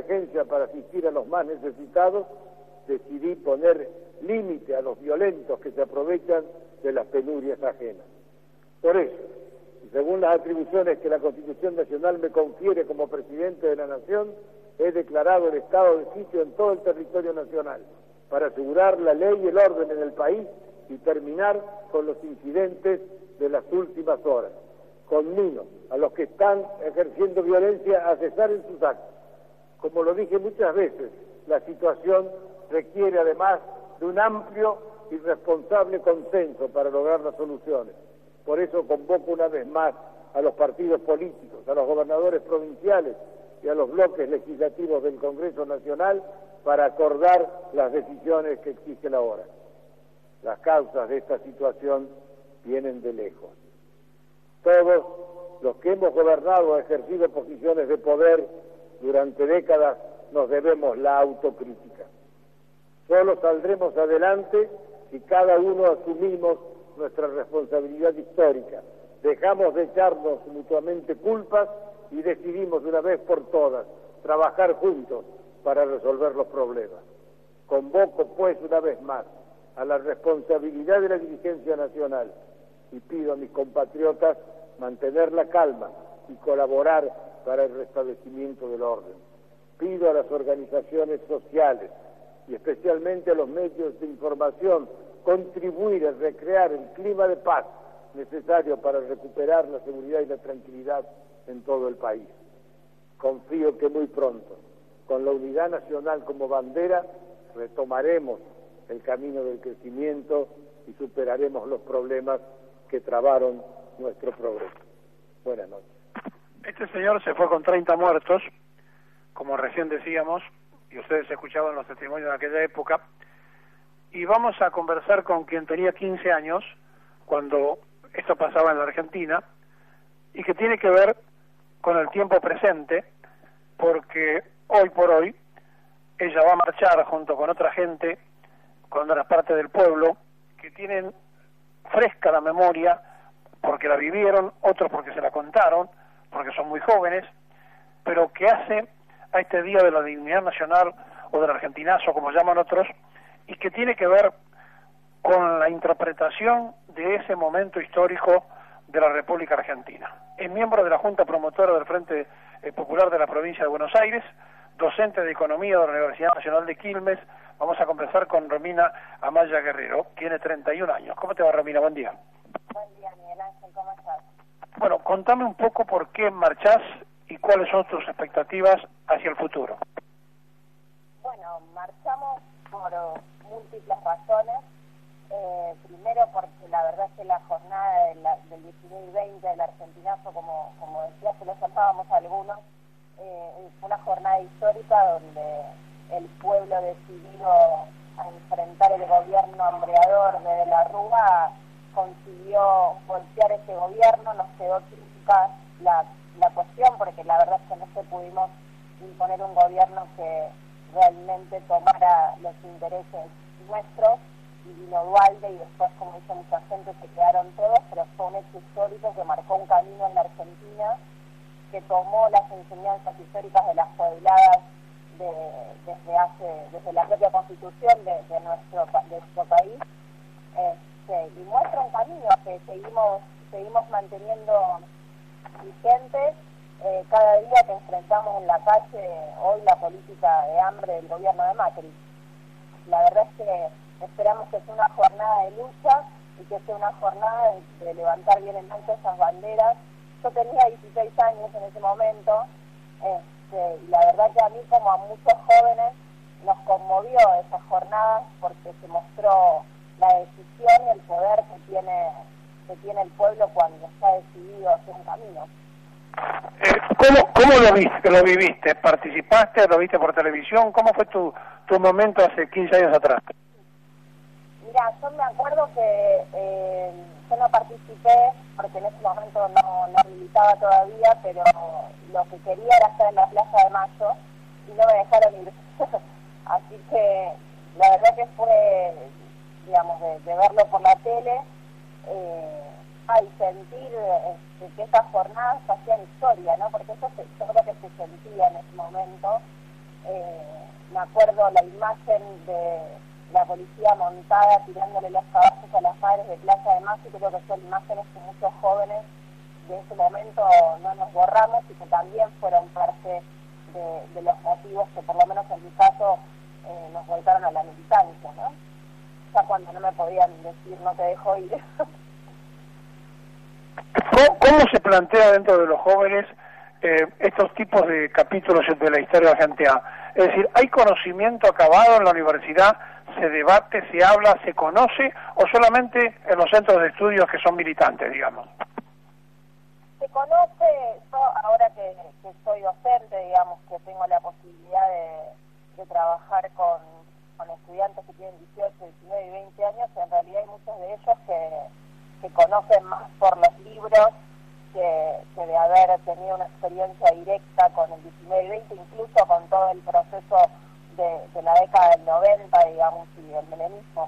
emergencia para asistir a los más necesitados, decidí poner límite a los violentos que se aprovechan de las penurias ajenas. Por eso, y según las atribuciones que la Constitución Nacional me confiere como presidente de la Nación, he declarado el estado de sitio en todo el territorio nacional para asegurar la ley y el orden en el país y terminar con los incidentes de las últimas horas. Conmino a los que están ejerciendo violencia a cesar en sus actos. Como lo dije muchas veces, la situación requiere además de un amplio y responsable consenso para lograr las soluciones. Por eso convoco una vez más a los partidos políticos, a los gobernadores provinciales y a los bloques legislativos del Congreso Nacional para acordar las decisiones que exige la hora. Las causas de esta situación vienen de lejos. Todos los que hemos gobernado o ejercido posiciones de poder durante décadas nos debemos la autocrítica. Solo saldremos adelante si cada uno asumimos nuestra responsabilidad histórica, dejamos de echarnos mutuamente culpas y decidimos de una vez por todas trabajar juntos para resolver los problemas. Convoco pues una vez más a la responsabilidad de la dirigencia nacional y pido a mis compatriotas mantener la calma y colaborar para el restablecimiento del orden. Pido a las organizaciones sociales y especialmente a los medios de información contribuir a recrear el clima de paz necesario para recuperar la seguridad y la tranquilidad en todo el país. Confío que muy pronto, con la unidad nacional como bandera, retomaremos el camino del crecimiento y superaremos los problemas que trabaron nuestro progreso. Buenas noches. Este señor se fue con 30 muertos, como recién decíamos, y ustedes escuchaban los testimonios de aquella época, y vamos a conversar con quien tenía 15 años cuando esto pasaba en la Argentina, y que tiene que ver con el tiempo presente, porque hoy por hoy ella va a marchar junto con otra gente, con otra parte del pueblo, que tienen fresca la memoria, porque la vivieron, otros porque se la contaron, porque son muy jóvenes, pero que hace a este Día de la Dignidad Nacional, o del Argentinazo, como llaman otros, y que tiene que ver con la interpretación de ese momento histórico de la República Argentina. Es miembro de la Junta Promotora del Frente Popular de la Provincia de Buenos Aires, docente de Economía de la Universidad Nacional de Quilmes. Vamos a conversar con Romina Amaya Guerrero, tiene 31 años. ¿Cómo te va, Romina? Buen día. Buen día, Miguel Ángel, ¿cómo estás? Bueno, contame un poco por qué marchás y cuáles son tus expectativas hacia el futuro. Bueno, marchamos por múltiples razones. Primero porque la verdad es que la jornada del 19 y 20 del Argentinazo, como decía, que lo llamábamos algunos, fue una jornada histórica donde el pueblo decidido a enfrentar el gobierno hambreador de la Rúa consiguió voltear ese gobierno. Nos quedó crítica la cuestión, porque la verdad es que no se pudimos imponer un gobierno que realmente tomara los intereses nuestros, y vino Dualde, y después, como dice mucha gente, se quedaron todos, pero fue un hecho histórico que marcó un camino en la Argentina, que tomó las enseñanzas históricas de las podeladas desde la propia Constitución de nuestro país, y muestra un camino que seguimos manteniendo vigentes. Cada día que enfrentamos en la calle hoy la política de hambre del gobierno de Macri. La verdad es que esperamos que sea una jornada de lucha y que sea una jornada de levantar bien en alto esas banderas. Yo tenía 16 años en ese momento, y la verdad que a mí, como a muchos jóvenes, nos conmovió esa jornada, porque se mostró la decisión y el poder que tiene el pueblo cuando está decidido a hacer un camino. ¿Cómo lo viviste? ¿Participaste? ¿Lo viste por televisión? ¿Cómo fue tu momento hace 15 años atrás? Mira, yo me acuerdo que yo no participé porque en ese momento no militaba todavía, pero lo que quería era estar en la Plaza de Mayo y no me dejaron ir. Así que la verdad que fue, digamos, de verlo por la tele y sentir que esas jornadas hacían historia, ¿no? Porque eso yo creo que se sentía en ese momento, me acuerdo la imagen de la policía montada tirándole los caballos a las madres de Plaza de Mayo, y creo que son imágenes que muchos jóvenes de ese momento no nos borramos y que también fueron parte de los motivos que, por lo menos en mi caso, nos volcaron a la militancia, ¿no? Ya cuando no me podían decir no te dejo ir. ¿Cómo se plantea dentro de los jóvenes estos tipos de capítulos de la historia argentina? Es decir, ¿hay conocimiento acabado en la universidad? ¿Se debate, se habla, se conoce? ¿O solamente en los centros de estudios que son militantes, digamos? Se conoce. Yo ahora que soy docente, digamos, que tengo la posibilidad de trabajar con estudiantes que tienen 18, 19 y 20 años, en realidad hay muchos de ellos que conocen más por los libros que de haber tenido una experiencia directa con el 19 y 20, incluso con todo el proceso de la década del 90, digamos, y del menemismo,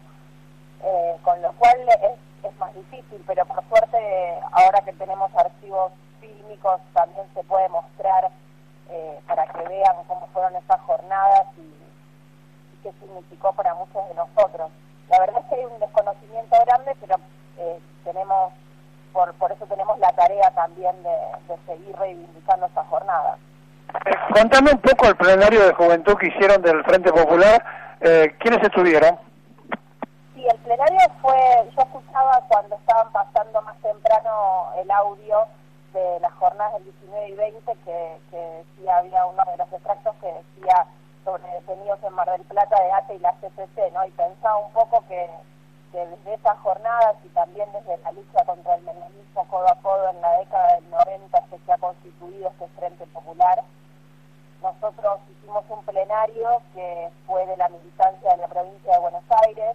con lo cual es más difícil, pero por suerte ahora que tenemos archivos fílmicos también se puede mostrar para que vean cómo fueron esas jornadas y qué significó para muchos de nosotros. La verdad es que hay un desconocimiento grande, pero tenemos por eso tenemos la tarea también de seguir reivindicando esas jornadas. Contame un poco el plenario de juventud que hicieron del Frente Popular. ¿Quiénes estuvieron? Sí, el plenario yo escuchaba cuando estaban pasando más temprano el audio de las jornadas del 19 y 20, que decía, había uno de los extractos que decía sobre detenidos en Mar del Plata de ATE y la CCC, ¿no? Y pensaba un poco que desde esas jornadas y también desde la lucha contra el menemismo codo a codo en la década del 90 que se ha constituido este Frente Popular, nosotros hicimos un plenario que fue de la militancia de la provincia de Buenos Aires,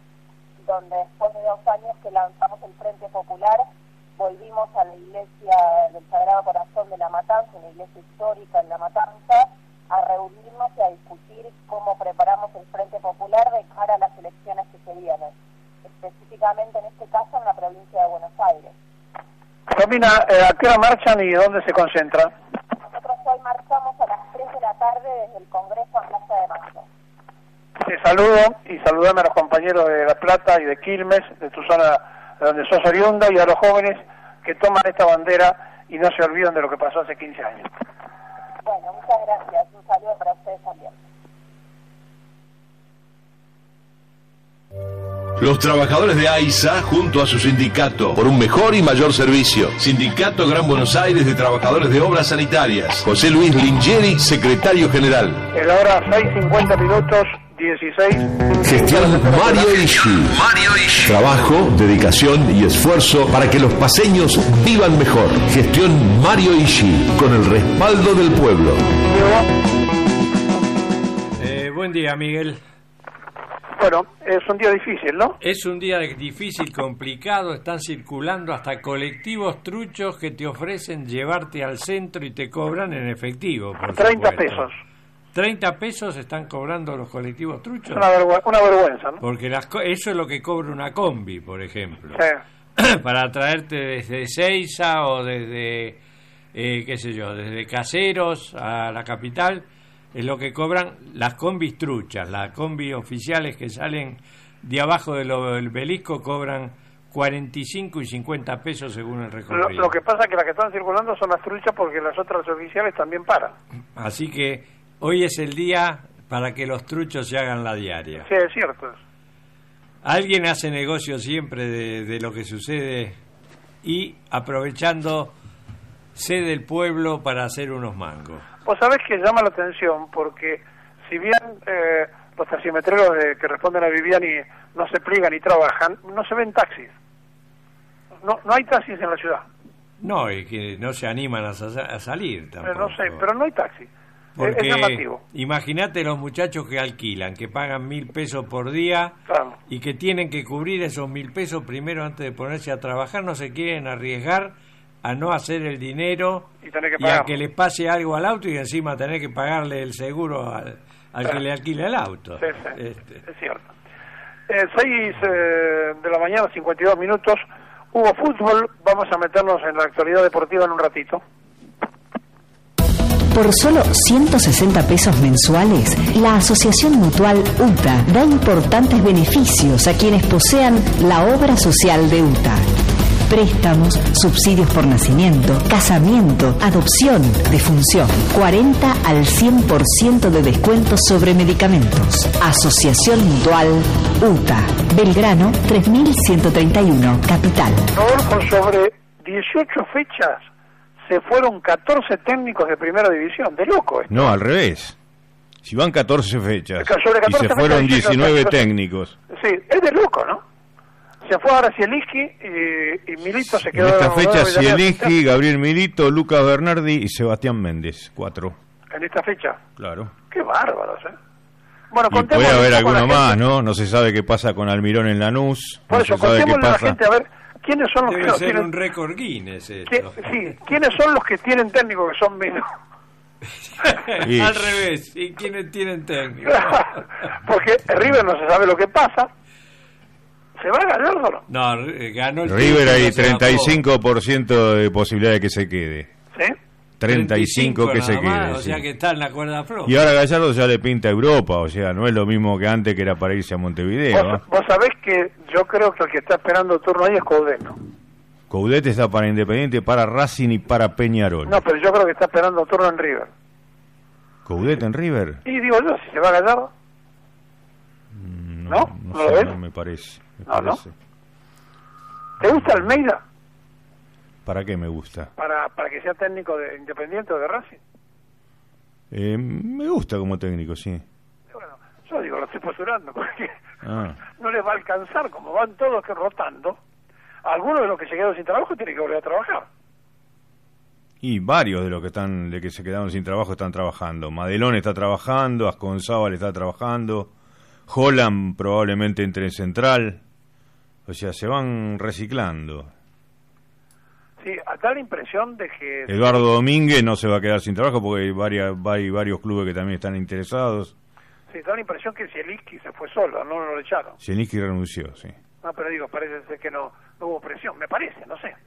donde después de 2 años que lanzamos el Frente Popular, volvimos a la iglesia del Sagrado Corazón de La Matanza, una iglesia histórica en La Matanza, a reunirnos y a discutir cómo preparamos el Frente Popular de cara a las elecciones que se vienen, específicamente en este caso en la provincia de Buenos Aires. Romina, ¿a qué hora marchan y dónde se concentran? Nosotros hoy marchamos a las 3 de la tarde desde el Congreso en Plaza de Mayo. Te saludo y saludame a los compañeros de La Plata y de Quilmes, de tu zona de donde sos oriunda, y a los jóvenes que toman esta bandera y no se olvidan de lo que pasó hace 15 años. Bueno, muchas gracias. Un saludo para ustedes también. Los trabajadores de AISA, junto a su sindicato, por un mejor y mayor servicio. Sindicato Gran Buenos Aires de Trabajadores de Obras Sanitarias. José Luis Lingeri, secretario general. En la hora 6:50, 16. Gestión Mario Ishi. Trabajo, dedicación y esfuerzo para que los paseños vivan mejor. Gestión Mario Ishi, con el respaldo del pueblo. Buen día, Miguel. Bueno, es un día difícil, ¿no? Es un día difícil, complicado. Están circulando hasta colectivos truchos que te ofrecen llevarte al centro y te cobran en efectivo. Por 30 supuesto. pesos. 30 pesos están cobrando los colectivos truchos. Una vergüenza, ¿no? Porque eso es lo que cobra una combi, por ejemplo. Sí. Para traerte desde Seiza o desde, desde Caseros a la capital, es lo que cobran las combis truchas. Las combis oficiales que salen de abajo del obelisco cobran 45 y 50 pesos según el recorrido. Lo que pasa es que las que están circulando son las truchas porque las otras oficiales también paran. Así que hoy es el día para que los truchos se hagan la diaria. Sí, es cierto. Alguien hace negocio siempre de lo que sucede y aprovechándose del pueblo para hacer unos mangos. Vos sabés que llama la atención porque si bien los taximetreros que responden a Viviani no se pliegan y trabajan, no se ven taxis. No hay taxis en la ciudad. No, y que no se animan a salir tampoco. No sé, pero no hay taxi. Porque es llamativo. Imagínate los muchachos que alquilan, que pagan 1.000 pesos por día, claro, y que tienen que cubrir esos 1.000 pesos primero antes de ponerse a trabajar, no se quieren arriesgar a no hacer el dinero y a que les pase algo al auto y encima tener que pagarle el seguro al que le alquila el auto. Sí, sí, es cierto. 6 de la mañana, 52 minutos, hubo fútbol, vamos a meternos en la actualidad deportiva en un ratito. Por solo 160 pesos mensuales, la Asociación Mutual UTA da importantes beneficios a quienes posean la obra social de UTA. Préstamos, subsidios por nacimiento, casamiento, adopción, defunción. 40 al 100% de descuento sobre medicamentos. Asociación Mutual UTA. Belgrano 3131, Capital. Rodolfo, sobre 18 fechas se fueron 14 técnicos de primera división. De loco esto. No, al revés. Si van 14 fechas Sobre 14 y se fueron 19 técnicos. Sí, es de loco, ¿no? Se fue ahora Zielinski y Milito se quedó. En esta fecha Zielinski, Gabriel Milito, Lucas Bernardi y Sebastián Méndez, 4. En esta fecha. Claro. Qué bárbaros, ¿eh? Bueno, y puede haber alguno más, ¿no? No se sabe qué pasa con Almirón en Lanús. Por eso, contémosle a la gente a ver quiénes son los Debe que ser tienen un récord Guinness esto. Sí, quiénes son los que tienen técnicos que son menos. Al revés, ¿y quiénes tienen técnicos? Porque River no se sabe lo que pasa. ¿Se va a ganar o no? No, ganó el River hay no 35% de posibilidad de que se quede. ¿Sí? 35 que se quede. Más, o sí. sea que está en la cuerda floja. Y ahora Gallardo ya le pinta a Europa, o sea, no es lo mismo que antes que era para irse a Montevideo. Vos sabés que yo creo que el que está esperando turno ahí es Coudet, ¿no? Coudet está para Independiente, para Racing y para Peñarol. No, pero yo creo que está esperando turno en River. ¿Coudet en River? Y digo yo, si se va a Gallardo. ¿No? ¿No sé, lo ves? no me parece. ¿No? ¿Te gusta Almeida? ¿Para qué me gusta? Para que sea técnico de Independiente o de Racing. Me gusta como técnico, sí. Bueno, yo digo, lo estoy posurando porque no les va a alcanzar, como van todos rotando. Algunos de los que se quedaron sin trabajo tienen que volver a trabajar. Y varios de los que se quedaron sin trabajo están trabajando. Madelón está trabajando, Asconzábal está trabajando, Holland probablemente entre en Central. O sea, se van reciclando. Sí, da la impresión de que... Eduardo Domínguez no se va a quedar sin trabajo porque hay varios clubes que también están interesados. Sí, da la impresión que Zielinski se fue solo, no lo echaron. Zielinski renunció, sí. No, pero digo, parece ser que no hubo presión, me parece, no sé.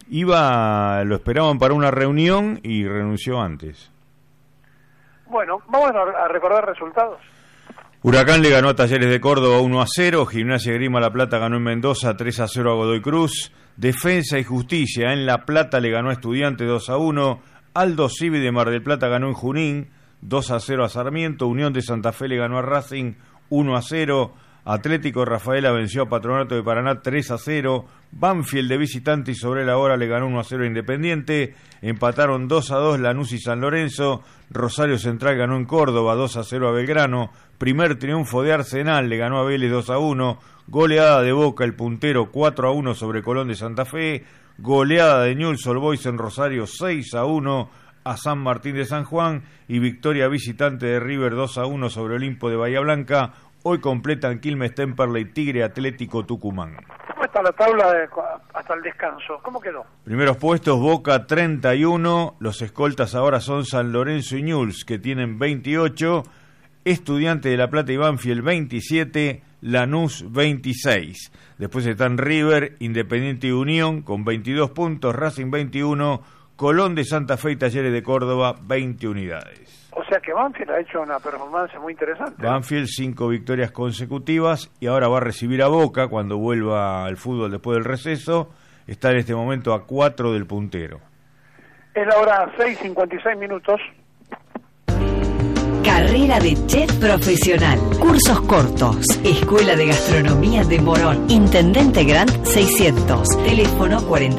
Lo esperaban para una reunión y renunció antes. Bueno, vamos a recordar resultados. Huracán le ganó a Talleres de Córdoba 1-0, Gimnasia Grima La Plata ganó en Mendoza 3-0 a Godoy Cruz, Defensa y Justicia en La Plata le ganó a Estudiantes 2-1, Aldo Civi de Mar del Plata ganó en Junín 2-0 a Sarmiento, Unión de Santa Fe le ganó a Racing 1-0, Atlético Rafaela venció a Patronato de Paraná 3-0, Banfield de visitante y sobre la hora le ganó 1-0 a Independiente, empataron 2-2 Lanús y San Lorenzo, Rosario Central ganó en Córdoba 2-0 a Belgrano, primer triunfo de Arsenal, le ganó a Vélez 2-1, goleada de Boca el puntero 4-1 sobre Colón de Santa Fe, goleada de Newell's Old Boys en Rosario 6-1 a San Martín de San Juan y victoria visitante de River 2-1 sobre Olimpo de Bahía Blanca. Hoy completan Quilmes, Temperley, Tigre, Atlético, Tucumán. ¿Cómo está la tabla hasta el descanso? ¿Cómo quedó? Primeros puestos, Boca 31, los escoltas ahora son San Lorenzo y Newell's, que tienen 28, Estudiantes de La Plata y Banfield 27, Lanús 26. Después están River, Independiente y Unión con 22 puntos, Racing 21, Colón de Santa Fe y Talleres de Córdoba 20 unidades. O sea que Banfield ha hecho una performance muy interesante. Banfield 5 victorias consecutivas y ahora va a recibir a Boca cuando vuelva al fútbol después del receso. Está en este momento a 4 del puntero. Es la hora 6:56 minutos. Carrera de chef profesional. Cursos cortos. Escuela de Gastronomía de Morón. Intendente Grant 600. Teléfono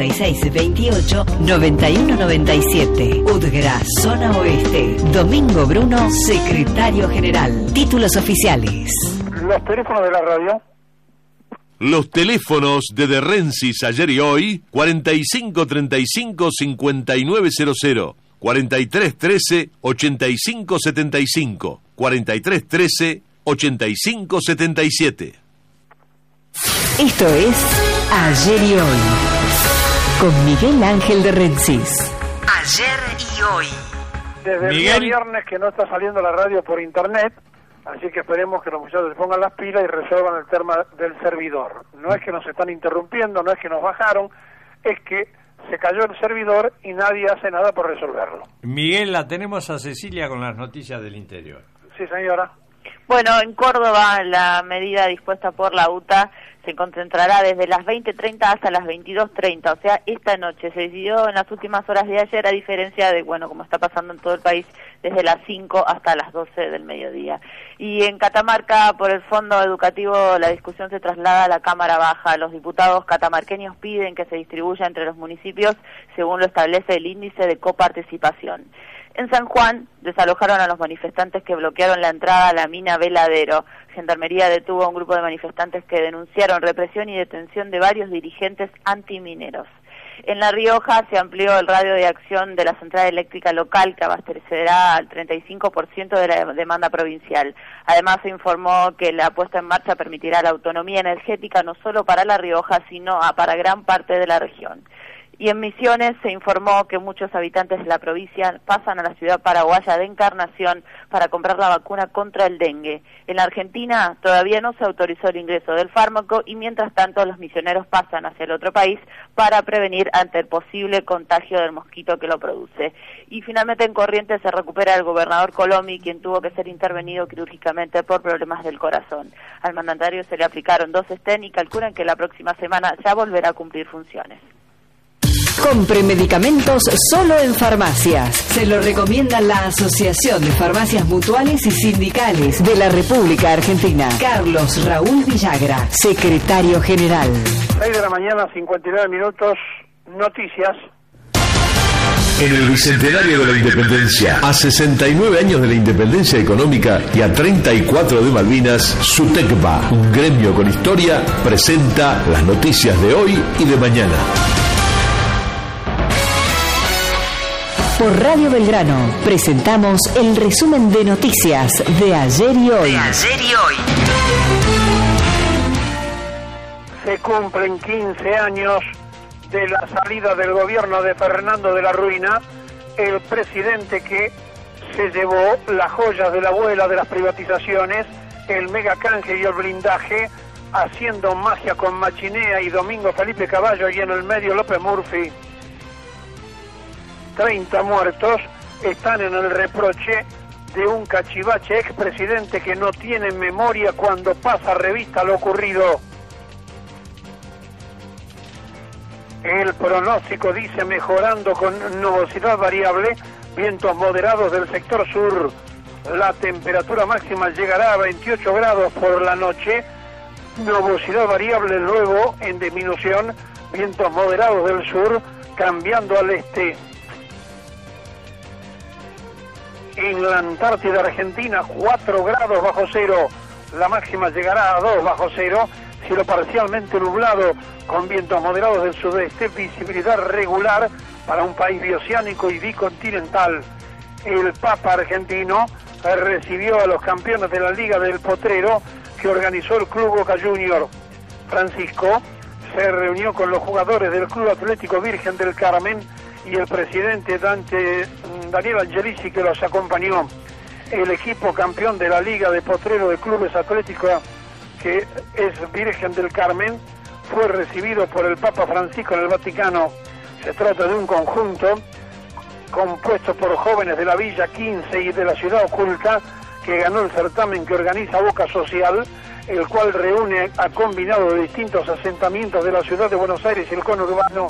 4628-9197. Udgra, Zona Oeste. Domingo Bruno, Secretario General. Títulos oficiales. Los teléfonos de la radio. Los teléfonos de De Rensis ayer y hoy, 4535-5900. 4313-8575, 4313-8577. Esto es Ayer y Hoy, con Miguel Ángel de Rensis. Ayer y Hoy. Desde el día viernes que no está saliendo la radio por internet, así que esperemos que los muchachos se pongan las pilas y resuelvan el tema del servidor. No es que nos están interrumpiendo, no es que nos bajaron, es que se cayó el servidor y nadie hace nada por resolverlo. Miguel, la tenemos a Cecilia con las noticias del interior. Sí, señora. Bueno, en Córdoba la medida dispuesta por la UTA se concentrará desde las 20:30 hasta las 22:30, o sea, esta noche. Se decidió en las últimas horas de ayer, a diferencia de, bueno, como está pasando en todo el país, desde las 5 hasta las 12 del mediodía. Y en Catamarca, por el Fondo Educativo, la discusión se traslada a la Cámara Baja. Los diputados catamarqueños piden que se distribuya entre los municipios según lo establece el índice de coparticipación. En San Juan desalojaron a los manifestantes que bloquearon la entrada a la mina Veladero. Gendarmería detuvo a un grupo de manifestantes que denunciaron represión y detención de varios dirigentes antimineros. En La Rioja se amplió el radio de acción de la central eléctrica local, que abastecerá al 35% de la demanda provincial. Además se informó que la puesta en marcha permitirá la autonomía energética no solo para La Rioja, sino para gran parte de la región. Y en Misiones se informó que muchos habitantes de la provincia pasan a la ciudad paraguaya de Encarnación para comprar la vacuna contra el dengue. En la Argentina todavía no se autorizó el ingreso del fármaco y mientras tanto los misioneros pasan hacia el otro país para prevenir ante el posible contagio del mosquito que lo produce. Y finalmente en Corrientes se recupera el gobernador Colomi, quien tuvo que ser intervenido quirúrgicamente por problemas del corazón. Al mandatario se le aplicaron 2 stents y calculan que la próxima semana ya volverá a cumplir funciones. Compre medicamentos solo en farmacias. Se lo recomienda la Asociación de Farmacias Mutuales y Sindicales de la República Argentina. Carlos Raúl Villagra, secretario general. 6 de la mañana, 59 minutos, noticias. En el Bicentenario de la Independencia, a 69 años de la independencia económica y a 34 de Malvinas, SUTECBA, un gremio con historia, presenta las noticias de hoy y de mañana. Por Radio Belgrano presentamos el resumen de noticias de ayer y hoy. Se cumplen 15 años de la salida del gobierno de Fernando de la Ruina, el presidente que se llevó las joyas de la abuela de las privatizaciones, el megacanje y el blindaje, haciendo magia con Machinea y Domingo Felipe Caballo y en el medio López Murphy. 30 muertos están en el reproche de un cachivache expresidente que no tiene memoria cuando pasa revista lo ocurrido. El pronóstico dice mejorando con nubosidad variable, vientos moderados del sector sur. La temperatura máxima llegará a 28 grados por la noche, nubosidad variable luego en disminución, vientos moderados del sur cambiando al este. En la Antártida Argentina, 4 grados bajo cero, la máxima llegará a 2 bajo cero, cielo parcialmente nublado con vientos moderados del sudeste, visibilidad regular para un país bioceánico y bicontinental. El Papa argentino recibió a los campeones de la Liga del Potrero que organizó el Club Boca Junior. Francisco se reunió con los jugadores del Club Atlético Virgen del Carmen y el presidente Daniel Angelici, que los acompañó. El equipo campeón de la Liga de Potrero de Clubes Atléticos, que es Virgen del Carmen, fue recibido por el Papa Francisco en el Vaticano. Se trata de un conjunto compuesto por jóvenes de la Villa 15 y de la Ciudad Oculta, que ganó el certamen que organiza Boca Social, el cual reúne a combinados de distintos asentamientos de la ciudad de Buenos Aires y el conurbano.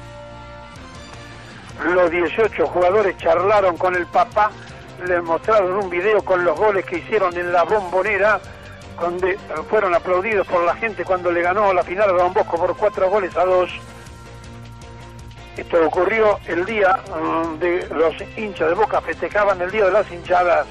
Los 18 jugadores charlaron con el Papa, le mostraron un video con los goles que hicieron en la Bombonera, donde fueron aplaudidos por la gente cuando le ganó la final a Don Bosco por 4-2. Esto ocurrió el día de los hinchas de Boca, festejaban el día de las hinchadas.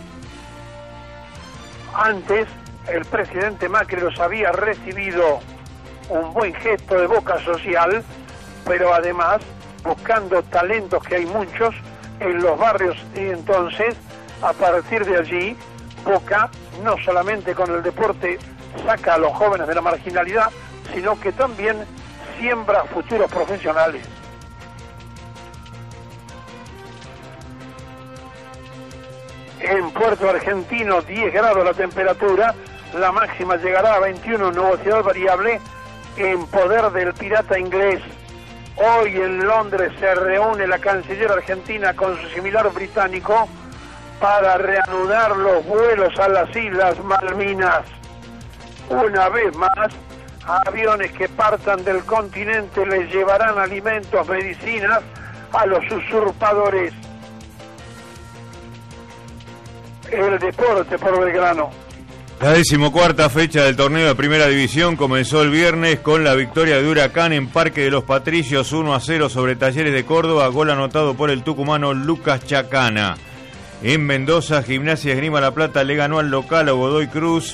Antes, el presidente Macri los había recibido, un buen gesto de Boca Social, pero además buscando talentos, que hay muchos en los barrios, y entonces a partir de allí Boca no solamente con el deporte saca a los jóvenes de la marginalidad, sino que también siembra futuros profesionales. En Puerto Argentino, 10 grados la temperatura, la máxima llegará a 21, nubosidad variable, en poder del pirata inglés. Hoy en Londres se reúne la canciller argentina con su similar británico para reanudar los vuelos a las Islas Malvinas. Una vez más, aviones que partan del continente les llevarán alimentos, medicinas a los usurpadores. El deporte por Belgrano. La 14ª fecha del torneo de Primera División comenzó el viernes con la victoria de Huracán en Parque de los Patricios 1-0 sobre Talleres de Córdoba, gol anotado por el tucumano Lucas Chacana. En Mendoza, Gimnasia Esgrima La Plata le ganó al local a Godoy Cruz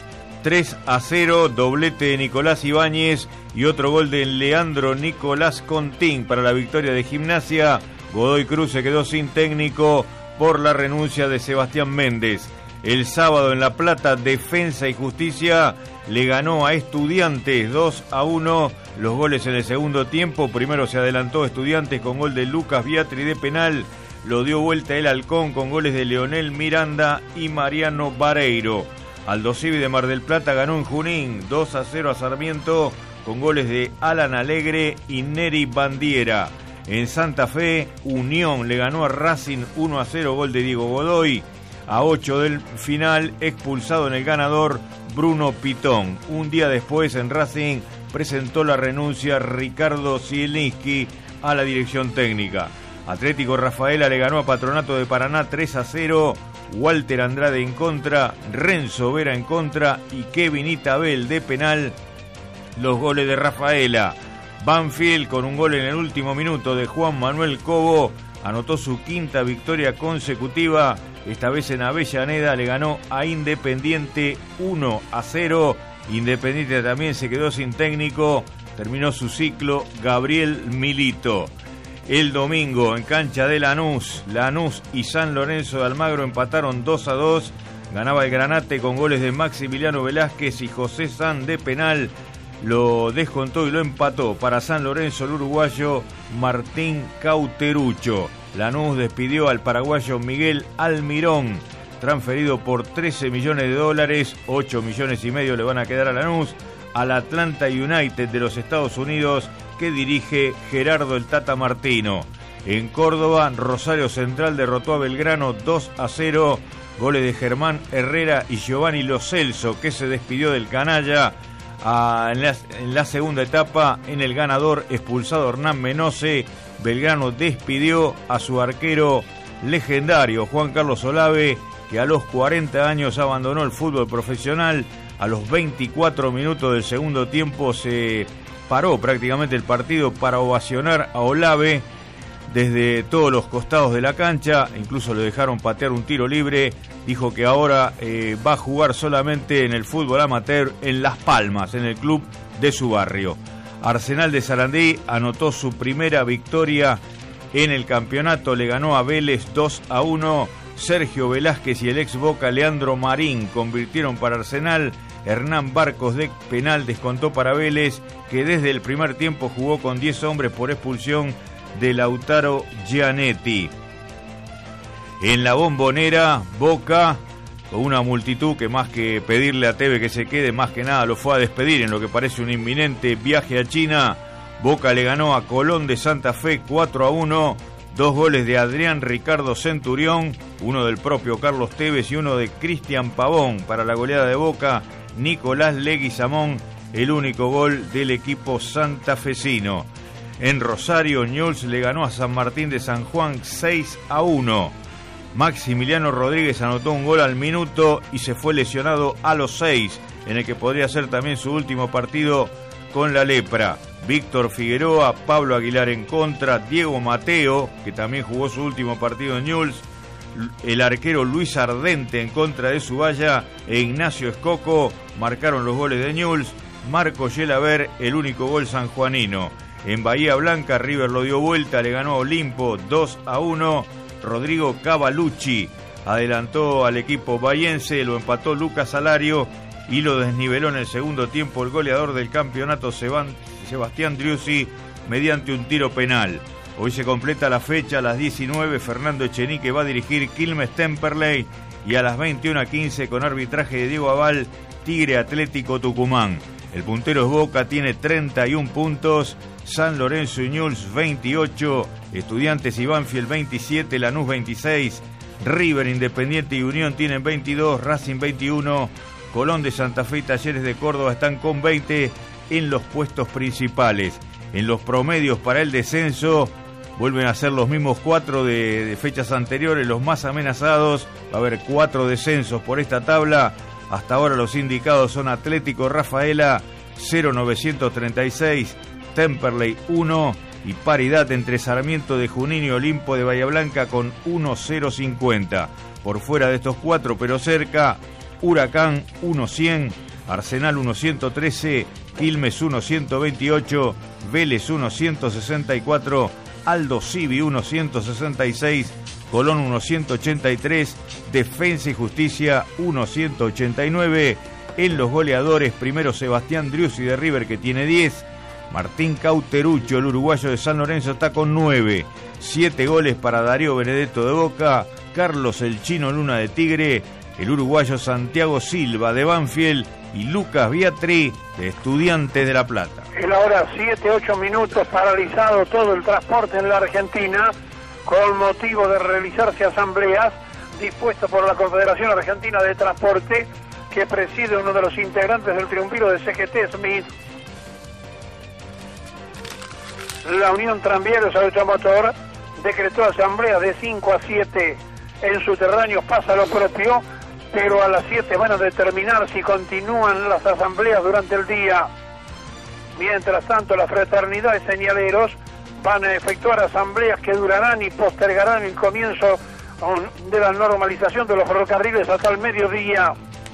3-0, doblete de Nicolás Ibáñez y otro gol de Leandro Nicolás Contín para la victoria de Gimnasia. Godoy Cruz se quedó sin técnico por la renuncia de Sebastián Méndez. El sábado en La Plata, Defensa y Justicia le ganó a Estudiantes 2-1. Los goles en el segundo tiempo. Primero se adelantó Estudiantes con gol de Lucas Biatri de penal. Lo dio vuelta el Halcón con goles de Leonel Miranda y Mariano Vareiro. Aldosivi de Mar del Plata ganó en Junín 2-0 a Sarmiento con goles de Alan Alegre y Neri Bandiera. En Santa Fe, Unión le ganó a Racing 1-0, gol de Diego Godoy. A 8 del final, expulsado en el ganador Bruno Pitón. Un día después, en Racing, presentó la renuncia Ricardo Zielinski a la dirección técnica. Atlético Rafaela le ganó a Patronato de Paraná 3-0. Walter Andrade en contra, Renzo Vera en contra y Kevin Itabel de penal. Los goles de Rafaela. Banfield, con un gol en el último minuto de Juan Manuel Cobo, anotó su quinta victoria consecutiva. Esta vez en Avellaneda le ganó a Independiente 1-0. Independiente también se quedó sin técnico. Terminó su ciclo Gabriel Milito. El domingo en cancha de Lanús y San Lorenzo de Almagro empataron 2-2. Ganaba el Granate con goles de Maximiliano Velázquez y José San de penal. Lo descontó y lo empató para San Lorenzo el uruguayo Martín Cauterucho. Lanús despidió al paraguayo Miguel Almirón, transferido por $13 millones, 8 millones y medio le van a quedar a Lanús, al Atlanta United de los Estados Unidos, que dirige Gerardo el Tata Martino. En Córdoba, Rosario Central derrotó a Belgrano 2-0, goles de Germán Herrera y Giovanni Lo Celso, que se despidió del canalla. En la segunda etapa, en el ganador expulsado Hernán Menose, Belgrano despidió a su arquero legendario Juan Carlos Olave, que a los 40 años abandonó el fútbol profesional. A los 24 minutos del segundo tiempo se paró prácticamente el partido para ovacionar a Olave desde todos los costados de la cancha, incluso le dejaron patear un tiro libre. Dijo que ahora va a jugar solamente en el fútbol amateur en Las Palmas, en el club de su barrio. Arsenal de Sarandí anotó su primera victoria en el campeonato, le ganó a Vélez 2-1. Sergio Velázquez y el ex Boca Leandro Marín convirtieron para Arsenal. Hernán Barcos de penal descontó para Vélez, que desde el primer tiempo jugó con 10 hombres por expulsión de Lautaro Gianetti. En la Bombonera, Boca, con una multitud que más que pedirle a Tevez que se quede, más que nada lo fue a despedir en lo que parece un inminente viaje a China. Boca le ganó a Colón de Santa Fe 4-1, 2 goles de Adrián Ricardo Centurión, uno del propio Carlos Tevez y uno de Cristian Pavón para la goleada de Boca. Nicolás Leguizamón, el único gol del equipo santafesino. En Rosario, Newell's le ganó a San Martín de San Juan 6-1. Maximiliano Rodríguez anotó un gol al minuto y se fue lesionado a los 6, en el que podría ser también su último partido con la lepra. Víctor Figueroa, Pablo Aguilar en contra, Diego Mateo, que también jugó su último partido en Newell's, el arquero Luis Ardente en contra de Zubaya e Ignacio Escoco marcaron los goles de Newell's. Marco Yelaber, el único gol sanjuanino. En Bahía Blanca, River lo dio vuelta, le ganó a Olimpo 2-1. Rodrigo Cavalucci adelantó al equipo bahiense, lo empató Lucas Alario y lo desniveló en el segundo tiempo el goleador del campeonato Sebastián Driussi mediante un tiro penal. Hoy se completa la fecha, a las 19 Fernando Echenique va a dirigir Quilmes Temperley y a las 21:15 con arbitraje de Diego Aval, Tigre Atlético Tucumán. El puntero es Boca, tiene 31 puntos. San Lorenzo y Newell's 28. Estudiantes y Banfield 27. Lanús 26. River, Independiente y Unión tienen 22. Racing 21. Colón de Santa Fe y Talleres de Córdoba están con 20 en los puestos principales. En los promedios para el descenso vuelven a ser los mismos 4 de fechas anteriores, los más amenazados. Va a haber 4 descensos por esta tabla. Hasta ahora los indicados son Atlético Rafaela 0,936, Temperley 1 y paridad entre Sarmiento de Junín y Olimpo de Bahía Blanca con 1,050. Por fuera de estos 4, pero cerca, Huracán 1,100, Arsenal 1,113, Quilmes 1,128, Vélez 1,164, Aldo Civi 1,166, Colón 1,183, Defensa y Justicia 1,189. En los goleadores, primero Sebastián Driussi de River, que tiene 10. Martín Cauteruccio, el uruguayo de San Lorenzo, está con 9. 7 goles para Darío Benedetto de Boca, Carlos el Chino Luna de Tigre, el uruguayo Santiago Silva de Banfield y Lucas Biatri de Estudiantes de La Plata. En la hora 7-8 minutos, paralizado todo el transporte en la Argentina con motivo de realizarse asambleas dispuestas por la Confederación Argentina de Transporte, que preside uno de los integrantes del triunviro de CGT Smith. La Unión Tranviarios Automotor decretó asamblea de 5 a 7 en subterráneos, pasa lo propio, pero a las 7 van a determinar si continúan las asambleas durante el día. Mientras tanto, la Fraternidad de Señaleros van a efectuar asambleas que durarán y postergarán el comienzo de la normalización de los ferrocarriles hasta el mediodía.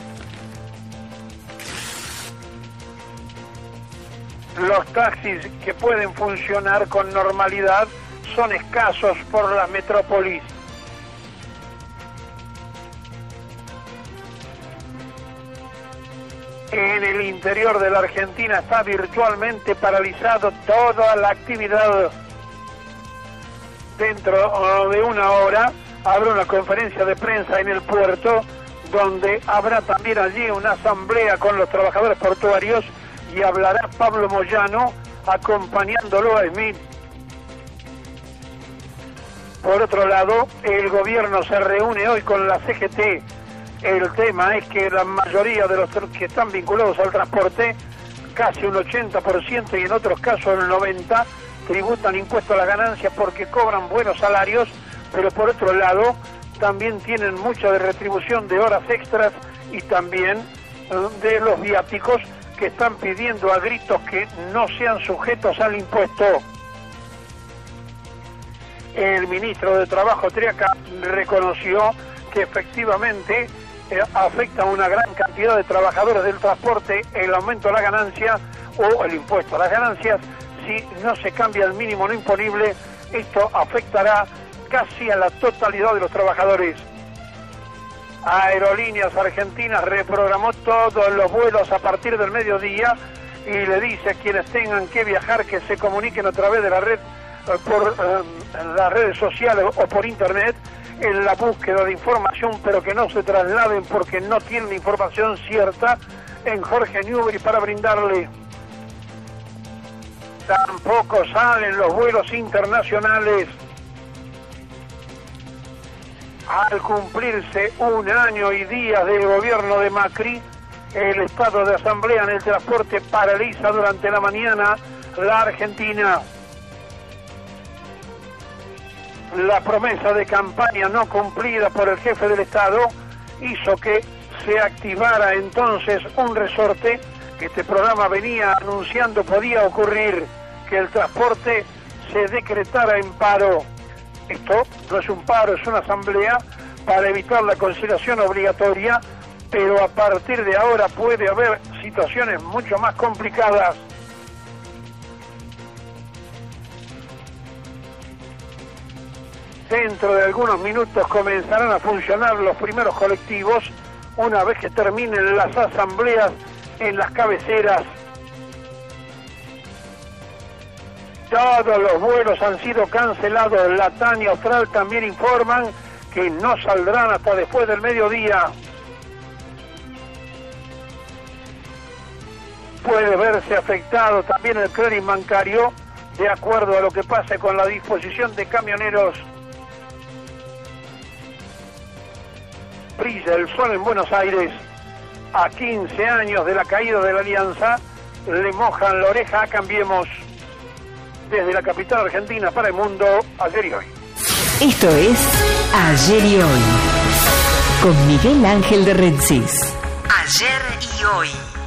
Los taxis que pueden funcionar con normalidad son escasos por la metrópolis. En el interior de la Argentina está virtualmente paralizado toda la actividad. Dentro de una hora habrá una conferencia de prensa en el puerto, donde habrá también allí una asamblea con los trabajadores portuarios y hablará Pablo Moyano acompañándolo a Smith. Por otro lado, el gobierno se reúne hoy con la CGT. El tema es que la mayoría de los que están vinculados al transporte, casi un 80% y en otros casos el 90%, tributan impuesto a la ganancia porque cobran buenos salarios, pero por otro lado también tienen mucha de retribución de horas extras y también de los viáticos, que están pidiendo a gritos que no sean sujetos al impuesto. El ministro de Trabajo, Triaca, reconoció que efectivamente afecta a una gran cantidad de trabajadores del transporte el aumento de la ganancia o el impuesto a las ganancias. Si no se cambia el mínimo no imponible, esto afectará casi a la totalidad de los trabajadores. Aerolíneas Argentinas reprogramó todos los vuelos a partir del mediodía y le dice a quienes tengan que viajar que se comuniquen a través de la red, por las redes sociales o por internet, en la búsqueda de información, pero que no se trasladen porque no tienen información cierta en Jorge Newbery para brindarle. Tampoco salen los vuelos internacionales. Al cumplirse un año y días del gobierno de Macri, el estado de asamblea en el transporte paraliza durante la mañana la Argentina. La promesa de campaña no cumplida por el jefe del Estado hizo que se activara entonces un resorte que este programa venía anunciando podía ocurrir, que el transporte se decretara en paro. Esto no es un paro, es una asamblea para evitar la conciliación obligatoria, pero a partir de ahora puede haber situaciones mucho más complicadas. Dentro de algunos minutos comenzarán a funcionar los primeros colectivos una vez que terminen las asambleas en las cabeceras. Todos los vuelos han sido cancelados. Latam y Austral también informan que no saldrán hasta después del mediodía. puede verse afectado también el crédito bancario de acuerdo a lo que pase con la disposición de camioneros. Brilla el sol en Buenos Aires. A 15 años de la caída de la Alianza, le mojan la oreja a Cambiemos. Desde la capital argentina para el mundo, ayer y hoy. Esto es Ayer y Hoy, con Miguel Ángel de Rensis. Ayer y Hoy.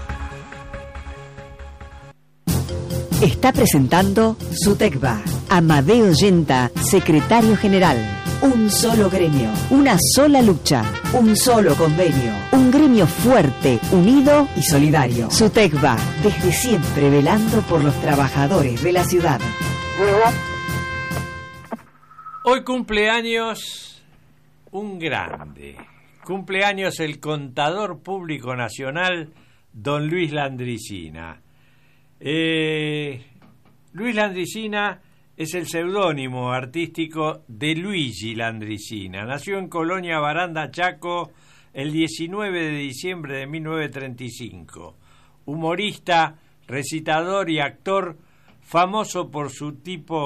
Está presentando SUTECBA. Amadeo Yenta, secretario general. Un solo gremio, una sola lucha, un solo convenio. Un gremio fuerte, unido y solidario. SUTECBA, desde siempre velando por los trabajadores de la ciudad. Hoy cumpleaños un grande. Cumpleaños el contador público nacional, don Luis Landricina. Luis Landricina es el seudónimo artístico de Luigi Landricina. Nació en Colonia Baranda, Chaco, el 19 de diciembre de 1935. Humorista, recitador y actor, famoso por su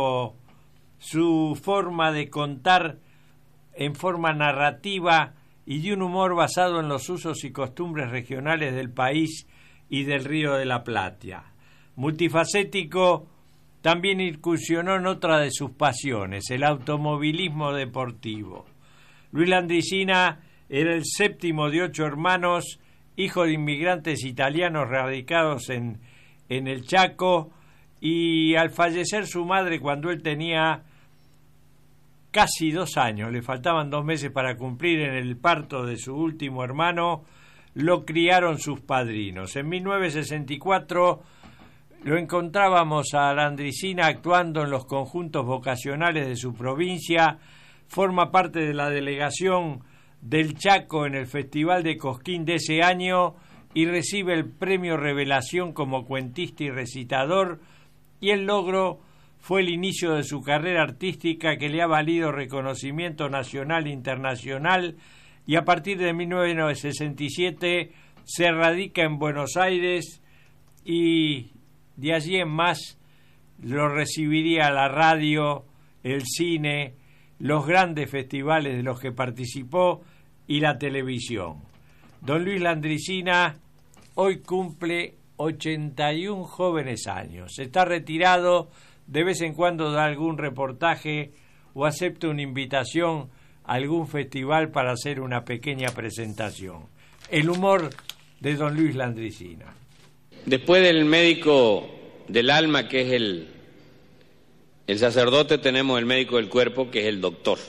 forma de contar en forma narrativa y de un humor basado en los usos y costumbres regionales del país y del Río de la Plata. Multifacético, también incursionó en otra de sus pasiones, el automovilismo deportivo. Luis Landricina era el séptimo de 8 hermanos, hijo de inmigrantes italianos radicados en el Chaco, y al fallecer su madre cuando él tenía casi 2 años, le faltaban 2 meses para cumplir en el parto de su último hermano, lo criaron sus padrinos. En 1964 lo encontrábamos a Landricina actuando en los conjuntos vocacionales de su provincia, forma parte de la delegación del Chaco en el Festival de Cosquín de ese año y recibe el premio Revelación como cuentista y recitador, y el logro fue el inicio de su carrera artística que le ha valido reconocimiento nacional e internacional, y a partir de 1967 se radica en Buenos Aires y de allí en más lo recibiría la radio, el cine, los grandes festivales de los que participó y la televisión. Don Luis Landricina hoy cumple 81 jóvenes años. Está retirado, de vez en cuando da algún reportaje o acepta una invitación a algún festival para hacer una pequeña presentación. El humor de don Luis Landricina. Después del médico del alma, que es el sacerdote, tenemos el médico del cuerpo, que es el doctor.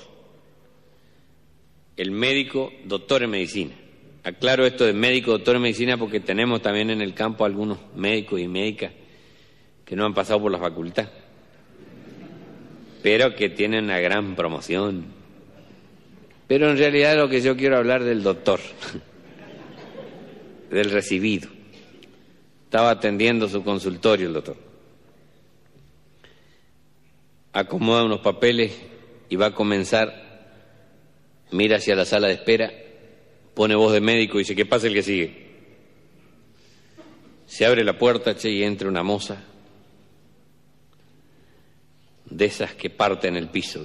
El médico, doctor en medicina. Aclaro esto de médico, doctor en medicina, porque tenemos también en el campo algunos médicos y médicas que no han pasado por la facultad, pero que tienen una gran promoción. Pero en realidad lo que yo quiero hablar del doctor, del recibido. Estaba atendiendo su consultorio el doctor. Acomoda unos papeles y va a comenzar, mira hacia la sala de espera, pone voz de médico y dice: ¿qué pasa el que sigue? Se abre la puerta, y entra una moza de esas que parten el piso.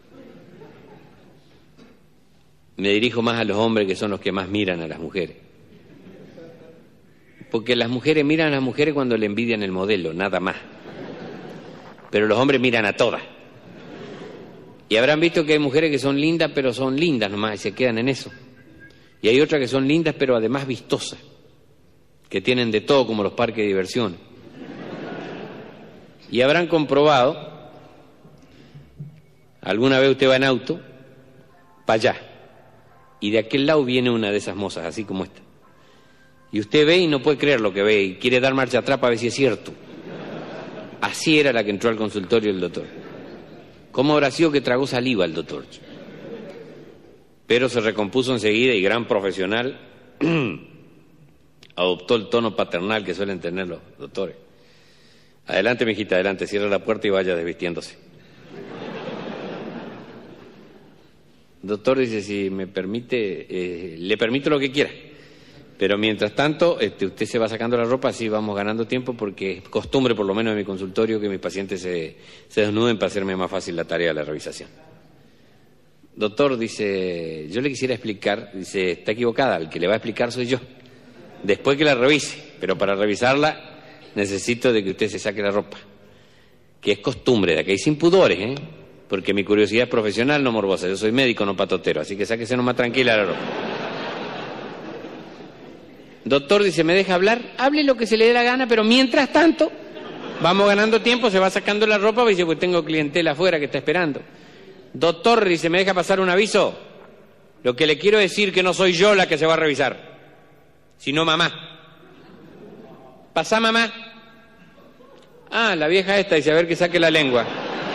Me dirijo más a los hombres, que son los que más miran a las mujeres. Porque las mujeres miran a las mujeres cuando le envidian el modelo, nada más. Pero los hombres miran a todas. Y habrán visto que hay mujeres que son lindas, pero son lindas nomás, y se quedan en eso. Y hay otras que son lindas, pero además vistosas, que tienen de todo, como los parques de diversión. Y habrán comprobado, alguna vez usted va en auto, para allá, y de aquel lado viene una de esas mozas, así como esta. Y usted ve y no puede creer lo que ve, y quiere dar marcha atrás para ver si es cierto. Así era la que entró al consultorio del doctor. ¿Cómo habrá sido que tragó saliva el doctor? Pero se recompuso enseguida y, gran profesional, adoptó el tono paternal que suelen tener los doctores. Adelante, mijita, adelante, cierra la puerta y vaya desvistiéndose. El doctor dice: si me permite, le permito lo que quiera, Pero mientras tanto, usted se va sacando la ropa, así vamos ganando tiempo, porque es costumbre, por lo menos en mi consultorio, que mis pacientes se desnuden para hacerme más fácil la tarea de la revisación. Doctor, dice, yo le quisiera explicar, dice, está equivocada, el que le va a explicar soy yo, después que la revise, pero para revisarla necesito de que usted se saque la ropa, que es costumbre, de aquí sin pudores, porque mi curiosidad es profesional, no morbosa, yo soy médico, no patotero, así que sáquese nomás tranquila la ropa. Doctor, dice, ¿me deja hablar? Hable lo que se le dé la gana, pero mientras tanto, vamos ganando tiempo, se va sacando la ropa, dice, pues tengo clientela afuera que está esperando. Doctor, dice, ¿me deja pasar un aviso? Lo que le quiero decir que no soy yo la que se va a revisar, sino mamá. Pasá, mamá. Ah, la vieja esta, dice, a ver que saque la lengua.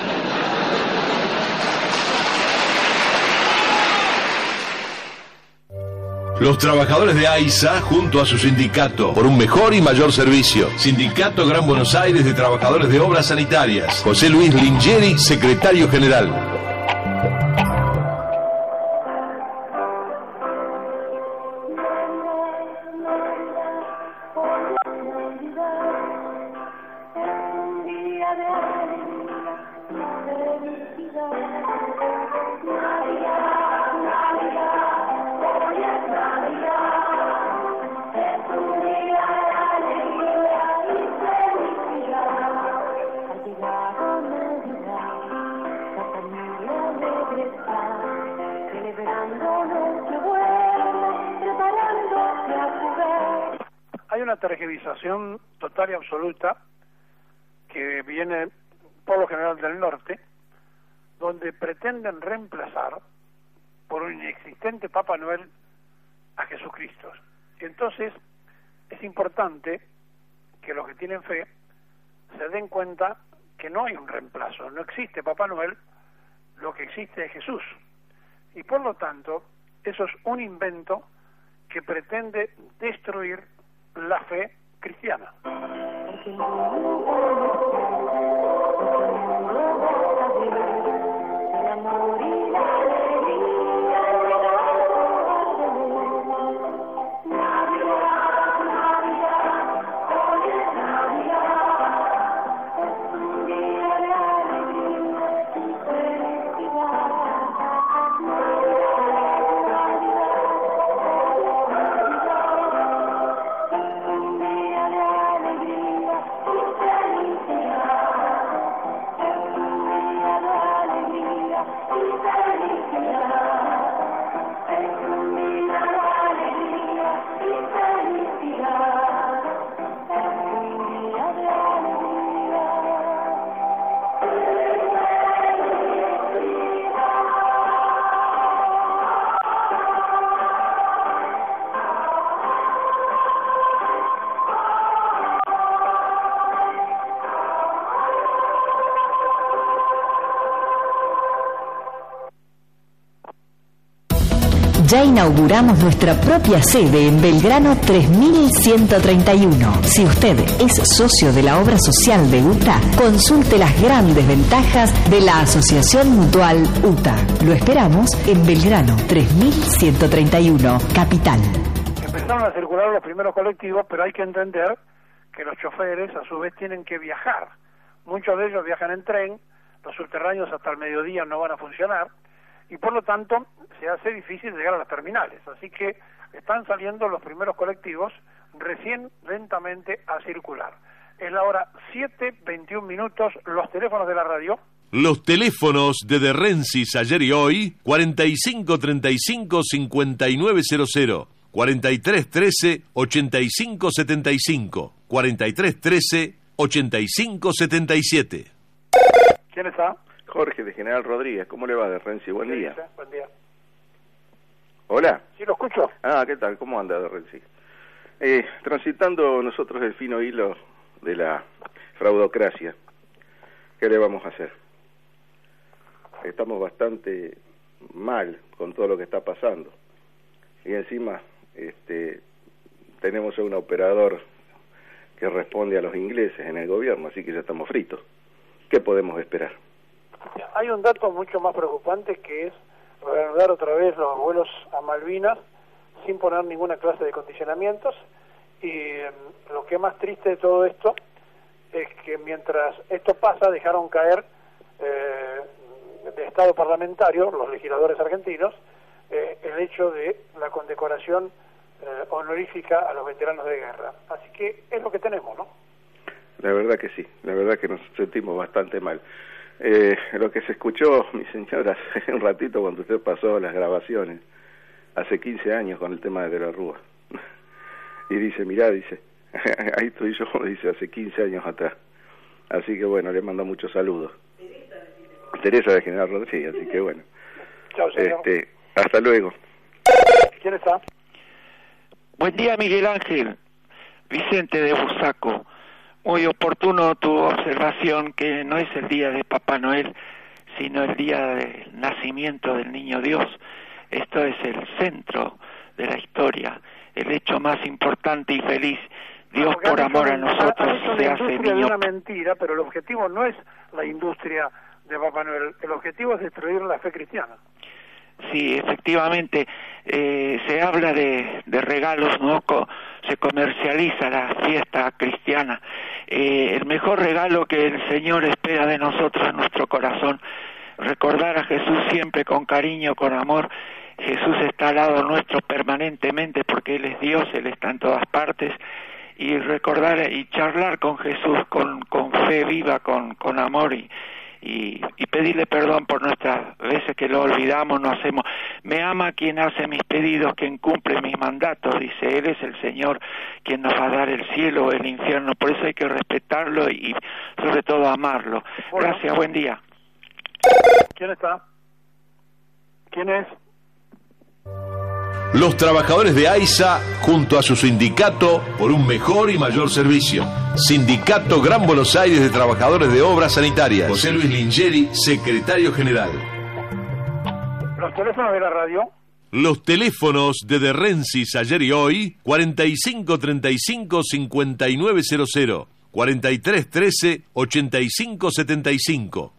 Los trabajadores de AISA, junto a su sindicato, por un mejor y mayor servicio. Sindicato Gran Buenos Aires de Trabajadores de Obras Sanitarias. José Luis Lingeri, secretario general. Hay una tergiversación total y absoluta que viene por lo general del norte, donde pretenden reemplazar por un inexistente Papá Noel a Jesucristo. Y entonces es importante que los que tienen fe se den cuenta que no hay un reemplazo, no existe Papá Noel, lo que existe es Jesús. Y por lo tanto, eso es un invento que pretende destruir la fe cristiana. Ya inauguramos nuestra propia sede en Belgrano 3131. Si usted es socio de la obra social de UTA, consulte las grandes ventajas de la Asociación Mutual UTA. Lo esperamos en Belgrano 3131, Capital. Empezaron a circular los primeros colectivos, pero hay que entender que los choferes a su vez tienen que viajar. Muchos de ellos viajan en tren, los subterráneos hasta el mediodía no van a funcionar, y por lo tanto se hace difícil llegar a las terminales. Así que están saliendo los primeros colectivos recién lentamente a circular. Es la hora 7:21 minutos, los teléfonos de la radio. Los teléfonos de Rensis ayer y hoy, 4535-5900, 4313-8575, 4313-8577. ¿Quién está? Jorge, de General Rodríguez. ¿Cómo le va, de Renzi? Buen día. Buen día. Hola. Sí, lo escucho. Ah, ¿qué tal? ¿Cómo anda, de Renzi? Transitando nosotros el fino hilo de la fraudocracia. ¿Qué le vamos a hacer? Estamos bastante mal con todo lo que está pasando. Y encima tenemos a un operador que responde a los ingleses en el gobierno, así que ya estamos fritos. ¿Qué podemos esperar? Hay un dato mucho más preocupante, que es reanudar otra vez los vuelos a Malvinas sin poner ninguna clase de condicionamientos, y lo que es más triste de todo esto es que mientras esto pasa dejaron caer de estado parlamentario los legisladores argentinos el hecho de la condecoración honorífica a los veteranos de guerra. Así que es lo que tenemos, ¿no? La verdad que sí, la verdad que nos sentimos bastante mal. Lo que se escuchó, mi señora, hace un ratito cuando usted pasó las grabaciones, hace 15 años con el tema de la Rúa. Y dice, mirá, dice, ahí estoy yo, dice, hace 15 años atrás. Así que bueno, le mando muchos saludos. Teresa de General Rodríguez, así que bueno. Chao, señor. Hasta luego. ¿Quién está? Buen día, Miguel Ángel. Vicente de Bursaco. Muy oportuno tu observación que no es el día de Papá Noel, sino el día del nacimiento del Niño Dios. Esto es el centro de la historia, el hecho más importante y feliz. Dios por amor a nosotros se hace niño. Es una mentira, pero el objetivo no es la industria de Papá Noel, el objetivo es destruir la fe cristiana. Sí, efectivamente, se habla de regalos, ¿no? Se comercializa la fiesta cristiana. El mejor regalo que el Señor espera de nosotros en nuestro corazón, recordar a Jesús siempre con cariño, con amor. Jesús está al lado nuestro permanentemente porque Él es Dios, Él está en todas partes, y recordar y charlar con Jesús con fe viva, con amor y pedirle perdón por nuestras veces que lo olvidamos, no hacemos. Me ama quien hace mis pedidos, quien cumple mis mandatos, dice, Él es el Señor quien nos va a dar el cielo o el infierno, por eso hay que respetarlo y sobre todo amarlo. Bueno. Gracias, buen día. ¿Quién está? ¿Quién es? Los trabajadores de AISA, junto a su sindicato, por un mejor y mayor servicio. Sindicato Gran Buenos Aires de Trabajadores de Obras Sanitarias. José Luis Lingeri, secretario general. ¿Los teléfonos de la radio? Los teléfonos de Rensis ayer y hoy, 4535-5900, 4313-8575,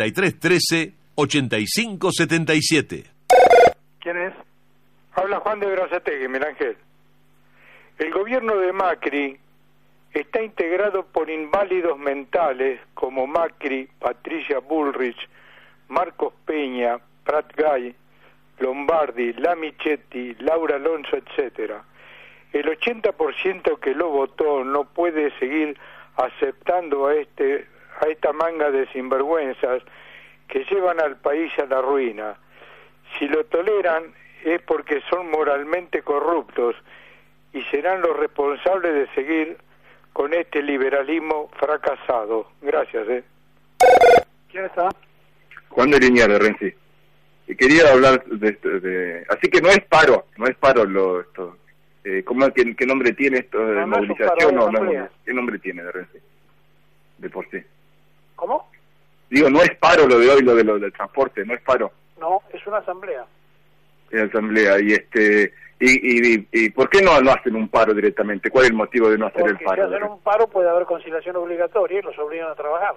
4313-8577. ¿Quién es? Habla Juan de Berazategui, Miguel Ángel. El gobierno de Macri está integrado por inválidos mentales como Macri, Patricia Bullrich, Marcos Peña, Prat Gay, Lombardi, Lamichetti, Laura Alonso, etcétera. El 80% que lo votó no puede seguir aceptando a esta manga de sinvergüenzas que llevan al país a la ruina. Si lo toleran es porque son moralmente corruptos y serán los responsables de seguir con este liberalismo fracasado. Gracias. ¿Quién está? Juan de Liniers de Renzi. Y quería hablar de así que no es paro esto. ¿Qué nombre tiene esto de movilización? No, ¿qué nombre tiene de Renzi? De por sí. ¿Cómo? Digo, no es paro lo de hoy, lo del transporte, no es paro. No, es una asamblea. Asamblea y ¿por qué no hacen un paro directamente? ¿Cuál es el motivo de no hacer el paro? Si hacen un paro puede haber conciliación obligatoria y los obligan a trabajar.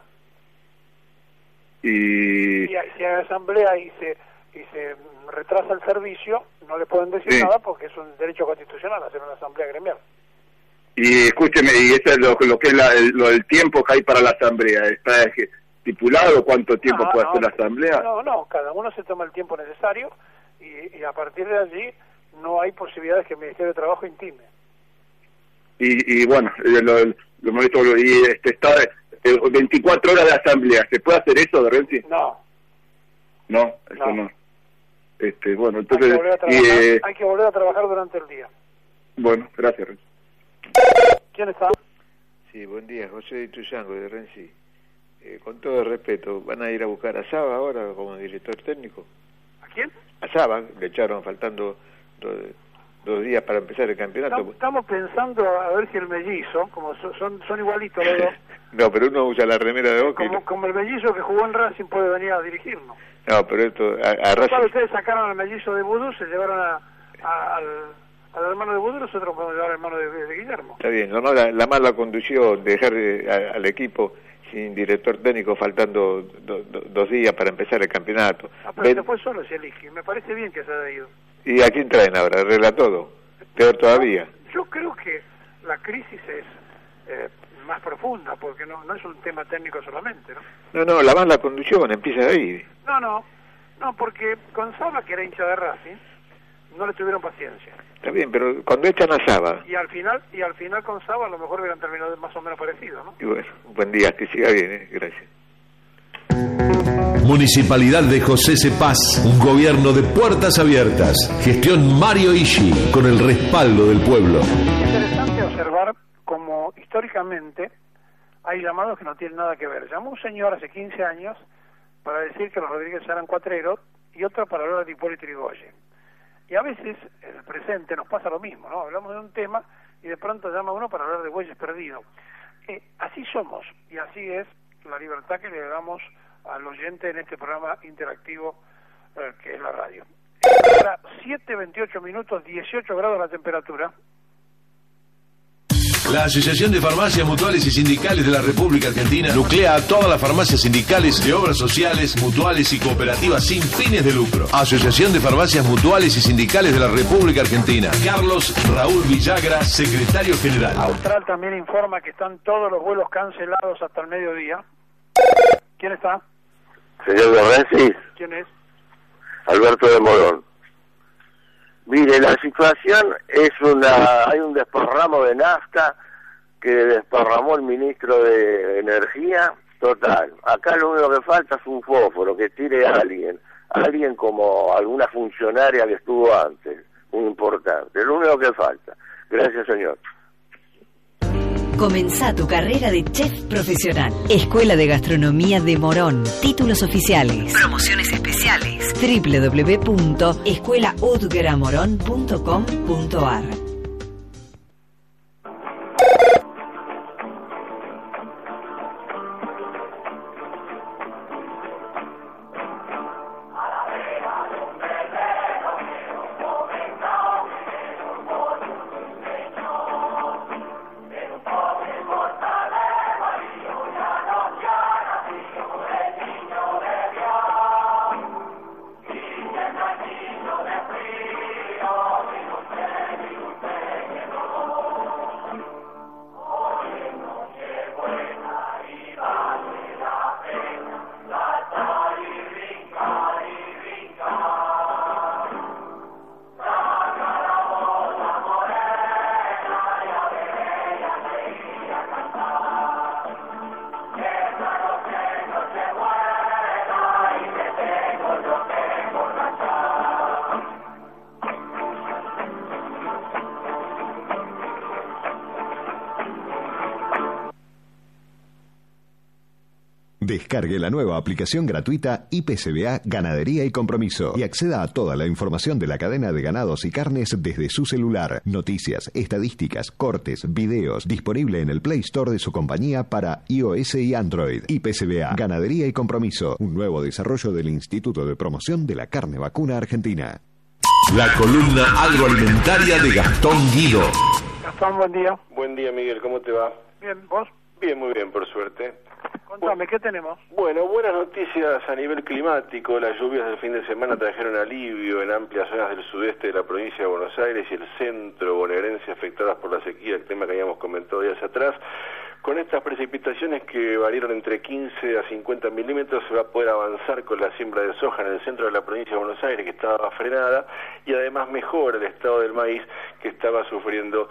Si hay asamblea y se retrasa el servicio, no le pueden decir nada porque es un derecho constitucional hacer una asamblea gremial. Y escúcheme, y eso es lo que es lo del tiempo que hay para la asamblea. ¿Está estipulado cuánto tiempo puede hacer la asamblea? No, cada uno se toma el tiempo necesario y a partir de allí no hay posibilidades que el Ministerio de Trabajo intime. Y bueno, está 24 horas de asamblea. ¿Se puede hacer eso, de Renzi? No, eso no. Bueno, entonces hay que volver a trabajar durante el día. Bueno, gracias, Renzi. ¿Quién está? Sí, buen día, José de Tuyango de Renzi. Con todo el respeto, ¿van a ir a buscar a Saba ahora como director técnico? ¿A quién? A Saba, le echaron faltando 2 días para empezar el campeonato. Estamos pensando a ver si el mellizo, como son igualitos los dos. No, pero uno usa la remera de Boca. Como el mellizo que jugó en Racing puede venir a dirigirnos. No, pero esto a Racing. Cuando ustedes sacaron al mellizo de Vudú, se llevaron al hermano de Vudú, nosotros podemos llevar al hermano de Guillermo. Está bien, la mala conducción de dejar al equipo sin director técnico faltando 2 días para empezar el campeonato. Pero se fue solo Zielinski, me parece bien que se haya ido. ¿Y a quién traen ahora? Arregla todo. Peor todavía. Yo creo que la crisis es más profunda, porque no es un tema técnico solamente, ¿no? No, la mala conducción empieza ahí. No, porque con Saba, que era hincha de Racing, no le tuvieron paciencia. Está bien, pero cuando echan a Saba. Y al final con Saba a lo mejor hubieran terminado más o menos parecido, ¿no? Y bueno, buen día, que siga bien, gracias. Municipalidad de José C. Paz, un gobierno de puertas abiertas. Gestión Mario Ishi, con el respaldo del pueblo. Es interesante observar cómo históricamente hay llamados que no tienen nada que ver. Llamó un señor hace 15 años para decir que los Rodríguez eran cuatreros y otro para hablar de Hipólito Yrigoyen. Y a veces, en el presente, nos pasa lo mismo, ¿no? Hablamos de un tema y de pronto llama uno para hablar de bueyes perdidos. Así somos y así es la libertad que le damos al oyente en este programa interactivo que es la radio. Ahora, 7:28 minutos, 18 grados la temperatura. La Asociación de Farmacias Mutuales y Sindicales de la República Argentina nuclea a todas las farmacias sindicales de obras sociales, mutuales y cooperativas sin fines de lucro. Asociación de Farmacias Mutuales y Sindicales de la República Argentina. Carlos Raúl Villagra, secretario general. Austral también informa que están todos los vuelos cancelados hasta el mediodía. ¿Quién está? Señor de Renzi. ¿Quién es? Alberto de Morón. Mire, la situación es hay un desparramo de nafta que desparramó el ministro de Energía, total. Acá lo único que falta es un fósforo que tire a alguien como alguna funcionaria que estuvo antes, muy importante, lo único que falta. Gracias, señor. Comenzá tu carrera de chef profesional. Escuela de Gastronomía de Morón. Títulos oficiales. Promociones especiales. www.escuelaudgramorón.com.ar. Descargue la nueva aplicación gratuita IPCBA Ganadería y Compromiso y acceda a toda la información de la cadena de ganados y carnes desde su celular. Noticias, estadísticas, cortes, videos, disponible en el Play Store de su compañía para iOS y Android. IPCBA Ganadería y Compromiso, un nuevo desarrollo del Instituto de Promoción de la Carne Vacuna Argentina. La columna agroalimentaria de Gastón Guido. Gastón, buen día. Buen día, Miguel, ¿cómo te va? Bien, ¿vos? Bien, muy bien, por suerte. Contame, ¿qué tenemos? Bueno, buenas noticias a nivel climático. Las lluvias del fin de semana trajeron alivio en amplias zonas del sudeste de la provincia de Buenos Aires y el centro bonaerense afectadas por la sequía, el tema que habíamos comentado días atrás. Con estas precipitaciones que variaron entre 15 a 50 milímetros se va a poder avanzar con la siembra de soja en el centro de la provincia de Buenos Aires, que estaba frenada, y además mejora el estado del maíz, que estaba sufriendo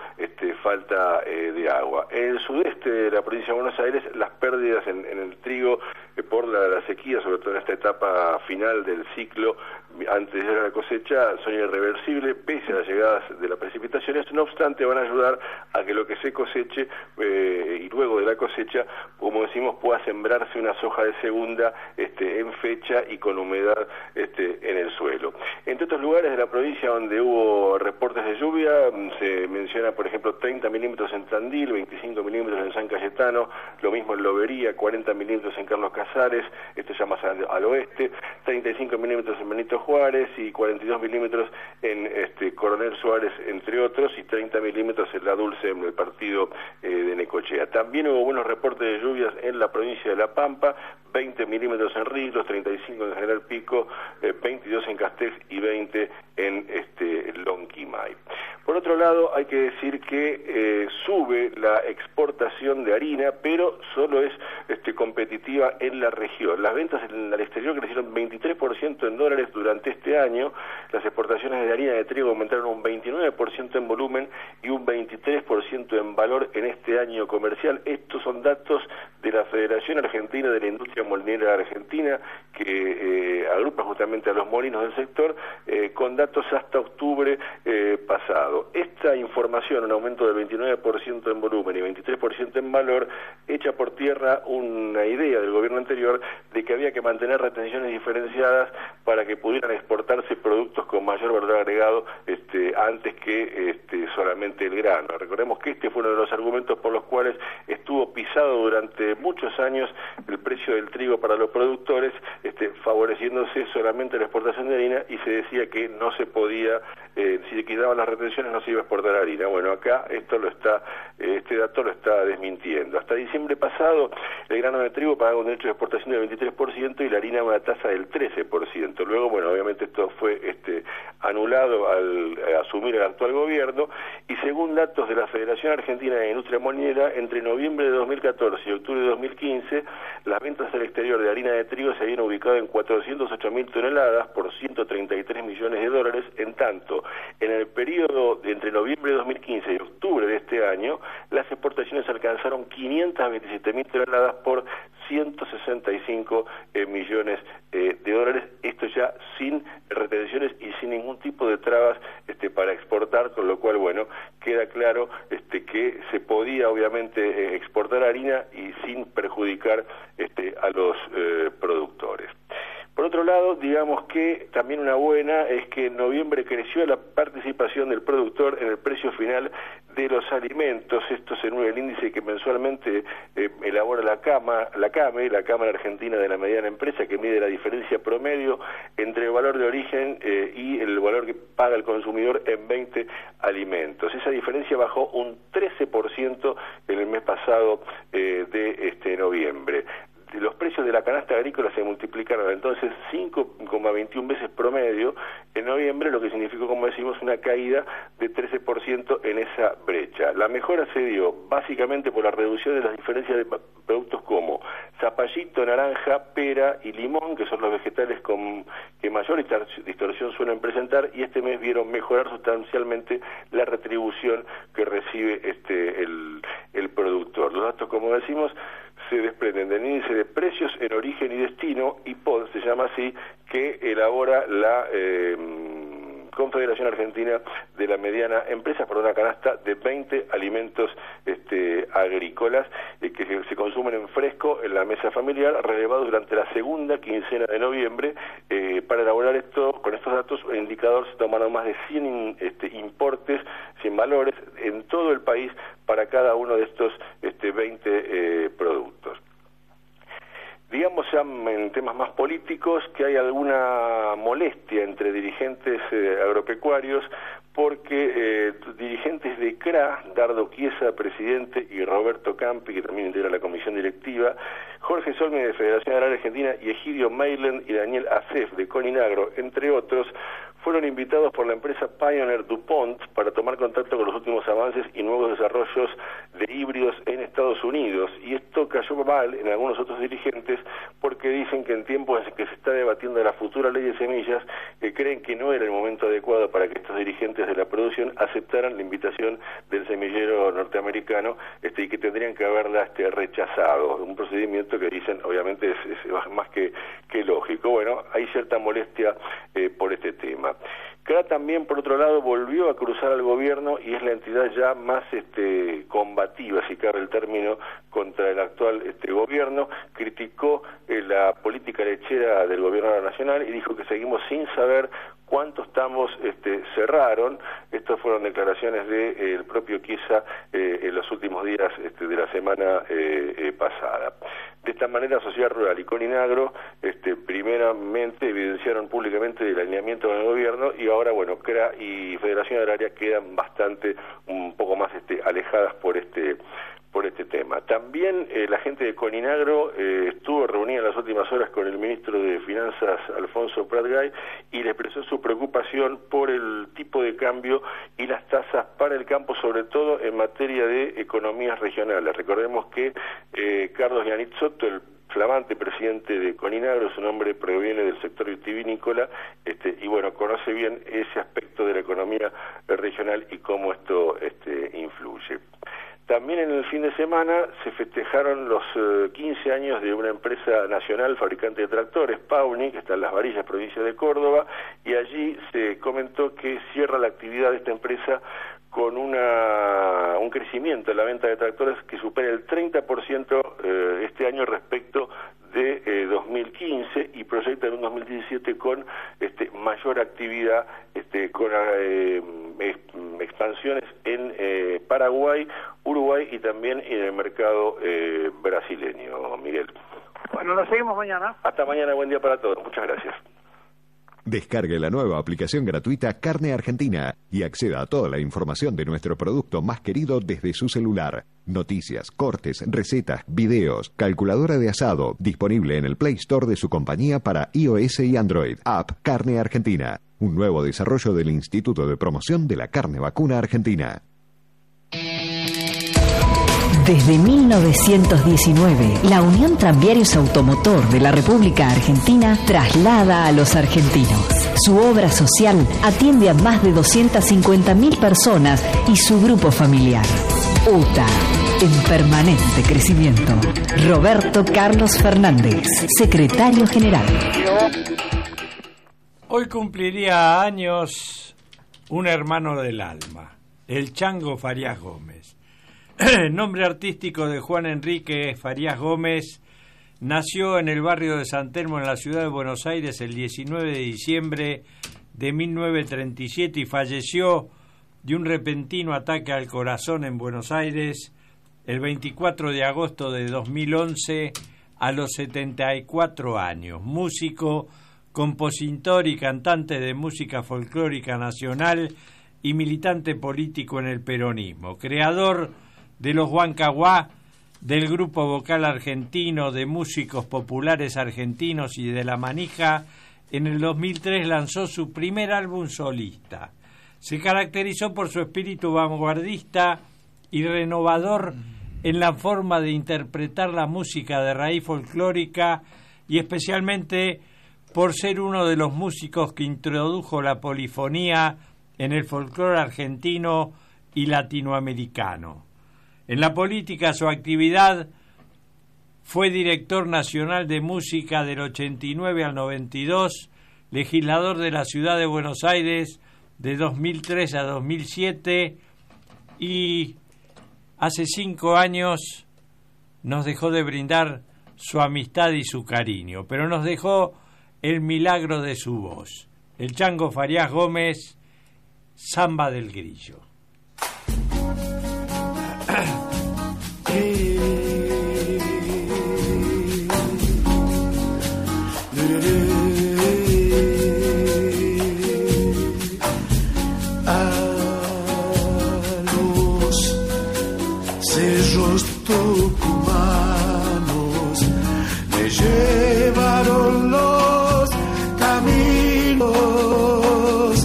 falta de agua. En el sudeste de la provincia de Buenos Aires, las pérdidas en el trigo por la sequía, sobre todo en esta etapa final del ciclo, antes de llegar a la cosecha, son irreversibles, pese a las llegadas de las precipitaciones. No obstante, van a ayudar a que lo que se coseche y luego de la cosecha, como decimos, pueda sembrarse una soja de segunda en fecha y con humedad en el suelo. Entre otros lugares de la provincia donde hubo reportes de lluvia, se menciona, por ejemplo, 30 milímetros en Tandil, 25 milímetros en San Cayetano, lo mismo en Lobería, 40 milímetros en Carlos Casares, esto ya más al oeste, 35 milímetros en Benito Juárez y 42 milímetros en Coronel Suárez, entre otros, y 30 milímetros en La Dulce, en el partido de Necochea. También hubo buenos reportes de lluvias en la provincia de La Pampa, 20 milímetros en Ríos, 35 en General Pico, 22 en Castex y 20 en Lonquimay. Por otro lado, hay que decir que sube la exportación de harina, pero solo es competitiva en la región. Las ventas al exterior crecieron 23% en dólares durante este año. Las exportaciones de harina de trigo aumentaron un 29% en volumen y un 23% en valor en este año comercial. Estos son datos de la Federación Argentina de la Industria Molinera Argentina, que agrupa justamente a los molinos del sector, con datos hasta octubre pasado. Esta información, un aumento del 29% en volumen y 23% en valor, echa por tierra una idea del gobierno anterior de que había que mantener retenciones diferenciadas para que pudieran exportarse productos con mayor valor agregado antes que solamente el grano. Recordemos que este fue uno de los argumentos por los cuales estuvo pisado durante muchos años el precio del trigo para los productores, favoreciéndose solamente la exportación de harina, y se decía que no se podía, si se quitaban las retenciones no se iba a exportar harina. Bueno, acá este dato lo está desmintiendo. Hasta diciembre pasado el grano de trigo pagaba un derecho de exportación del 23% y la harina una tasa del 13%. Luego, bueno, obviamente esto fue anulado al asumir el actual gobierno, y según datos de la Federación Argentina de Industria Molinera, entre noviembre de 2014 y octubre de 2015, las ventas al exterior de harina de trigo se habían ubicado en 408.000 toneladas por 133 millones de dólares. En tanto, en el periodo entre noviembre de 2015 y octubre de este año, las exportaciones alcanzaron 527.000 toneladas por 165 millones de dólares, esto ya sin retenciones y sin ningún tipo de trabas para exportar, con lo cual, bueno, queda claro que se podía obviamente exportar harina y sin perjudicar a los productores. Por otro lado, digamos que también una buena es que en noviembre creció la participación del productor en el precio final de los alimentos, esto según el índice que mensualmente elabora la CAME, la Cámara Argentina de la Mediana Empresa, que mide la diferencia promedio entre el valor de origen y el valor que paga el consumidor en 20 alimentos. Esa diferencia bajó un 13% en el mes pasado de noviembre. Los precios de la canasta agrícola se multiplicaron entonces 5,21 veces promedio en noviembre, lo que significó, como decimos, una caída de 13% en esa brecha. La mejora se dio básicamente por la reducción de las diferencias de productos como zapallito, naranja, pera y limón, que son los vegetales que mayor distorsión suelen presentar, y este mes vieron mejorar sustancialmente la retribución que recibe el productor. Los datos, como decimos, se desprenden del índice de precios en origen y destino, IPOD se llama así, que elabora la Confederación Argentina de la Mediana Empresa, por una canasta de 20 alimentos agrícolas que se consumen en fresco en la mesa familiar, relevados durante la segunda quincena de noviembre. Para elaborar esto, con estos datos, el indicador se tomaron más de 100 importes sin valores en todo el país para cada uno de estos 20 productos. Digamos ya en temas más políticos que hay alguna molestia entre dirigentes agropecuarios porque dirigentes de CRA, Dardo Chiesa, presidente, y Roberto Campi, que también integra la comisión directiva, Jorge Solmi de Federación Agraria Argentina y Egidio Meilen y Daniel Acef de Coninagro, entre otros, fueron invitados por la empresa Pioneer DuPont para tomar contacto con los últimos avances y nuevos desarrollos de híbridos en Estados Unidos. Y esto cayó mal en algunos otros dirigentes porque dicen que en tiempos en que se está debatiendo la futura ley de semillas, creen que no era el momento adecuado para que estos dirigentes de la producción aceptaran la invitación del semillero norteamericano y que tendrían que haberla rechazado. Un procedimiento que dicen obviamente es más que lógico. Bueno, hay cierta molestia por este tema. CRA también, por otro lado, volvió a cruzar al gobierno y es la entidad ya más combativa, si cabe el término, contra el actual gobierno. Criticó la política lechera del gobierno nacional y dijo que seguimos sin saber cuántos tamos cerraron. Estas fueron declaraciones del propio Chiesa en los últimos días de la semana pasada. De esta manera, Sociedad Rural y Coninagro primeramente evidenciaron públicamente el alineamiento con el gobierno, y ahora, bueno, CRA y Federación Agraria quedan bastante, un poco más alejadas por este tema. También la gente de Coninagro estuvo reunida en las últimas horas con el ministro de Finanzas, Alfonso Prat-Gay, y le expresó su preocupación por el tipo de cambio y las tasas para el campo, sobre todo en materia de economías regionales. Recordemos que Carlos Yanit Soto, el flamante presidente de Coninagro, su nombre proviene del sector vitivinícola, y bueno, conoce bien ese aspecto de la economía regional y cómo esto influye. También en el fin de semana se festejaron los 15 años de una empresa nacional fabricante de tractores, Pauni, que está en Las Varillas, provincia de Córdoba, y allí se comentó que cierra la actividad de esta empresa con un crecimiento en la venta de tractores que supera el 30% este año respecto de 2015, y proyecta en un 2017 con mayor actividad, con expansiones en Paraguay, Uruguay y también en el mercado brasileño. Miguel. Bueno, nos seguimos mañana. Hasta mañana, buen día para todos. Muchas gracias. Descargue la nueva aplicación gratuita Carne Argentina y acceda a toda la información de nuestro producto más querido desde su celular. Noticias, cortes, recetas, videos, calculadora de asado, disponible en el Play Store de su compañía para iOS y Android. App Carne Argentina, un nuevo desarrollo del Instituto de Promoción de la Carne Vacuna Argentina. Desde 1919, la Unión Tranviarios Automotor de la República Argentina traslada a los argentinos. Su obra social atiende a más de 250.000 personas y su grupo familiar. UTA, en permanente crecimiento. Roberto Carlos Fernández, secretario general. Hoy cumpliría años un hermano del alma, el Chango Farías Gómez. Nombre artístico de Juan Enrique Farías Gómez, nació en el barrio de San Telmo, en la ciudad de Buenos Aires, el 19 de diciembre de 1937 y falleció de un repentino ataque al corazón en Buenos Aires el 24 de agosto de 2011 a los 74 años. Músico, compositor y cantante de música folclórica nacional y militante político en el peronismo. Creador de los Huancahuá, del Grupo Vocal Argentino de Músicos Populares Argentinos y de La Manija, en el 2003 lanzó su primer álbum solista. Se caracterizó por su espíritu vanguardista y renovador en la forma de interpretar la música de raíz folclórica y especialmente por ser uno de los músicos que introdujo la polifonía en el folclore argentino y latinoamericano. En la política, su actividad fue director nacional de música del 89 al 92, legislador de la ciudad de Buenos Aires de 2003 a 2007 y hace 5 años nos dejó de brindar su amistad y su cariño, pero nos dejó el milagro de su voz. El Chango Farías Gómez, Samba del Grillo. A los cerros tucumanos me llevaron los caminos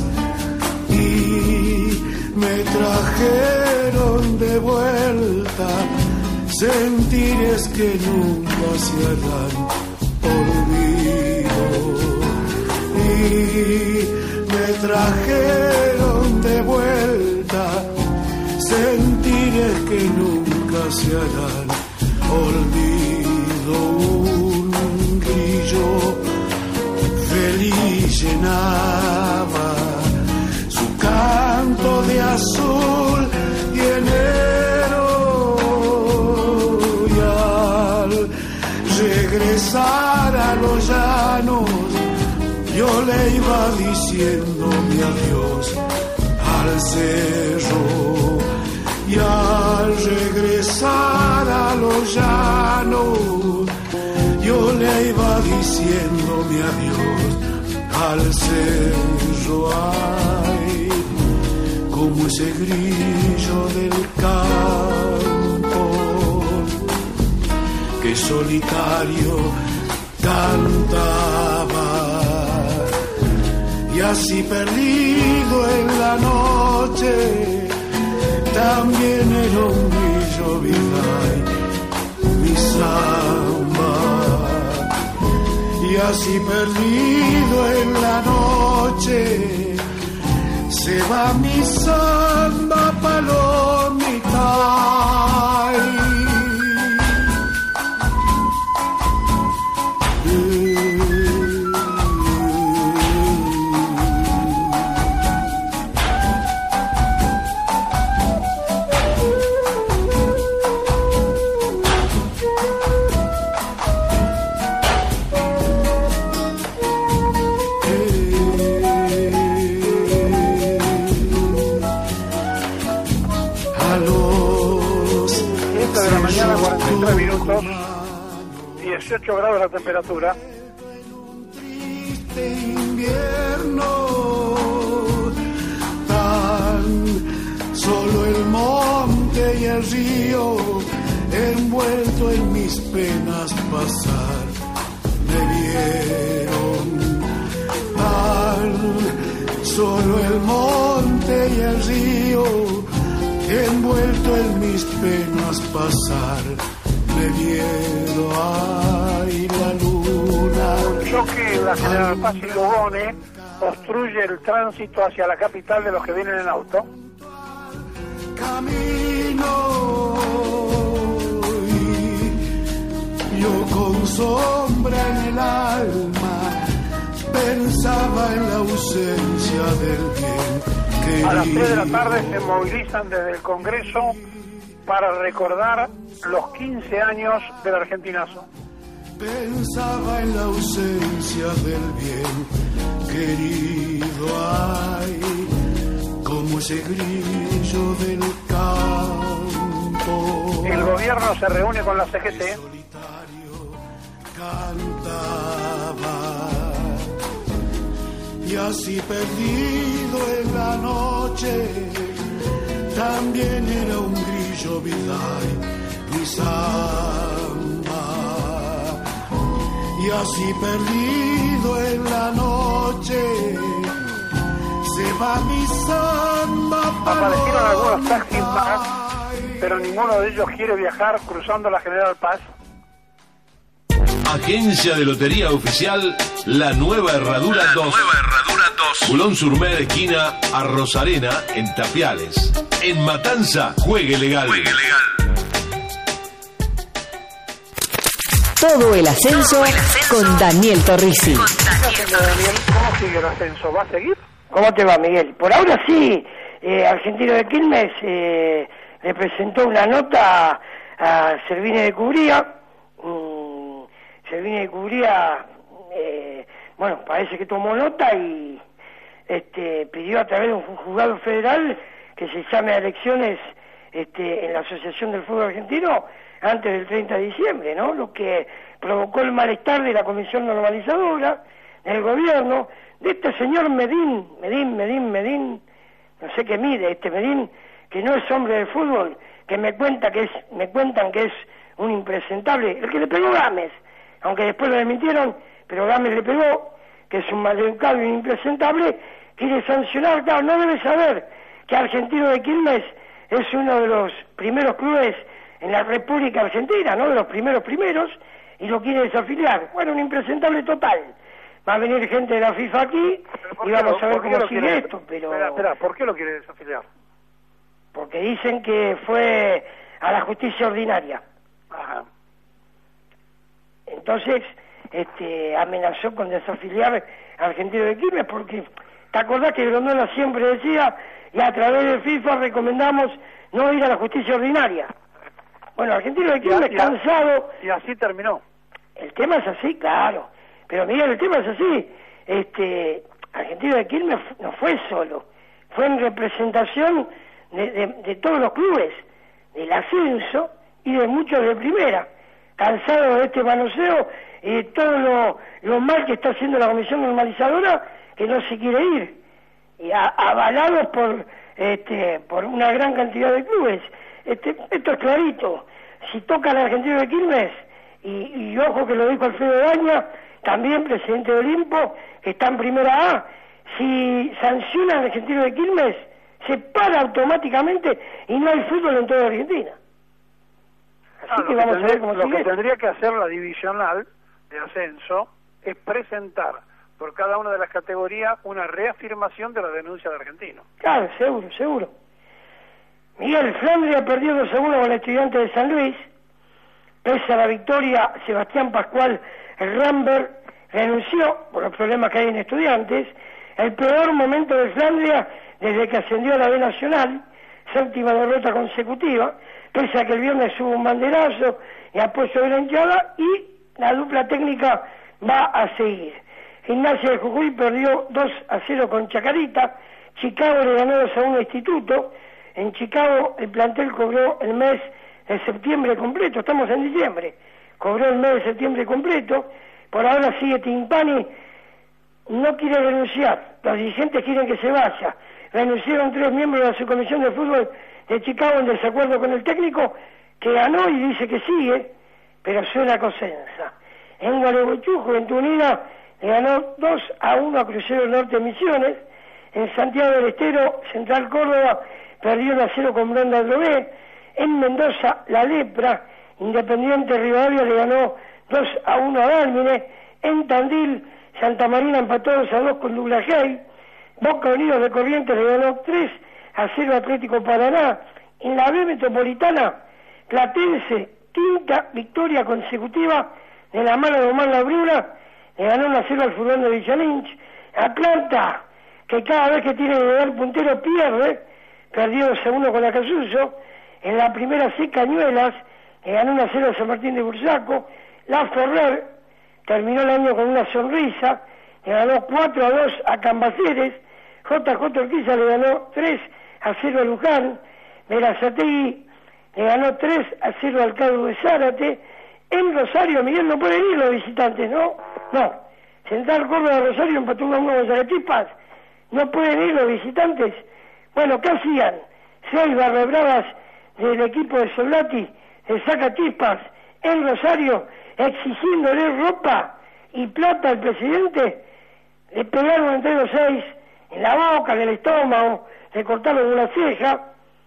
y me trajeron de vuelta sentires que nunca se harán olvido, y me trajeron de vuelta sentires que nunca se harán olvido. Un grillo feliz llenaba su canto de azul y enero, y al regresar a los llanos yo le le iba diciendo mi adiós al cerro, y al regresar a los llanos yo le iba diciendo mi adiós al cerro. Ay, como ese grillo del campo que solitario cantaba, y así perdido en la noche también era un grillo viva mi samba. Y así perdido en la noche se va mi samba palomita. Minutos, 18 grados la temperatura. Triste invierno, tan solo el monte y el río envuelto en mis penas pasar me vieron. Tan solo el monte y el río envuelto en mis penas pasar me vieron. Ay, la luna. Un choque en la General Paz y Lugones obstruye el tránsito hacia la capital de los que vienen en auto. Camino y yo con sombra en el alma pensaba en la ausencia del bien. A las 3 de la tarde se movilizan desde el Congreso para recordar los 15 años del argentinazo. Pensaba en la ausencia del bien querido, ay, como ese grillo del campo. El gobierno se reúne con la CGT. Cantaba, y así perdido en la noche también era un grillo vidal mi samba. Y así perdido en la noche se va mi samba. Aparecieron algunos taxis más, pero ninguno de ellos quiere viajar cruzando la General Paz. Agencia de Lotería Oficial La Nueva Herradura 2. Bulón Surmer, esquina Arrozarena, en Tapiales. En Matanza, juegue legal. Todo el ascenso con Daniel Torrisi. Daniel, ¿cómo sigue el ascenso? ¿Va a seguir? ¿Cómo te va, Miguel? Por ahora sí. Argentino de Quilmes le presentó una nota a Servini de Cubría. Servini de Cubría, bueno, parece que tomó nota y pidió a través de un juzgado federal que se llame a elecciones en la Asociación del Fútbol Argentino antes del 30 de diciembre, ¿no? Lo que provocó el malestar de la Comisión Normalizadora, del gobierno, de este señor Medín, no sé qué mide Medín, que no es hombre de fútbol, que me cuentan que es un impresentable, el que le pegó Gámez, aunque después lo desmintieron, pero Gámez le pegó, que es un maleducado y un impresentable, quiere sancionar. Claro, no debe saber que Argentino de Quilmes es uno de los primeros clubes en la República Argentina, ¿no? De los primeros, y lo quiere desafiliar. Bueno, un impresentable total. Va a venir gente de la FIFA aquí y vamos a ver cómo sigue esto, pero... Espera, ¿por qué lo quiere desafiliar? Porque dicen que fue a la justicia ordinaria. Ajá. Entonces, amenazó con desafiliar a Argentino de Quilmes, porque ¿te acordás que Grondona siempre decía, y a través de FIFA recomendamos no ir a la justicia ordinaria? Bueno, Argentino de Quilmes cansado... Y así terminó. El tema es así, claro. Pero Miguel, el tema es así. Argentino de Quilmes no fue solo, fue en representación de todos los clubes, del ascenso y de muchos de primera, cansados de este manoseo y todo lo mal que está haciendo la comisión normalizadora, que no se quiere ir, y avalados por una gran cantidad de clubes. Esto es clarito. Si toca al Argentino de Quilmes, y ojo que lo dijo Alfredo Daña, también presidente de Olimpo, que está en primera A, si sanciona al Argentino de Quilmes, se para automáticamente y no hay fútbol en toda Argentina. Así que vamos a ver cómo sigue. Lo que tendría que hacer la divisional de ascenso es presentar por cada una de las categorías una reafirmación de la denuncia de Argentino. Claro, seguro. Miguel, Flandria perdió 2-1 con el Estudiante de San Luis. Pese a la victoria, Sebastián Pascual Rambert renunció por los problemas que hay en Estudiantes. El peor momento de Flandria desde que ascendió a la B Nacional, 7ª derrota consecutiva, pese a que el viernes hubo un banderazo y apoyo de la hinchada, y la dupla técnica va a seguir. Gimnasia de Jujuy perdió 2-0 con Chacarita. Chicago le ganó 2-1 a Instituto. En Chicago el plantel cobró el mes de septiembre completo, estamos en diciembre, cobró el mes de septiembre completo. Por ahora sigue Timpani, no quiere renunciar, los dirigentes quieren que se vaya. Renunciaron 3 miembros de la subcomisión de fútbol de Chicago en desacuerdo con el técnico, que ganó y dice que sigue, pero suena Cosenza. En Gualeguaychú, Juventud Unida le ganó 2-1 a Crucero Norte Misiones. En Santiago del Estero, Central Córdoba perdió 1-0 con Blonda Drobé. En Mendoza, La Lepra, Independiente Rivadavia le ganó 2-1 a Dálmine. En Tandil, Santa Marina empató 2-2 con Douglas Hay. Boca Unidos de Corrientes le ganó 3-0 a Atlético Paraná. En la B Metropolitana, Platense, 5ª victoria consecutiva de la mano de Omar Labruna, le ganó 1-0 al Furón de Villalinch. Atlanta, que cada vez que tiene que dar puntero pierde, perdió 2-1 con Acasuso. En la primera C, Cañuelas le ganó 1-0 a San Martín de Bursaco. La Ferrer terminó el año con una sonrisa, le ganó 4-2 a Cambaceres. JJ Urquiza le ganó 3-0 a Luján. Verazategui le ganó 3-0 al Calvo de Zárate. En Rosario, Miguel, no pueden ir los visitantes, ¿no? No. Central Córdoba de Rosario empató 1-1 con Zacatipaz. No pueden ir los visitantes. Bueno, ¿qué hacían? 6 barrebravas del equipo de Solati, de Zacatipaz, en Rosario, exigiéndole ropa y plata al presidente. Le pegaron entre los 6 en la boca, en el estómago, le cortaron una ceja.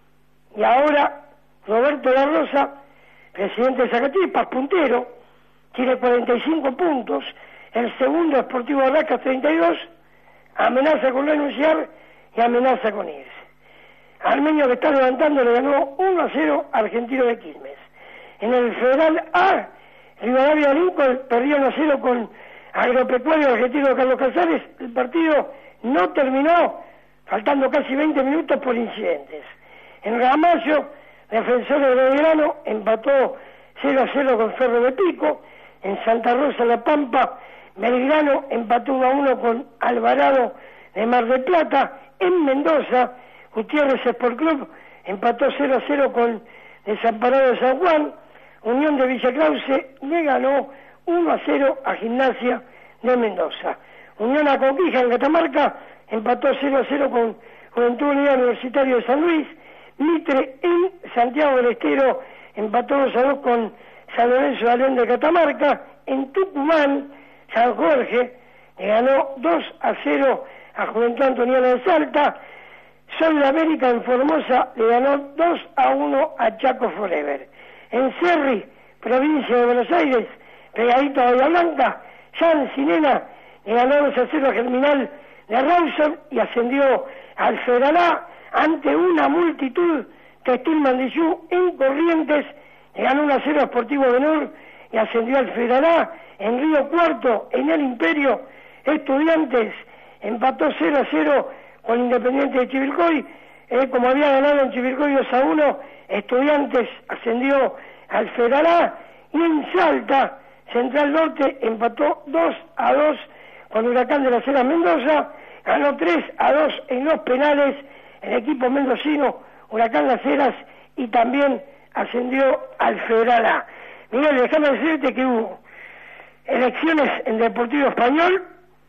Y ahora Roberto La Rosa, presidente de Zacatipaz, puntero, tiene 45 puntos. El segundo, Sportivo Barracas, 32, amenaza con renunciar y amenaza con irse. Armenio, que está levantando, le ganó 1-0 a Argentino de Quilmes. En el Federal A, Rivadavia Lincoln perdió 1-0 con Agropecuario Argentino de Carlos Casares. El partido no terminó, faltando casi 20 minutos por incidentes. En Ramallo, Defensor de Belgrano empató 0-0 con Ferro de Pico. En Santa Rosa, La Pampa, Belgrano empató 1-1 con Alvarado de Mar del Plata. En Mendoza, Gutiérrez Sport Club empató 0-0 con Desamparado de San Juan. Unión de Villa Clause le ganó 1-0 a Gimnasia de Mendoza. Unión Aconquija en Catamarca empató 0-0 con Juventud Unida Universitario de San Luis. Mitre en Santiago del Estero empató 2-2 con San Lorenzo de León de Catamarca. En Tucumán, San Jorge le ganó 2-0 a Juventud Antoniana de Salta. Sol de América en Formosa le ganó 2-1 a Chaco Forever. En Cerri, provincia de Buenos Aires, pegadito a Bahía Blanca, Jan Cinena le ganó 2-0 a Germinal de Rawson y ascendió al Federal A ante una multitud. Textil Mandillú en Corrientes le ganó 1-0 a Sportivo Benur y ascendió al Federal A. En Río Cuarto, en el Imperio, Estudiantes empató 0-0 con Independiente de Chivilcoy. Como había ganado en Chivilcoy 2-1, Estudiantes ascendió al Federal A. Y en Salta, Central Norte empató 2-2 con Huracán de la Sierra Mendoza. ganó 3-2 en los penales el equipo mendocino, Huracán Las Heras, y también ascendió al Federal A. Miguel, déjame decirte que hubo elecciones en Deportivo Español,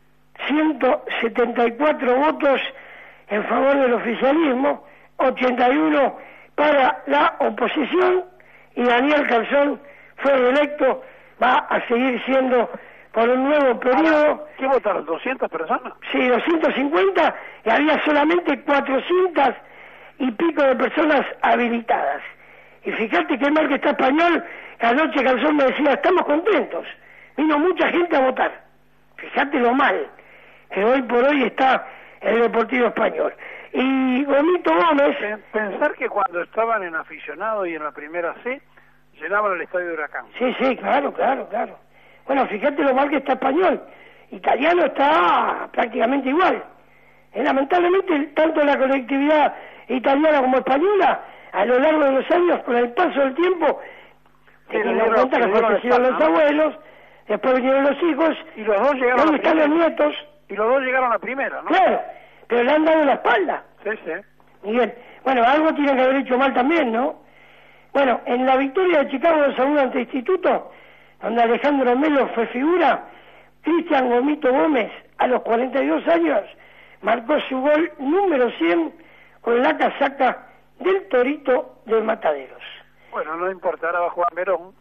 174 votos en favor del oficialismo, 81 para la oposición, y Daniel Calzón fue electo, va a seguir siendo por un nuevo periodo. ¿Qué votaron? ¿200 personas? Sí, 250, y había solamente 400 y pico de personas habilitadas. Y fíjate qué mal que está Español, que anoche Calzón me decía, estamos contentos, vino mucha gente a votar. Fíjate lo mal que hoy por hoy está el Deportivo Español. Y Gomito Gómez... Pensar que cuando estaban en aficionado y en la primera C, llenaban el estadio de Huracán. Sí, claro. Bueno, fíjate lo mal que está Español. Italiano está prácticamente igual. Lamentablemente, tanto la colectividad italiana como española, a lo largo de los años, con el paso del tiempo, teniendo en cuenta que fallecieron los abuelos, después vinieron los hijos, y los dos llegaron hoy están los nietos. Y los dos llegaron a primera, ¿no? Claro, pero le han dado la espalda. Sí. Miguel, bueno, algo tiene que haber hecho mal también, ¿no? Bueno, en la victoria de Chicago 2-1 ante Instituto, donde Alejandro Melo fue figura, Cristian Gomito Gómez, a los 42 años, marcó su gol número 100 con la casaca del Torito de Mataderos. Bueno, no importa, ahora va a jugar Verón.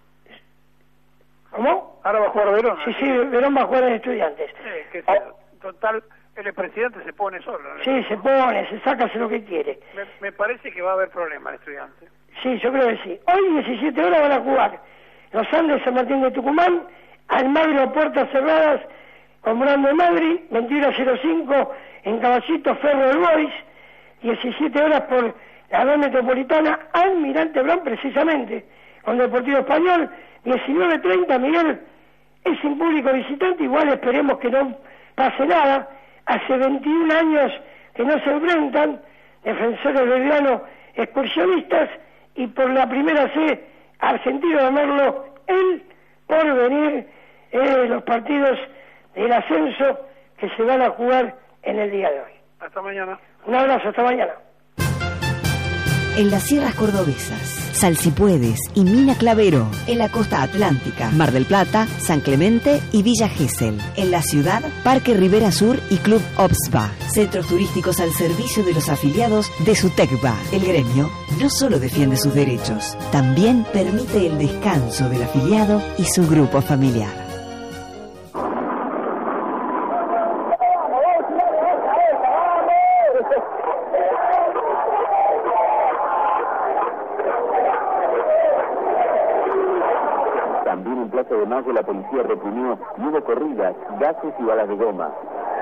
¿Cómo? Ahora va a jugar Verón. Sí, Verón va a jugar en Estudiantes. Total, el presidente se pone solo, ¿no? Sí, se pone, se saca, hace lo que quiere. Me parece que va a haber problemas el Estudiante. Sí, yo creo que sí. Hoy 17 horas van a jugar los Andes San Martín de Tucumán, Almagro a puertas cerradas con Brando Madrid, 21:05 en Caballito Ferro del Boys, 17 horas por la red metropolitana, Almirante Brown precisamente, con Deportivo Español, 19:30, Miguel, es sin público visitante, igual esperemos que no pase nada. Hace 21 años que no se enfrentan, Defensores Belgrano excursionistas, y por la primera C, Argentino de Merlo, el porvenir, los partidos del ascenso que se van a jugar en el día de hoy. Hasta mañana. Un abrazo, hasta mañana. En las sierras cordobesas, Salsipuedes y Mina Clavero. En la costa atlántica, Mar del Plata, San Clemente y Villa Gesell. En la ciudad, Parque Rivera Sur y Club Obsba. Centros turísticos al servicio de los afiliados de SUTECBA. El gremio no solo defiende sus derechos, también permite el descanso del afiliado y su grupo familiar. De mayo la policía reprimió y hubo corridas, gases y balas de goma.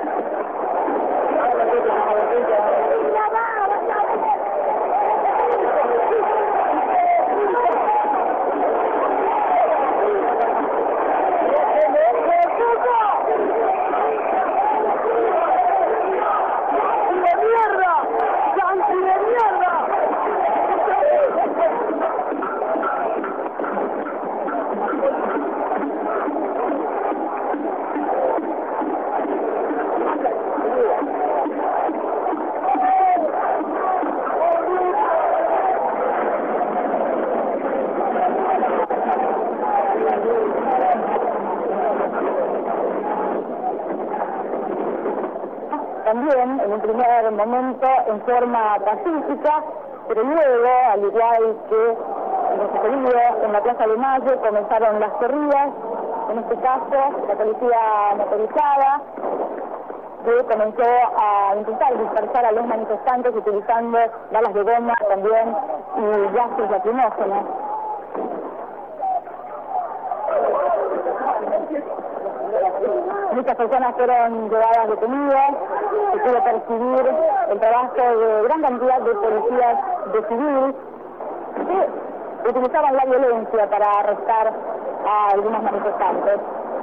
También, en un primer momento, en forma pacífica, pero luego, al igual que lo sucedido en la Plaza de Mayo, comenzaron las corridas, en este caso, la policía motorizada, que comenzó a intentar dispersar a los manifestantes utilizando balas de goma también y gases lacrimógenos. Muchas personas fueron llevadas detenidas, se pudo percibir el trabajo de gran cantidad de policías de civil que utilizaban la violencia para arrestar a algunos manifestantes.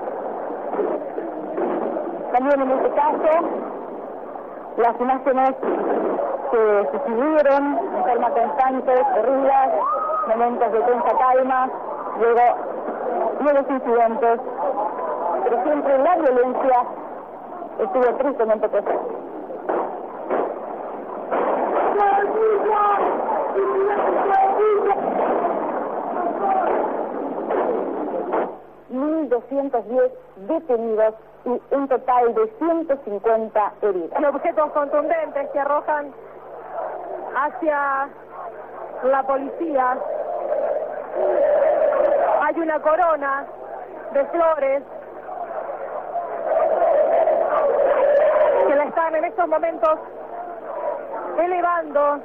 También en este caso, las imágenes que sucedieron en forma constante, corridas, momentos de tensa calma, luego nuevos incidentes, pero siempre la violencia estuvo tristemente presente. 1.210 detenidos y un total de 150 heridos. Objetos contundentes que arrojan hacia la policía. Hay una corona de flores que la están en estos momentos elevando,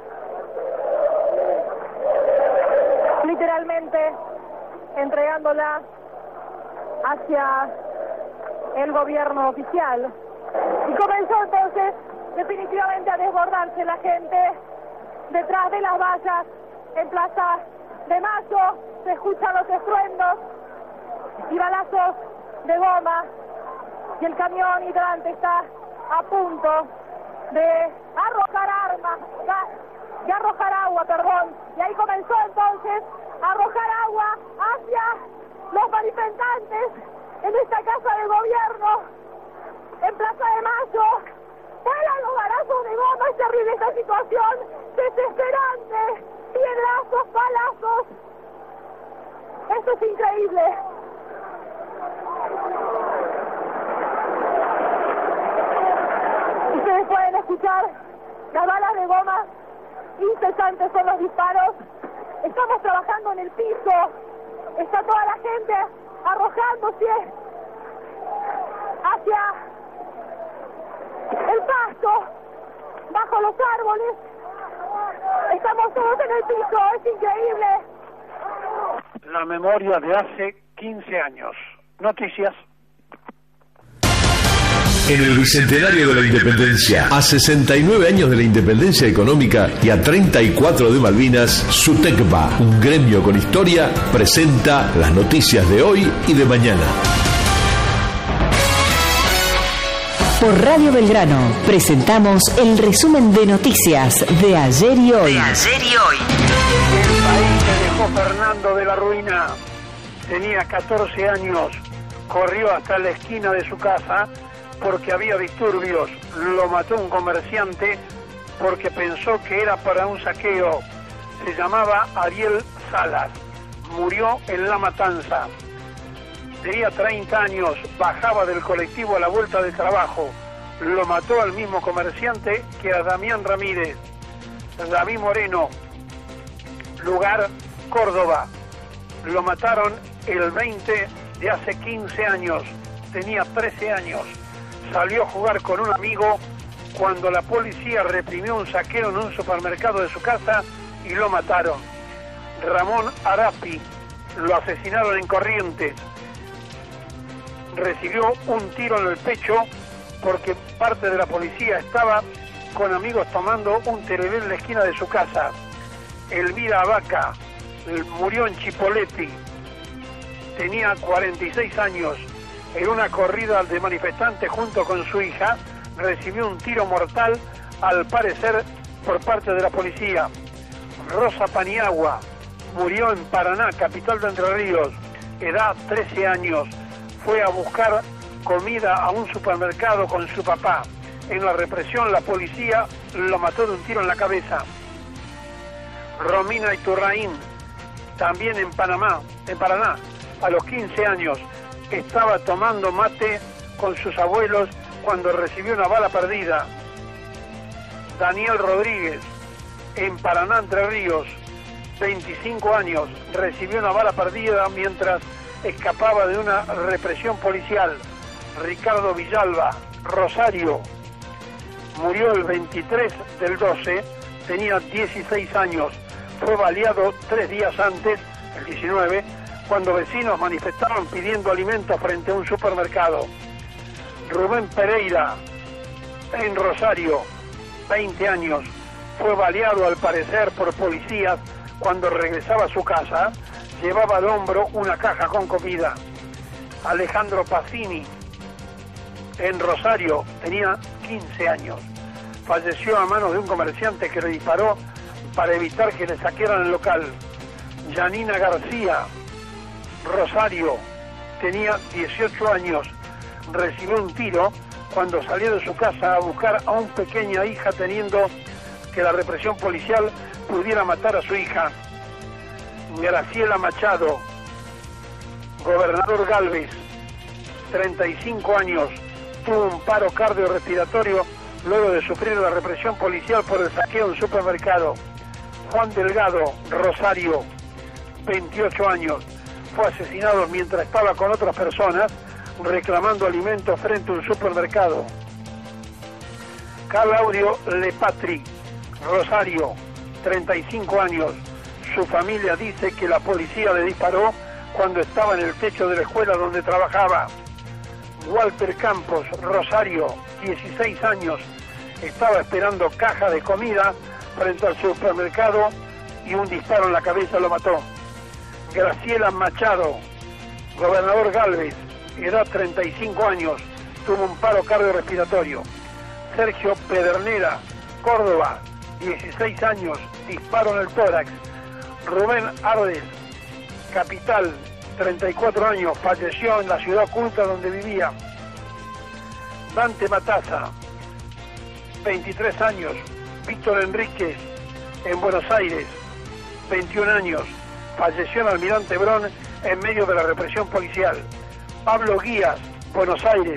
literalmente entregándola hacia el gobierno oficial. Y comenzó entonces definitivamente a desbordarse la gente detrás de las vallas en Plaza de Mayo. Se escuchan los estruendos y balazos de goma, y el camión hidrante está a punto de arrojar agua, y ahí comenzó entonces a arrojar agua hacia los manifestantes en esta casa de gobierno en Plaza de Mayo. Vuelan los balazos de goma. Es terrible esta situación, desesperante, piedrazos, balazos. Esto es increíble. Ustedes pueden escuchar las balas de goma, incesantes son los disparos. Estamos trabajando en el piso, está toda la gente arrojándose hacia el pasto, bajo los árboles. Estamos todos en el piso, es increíble. La memoria de hace 15 años. Noticias. En el Bicentenario de la Independencia, a 69 años de la independencia económica y a 34 de Malvinas, SUTECBA, un gremio con historia, presenta las noticias de hoy y de mañana. Por Radio Belgrano presentamos el resumen de noticias de ayer y hoy. El país que dejó Fernando de la Ruina tenía 14 años, corrió hasta la esquina de su casa porque había disturbios, lo mató un comerciante porque pensó que era para un saqueo. Se llamaba Ariel Salas, murió en La Matanza. Tenía 30 años, bajaba del colectivo a la vuelta de trabajo. Lo mató al mismo comerciante que a Damián Ramírez. David Moreno, lugar Córdoba. Lo mataron el 20 de hace 15 años. Tenía 13 años. Salió a jugar con un amigo cuando la policía reprimió un saqueo en un supermercado de su casa y lo mataron. Ramón Arapi, lo asesinaron en Corrientes. Recibió un tiro en el pecho porque parte de la policía estaba con amigos tomando un tereré en la esquina de su casa. Elvira Vaca murió en Chipoleti, tenía 46 años. En una corrida de manifestantes junto con su hija, recibió un tiro mortal, al parecer por parte de la policía. Rosa Paniagua murió en Paraná, capital de Entre Ríos, edad 13 años. Fue a buscar comida a un supermercado con su papá. En la represión, la policía lo mató de un tiro en la cabeza. Romina Iturraín, también en Paraná, a los 15 años, estaba tomando mate con sus abuelos cuando recibió una bala perdida. Daniel Rodríguez, en Paraná, Entre Ríos, 25 años, recibió una bala perdida mientras escapaba de una represión policial. Ricardo Villalba, Rosario, murió el 23 del 12, tenía 16 años, fue baleado 3 días antes, el 19, cuando vecinos manifestaban pidiendo alimentos frente a un supermercado. Rubén Pereira, en Rosario, 20 años, fue baleado al parecer por policías cuando regresaba a su casa, llevaba al hombro una caja con comida. Alejandro Pacini, en Rosario, tenía 15 años, falleció a manos de un comerciante que le disparó para evitar que le saquearan el local. Yanina García, Rosario, tenía 18 años, recibió un tiro cuando salió de su casa a buscar a una pequeña hija teniendo que la represión policial pudiera matar a su hija. Graciela Machado, gobernador Galvez, 35 años, tuvo un paro cardiorrespiratorio luego de sufrir la represión policial por el saqueo de un supermercado. Juan Delgado, Rosario, 28 años, fue asesinado mientras estaba con otras personas reclamando alimentos frente a un supermercado. Claudio Lepatri, Rosario, 35 años, su familia dice que la policía le disparó cuando estaba en el techo de la escuela donde trabajaba. Walter Campos, Rosario, 16 años, estaba esperando caja de comida frente al supermercado y un disparo en la cabeza lo mató. Graciela Machado, gobernador Galvez, edad 35 años, tuvo un paro cardiorrespiratorio. Sergio Pedernera, Córdoba, 16 años, disparo en el tórax. Rubén Ardes, Capital, 34 años, falleció en la ciudad oculta donde vivía. Dante Mataza, 23 años, Víctor Enríquez, en Buenos Aires, 21 años, falleció en Almirante Brón en medio de la represión policial. Pablo Guías, Buenos Aires,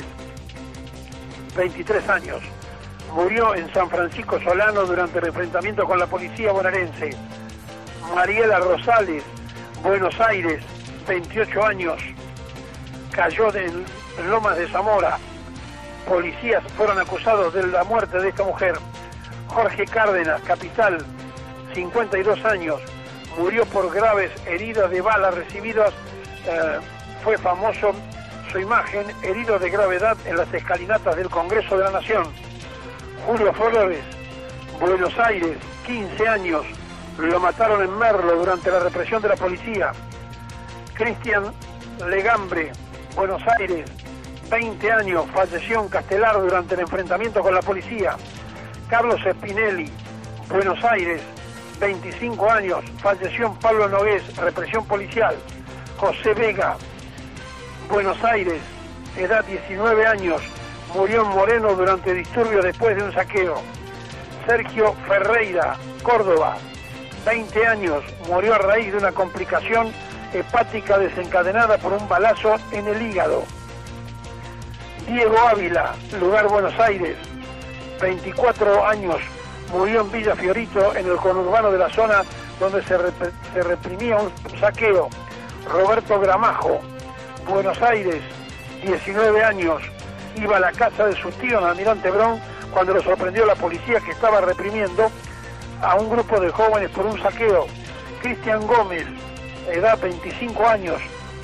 23 años, murió en San Francisco Solano durante el enfrentamiento con la policía bonaerense. Mariela Rosales, Buenos Aires, 28 años, cayó en Lomas de Zamora. Policías fueron acusados de la muerte de esta mujer. Jorge Cárdenas, Capital, 52 años, murió por graves heridas de balas recibidas. Fue famoso su imagen, herido de gravedad en las escalinatas del Congreso de la Nación. Julio Flores, Buenos Aires, 15 años, lo mataron en Merlo durante la represión de la policía. Cristian Legambre, Buenos Aires, 20 años, falleció en Castelar durante el enfrentamiento con la policía. Carlos Spinelli, Buenos Aires, 25 años, falleció en Pablo Nogués, represión policial. José Vega, Buenos Aires, edad 19 años, murió en Moreno durante disturbios después de un saqueo. Sergio Ferreira, Córdoba, 20 años, murió a raíz de una complicación hepática desencadenada por un balazo en el hígado. Diego Ávila, lugar Buenos Aires, 24 años, murió en Villa Fiorito, en el conurbano de la zona donde se reprimía un saqueo. Roberto Gramajo, Buenos Aires, 19 años, iba a la casa de su tío en Almirante Brón cuando lo sorprendió la policía que estaba reprimiendo a un grupo de jóvenes por un saqueo. Cristian Gómez, edad 25 años.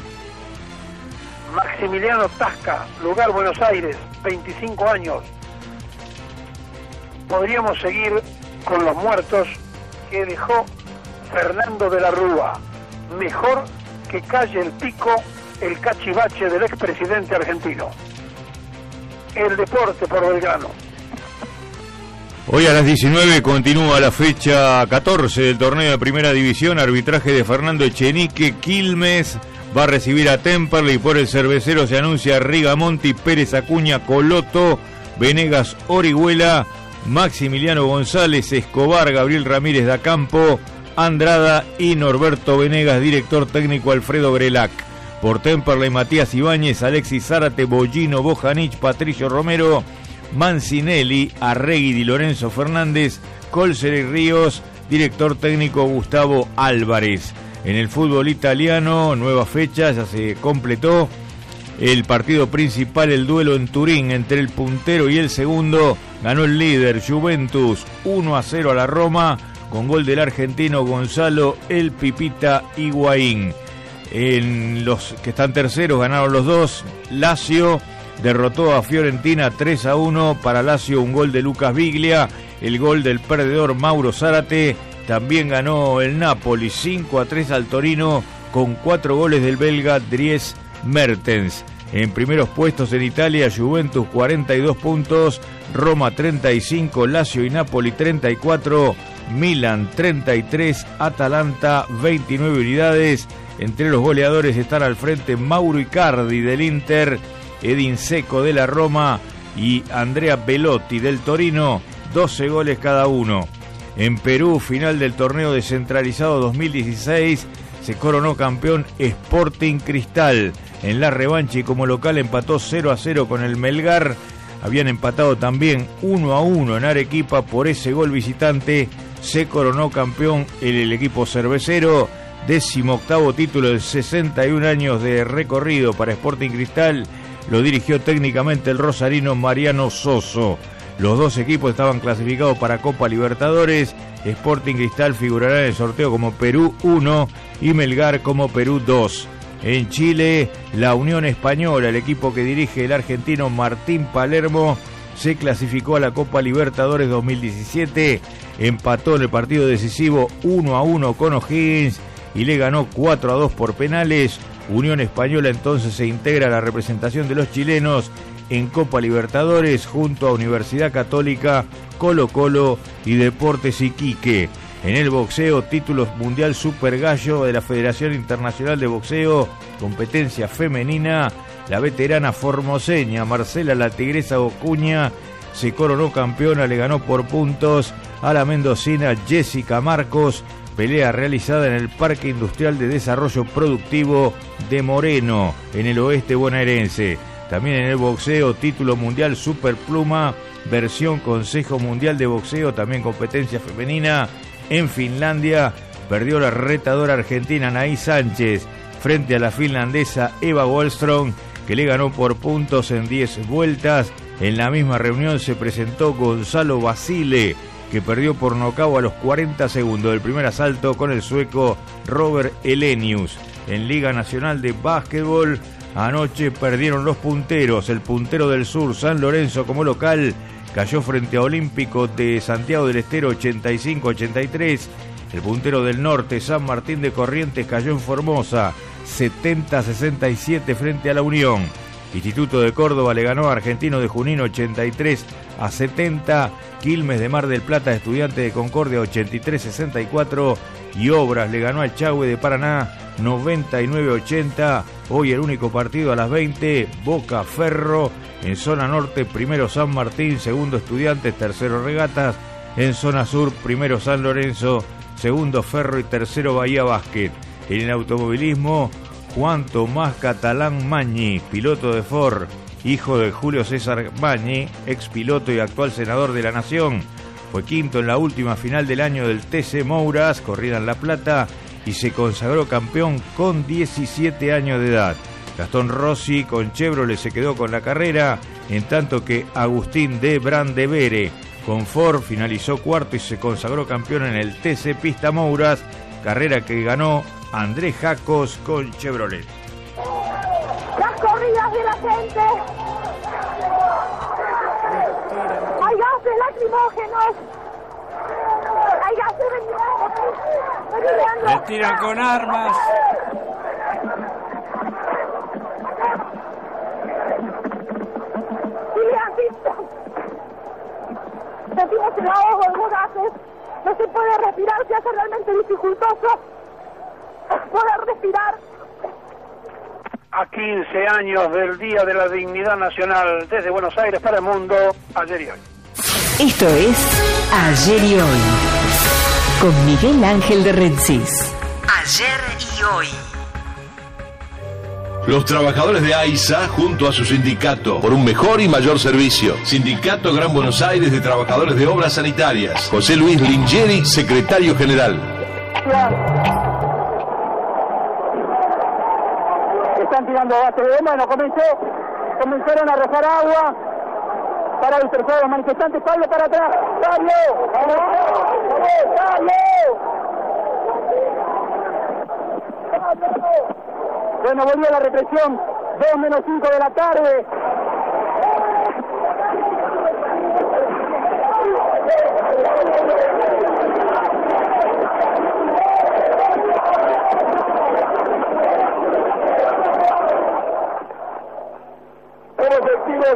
Maximiliano Tasca, lugar Buenos Aires, 25 años. Podríamos seguir con los muertos que dejó Fernando de la Rúa. Mejor que calle el pico el cachivache del expresidente argentino. El deporte por Belgrano. Hoy a las 19 continúa la fecha 14 del torneo de Primera División, arbitraje de Fernando Echenique. Quilmes va a recibir a Temperley, por el Cervecero se anuncia Rigamonti, Pérez Acuña, Coloto, Venegas, Orihuela, Maximiliano González, Escobar, Gabriel Ramírez da Campo, Andrada y Norberto Venegas, director técnico Alfredo Grelac. Por Temperley, Matías Ibáñez, Alexis Zárate, Bollino, Bojanich, Patricio Romero, Mancinelli, Arregui, Di Lorenzo Fernández, Colser y Ríos, director técnico Gustavo Álvarez. En el fútbol italiano, nueva fecha, ya se completó el partido principal, el duelo en Turín entre el puntero y el segundo. Ganó el líder Juventus 1-0 a la Roma, con gol del argentino Gonzalo El Pipita Higuaín. En los que están terceros ganaron los dos. Lazio derrotó a Fiorentina 3-1, para Lazio un gol de Lucas Biglia, el gol del perdedor Mauro Zárate. También ganó el Napoli 5-3 al Torino, con 4 goles del belga Dries Mertens. En primeros puestos en Italia, Juventus 42 puntos, Roma 35, Lazio y Napoli 34, Milan 33, Atalanta 29 unidades. Entre los goleadores están al frente Mauro Icardi del Inter, Edin Dzeko de la Roma y Andrea Belotti del Torino, 12 goles cada uno. En Perú, final del torneo descentralizado 2016, se coronó campeón Sporting Cristal. En la revancha y como local empató 0-0 con el Melgar. Habían empatado también 1-1 en Arequipa. Por ese gol visitante se coronó campeón el equipo cervecero. 18º título de 61 años de recorrido para Sporting Cristal. Lo dirigió técnicamente el rosarino Mariano Soso. Los dos equipos estaban clasificados para Copa Libertadores. Sporting Cristal figurará en el sorteo como Perú 1 y Melgar como Perú 2. En Chile, la Unión Española, el equipo que dirige el argentino Martín Palermo, se clasificó a la Copa Libertadores 2017. Empató en el partido decisivo 1-1 con O'Higgins y le ganó 4-2 por penales. Unión Española entonces se integra a la representación de los chilenos en Copa Libertadores junto a Universidad Católica, Colo-Colo y Deportes Iquique. En el boxeo, títulos mundial Super Gallo de la Federación Internacional de Boxeo, competencia femenina. La veterana formoseña Marcela La Tigresa Ocuña se coronó campeona, le ganó por puntos a la mendocina Jessica Marcos. Pelea realizada en el Parque Industrial de Desarrollo Productivo de Moreno, en el oeste bonaerense. También en el boxeo, título mundial Superpluma, versión Consejo Mundial de Boxeo, también competencia femenina. En Finlandia, perdió la retadora argentina Anaí Sánchez frente a la finlandesa Eva Wallström, que le ganó por puntos en 10 vueltas. En la misma reunión se presentó Gonzalo Basile, que perdió por nocaut a los 40 segundos del primer asalto con el sueco Robert Elenius. En Liga Nacional de Básquetbol, anoche perdieron los punteros. El puntero del sur, San Lorenzo, como local, cayó frente a Olímpico de Santiago del Estero 85-83. El puntero del norte, San Martín de Corrientes, cayó en Formosa 70-67 frente a la Unión. Instituto de Córdoba le ganó a Argentino de Junín 83-70. Quilmes de Mar del Plata, Estudiantes de Concordia 83-64. Y Obras le ganó al Chahue de Paraná 99-80. Hoy el único partido a las 20, Boca Ferro. En zona norte, primero San Martín, segundo Estudiantes, tercero Regatas. En zona sur, primero San Lorenzo, segundo Ferro y tercero Bahía Básquet. En el automovilismo, Juan Tomás Catalán Mañi, piloto de Ford, hijo de Julio César Mañi, ex piloto y actual senador de la Nación. Fue quinto en la última final del año del TC Mouras, corrida en La Plata, y se consagró campeón con 17 años de edad. Gastón Rossi con Chevrolet se quedó con la carrera, en tanto que Agustín de Brandevere con Ford finalizó cuarto y se consagró campeón en el TC Pista Mouras, carrera que ganó Andrés Jacos con Chevrolet. Las corridas de la gente. Hay gases lacrimógenos. Hay gases le tiran con armas. Sentimos el ahogo de los gases. No se puede respirar, se hace realmente dificultoso poder respirar. A 15 años del Día de la Dignidad Nacional, desde Buenos Aires para el mundo, ayer y hoy. Esto es Ayer y Hoy, con Miguel Ángel de Rensis. Ayer y Hoy. Los trabajadores de AISA junto a su sindicato por un mejor y mayor servicio. Sindicato Gran Buenos Aires de Trabajadores de Obras Sanitarias. José Luis Lingeri, secretario general. Están tirando gases de goma, comenzaron a arrojar agua para dispersar a los manifestantes. Pablo, para atrás. ¡Pablo! Bueno, volvió la represión, 2:05 de la tarde. Los efectivos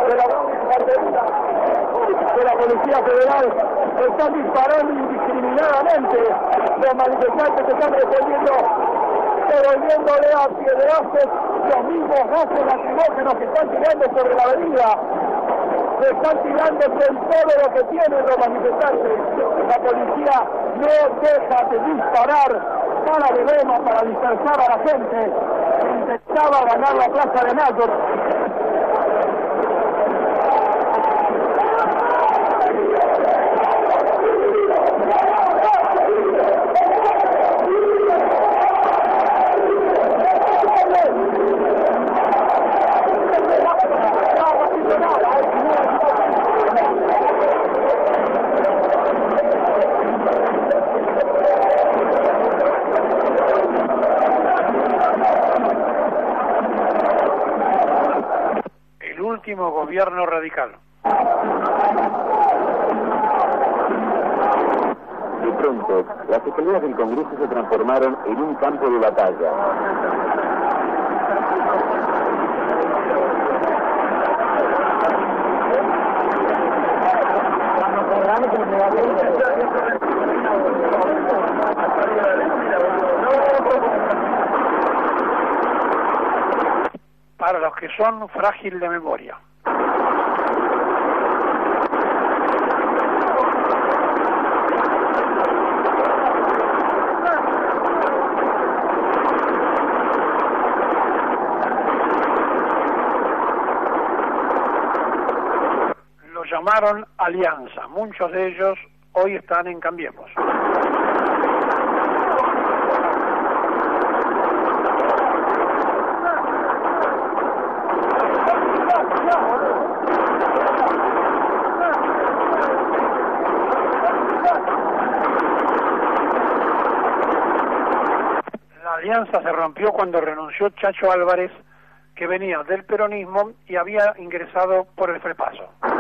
de la Policía Federal están disparando indiscriminadamente. Los manifestantes se están defendiendo, devolviéndole a piedrazos los mismos gases lacrimógenos que están tirando sobre la avenida. le están tirándose en todo lo que tienen los manifestantes. La policía no deja de disparar bala de goma para dispersar a la gente que intentaba ganar la Plaza de Mayo. Gobierno radical. De pronto, las escaleras del Congreso se transformaron en un campo de batalla. Para los que son frágiles de memoria. Lo llamaron Alianza. Muchos de ellos hoy están en Cambiemos. La alianza se rompió cuando renunció Chacho Álvarez, que venía del peronismo y había ingresado por el Frepaso.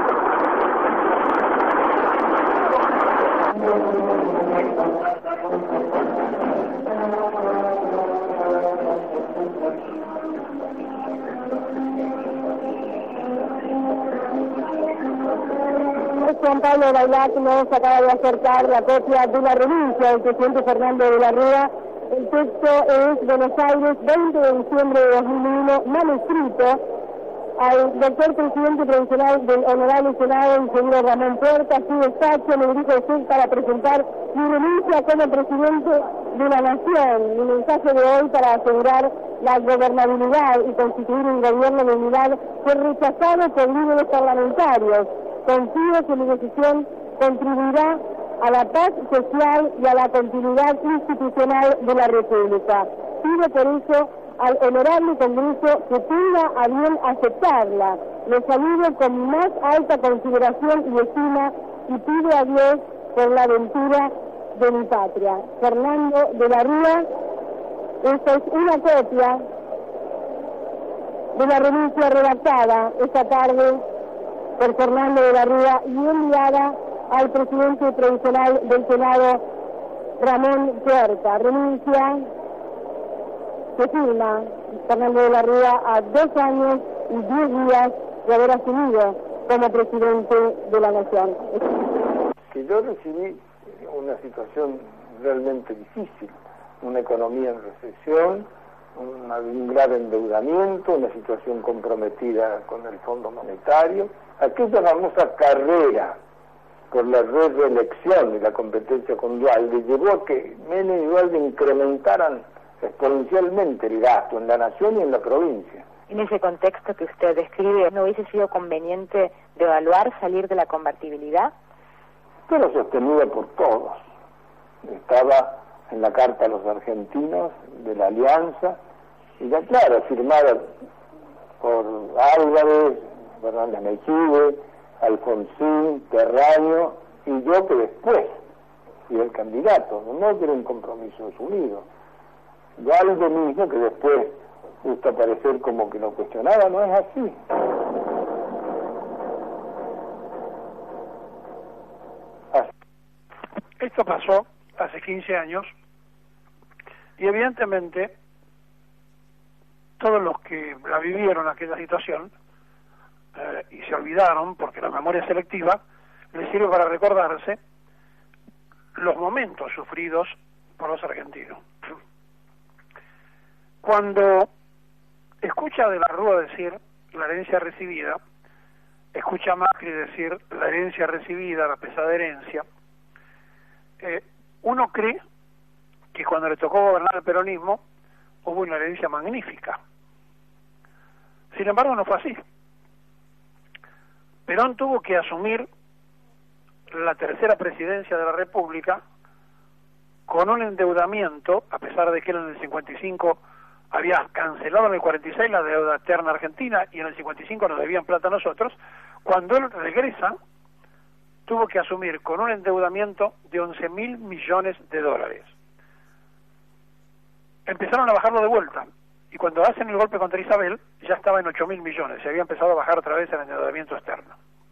Juan Pablo Bailac nos acaba de acercar la copia de la renuncia del presidente Fernando de la Rúa. El texto es Buenos Aires, 20 de diciembre de 2001, manuscrito al doctor presidente provisional del Honorable Senado, ingeniero Ramón Puerta. Su despacho me dirijo a usted para presentar mi renuncia como presidente de la Nación. Mi mensaje de hoy para asegurar la gobernabilidad y constituir un gobierno de unidad fue rechazado por líderes parlamentarios. Confío que mi decisión contribuirá a la paz social y a la continuidad institucional de la República. Pido por eso al honorable Congreso que tenga a bien aceptarla. Le saludo con mi más alta consideración y estima y pido a Dios por la ventura de mi patria. Fernando de la Rúa. Esta es una copia de la renuncia redactada esta tarde por Fernando de la Rúa y enviada al presidente provisional del Senado, Ramón Puerta. Renuncia que firma Fernando de la Rúa a 2 años y 10 días de haber asumido como presidente de la Nación. Que yo recibí una situación realmente difícil, una economía en recesión, un grave endeudamiento, una situación comprometida con el Fondo Monetario, aquella famosa carrera por la reelección y la competencia con Duhalde llevó a que Menem y Duhalde incrementaran exponencialmente el gasto en la nación y en la provincia. En ese contexto que usted describe, ¿no hubiese sido conveniente devaluar, salir de la convertibilidad? Pero sostenida por todos. Estaba en la carta a los argentinos de la Alianza, y ya claro, firmada por Álvarez, Fernández Mejide, Alfonsín, Terraño, y yo que después fui el candidato, no que era un compromiso asumido. Duhalde mismo, que después gusta parecer como que lo cuestionaba, no es así. Esto pasó hace 15 años y evidentemente todos los que la vivieron aquella situación y se olvidaron, porque la memoria es selectiva, les sirve para recordarse los momentos sufridos por los argentinos. Cuando escucha de la Rúa decir la herencia recibida, escucha a Macri decir la herencia recibida, la pesada herencia, uno cree que cuando le tocó gobernar el peronismo hubo una herencia magnífica. Sin embargo, no fue así. Perón tuvo que asumir la tercera presidencia de la República con un endeudamiento, a pesar de que él en el 55 había cancelado en el 46 la deuda externa argentina y en el 55 nos debían plata a nosotros. Cuando él regresa, tuvo que asumir con un endeudamiento de 11.000 millones de dólares. Empezaron a bajarlo de vuelta, y cuando hacen el golpe contra Isabel, ya estaba en 8.000 millones, se había empezado a bajar otra vez el endeudamiento externo.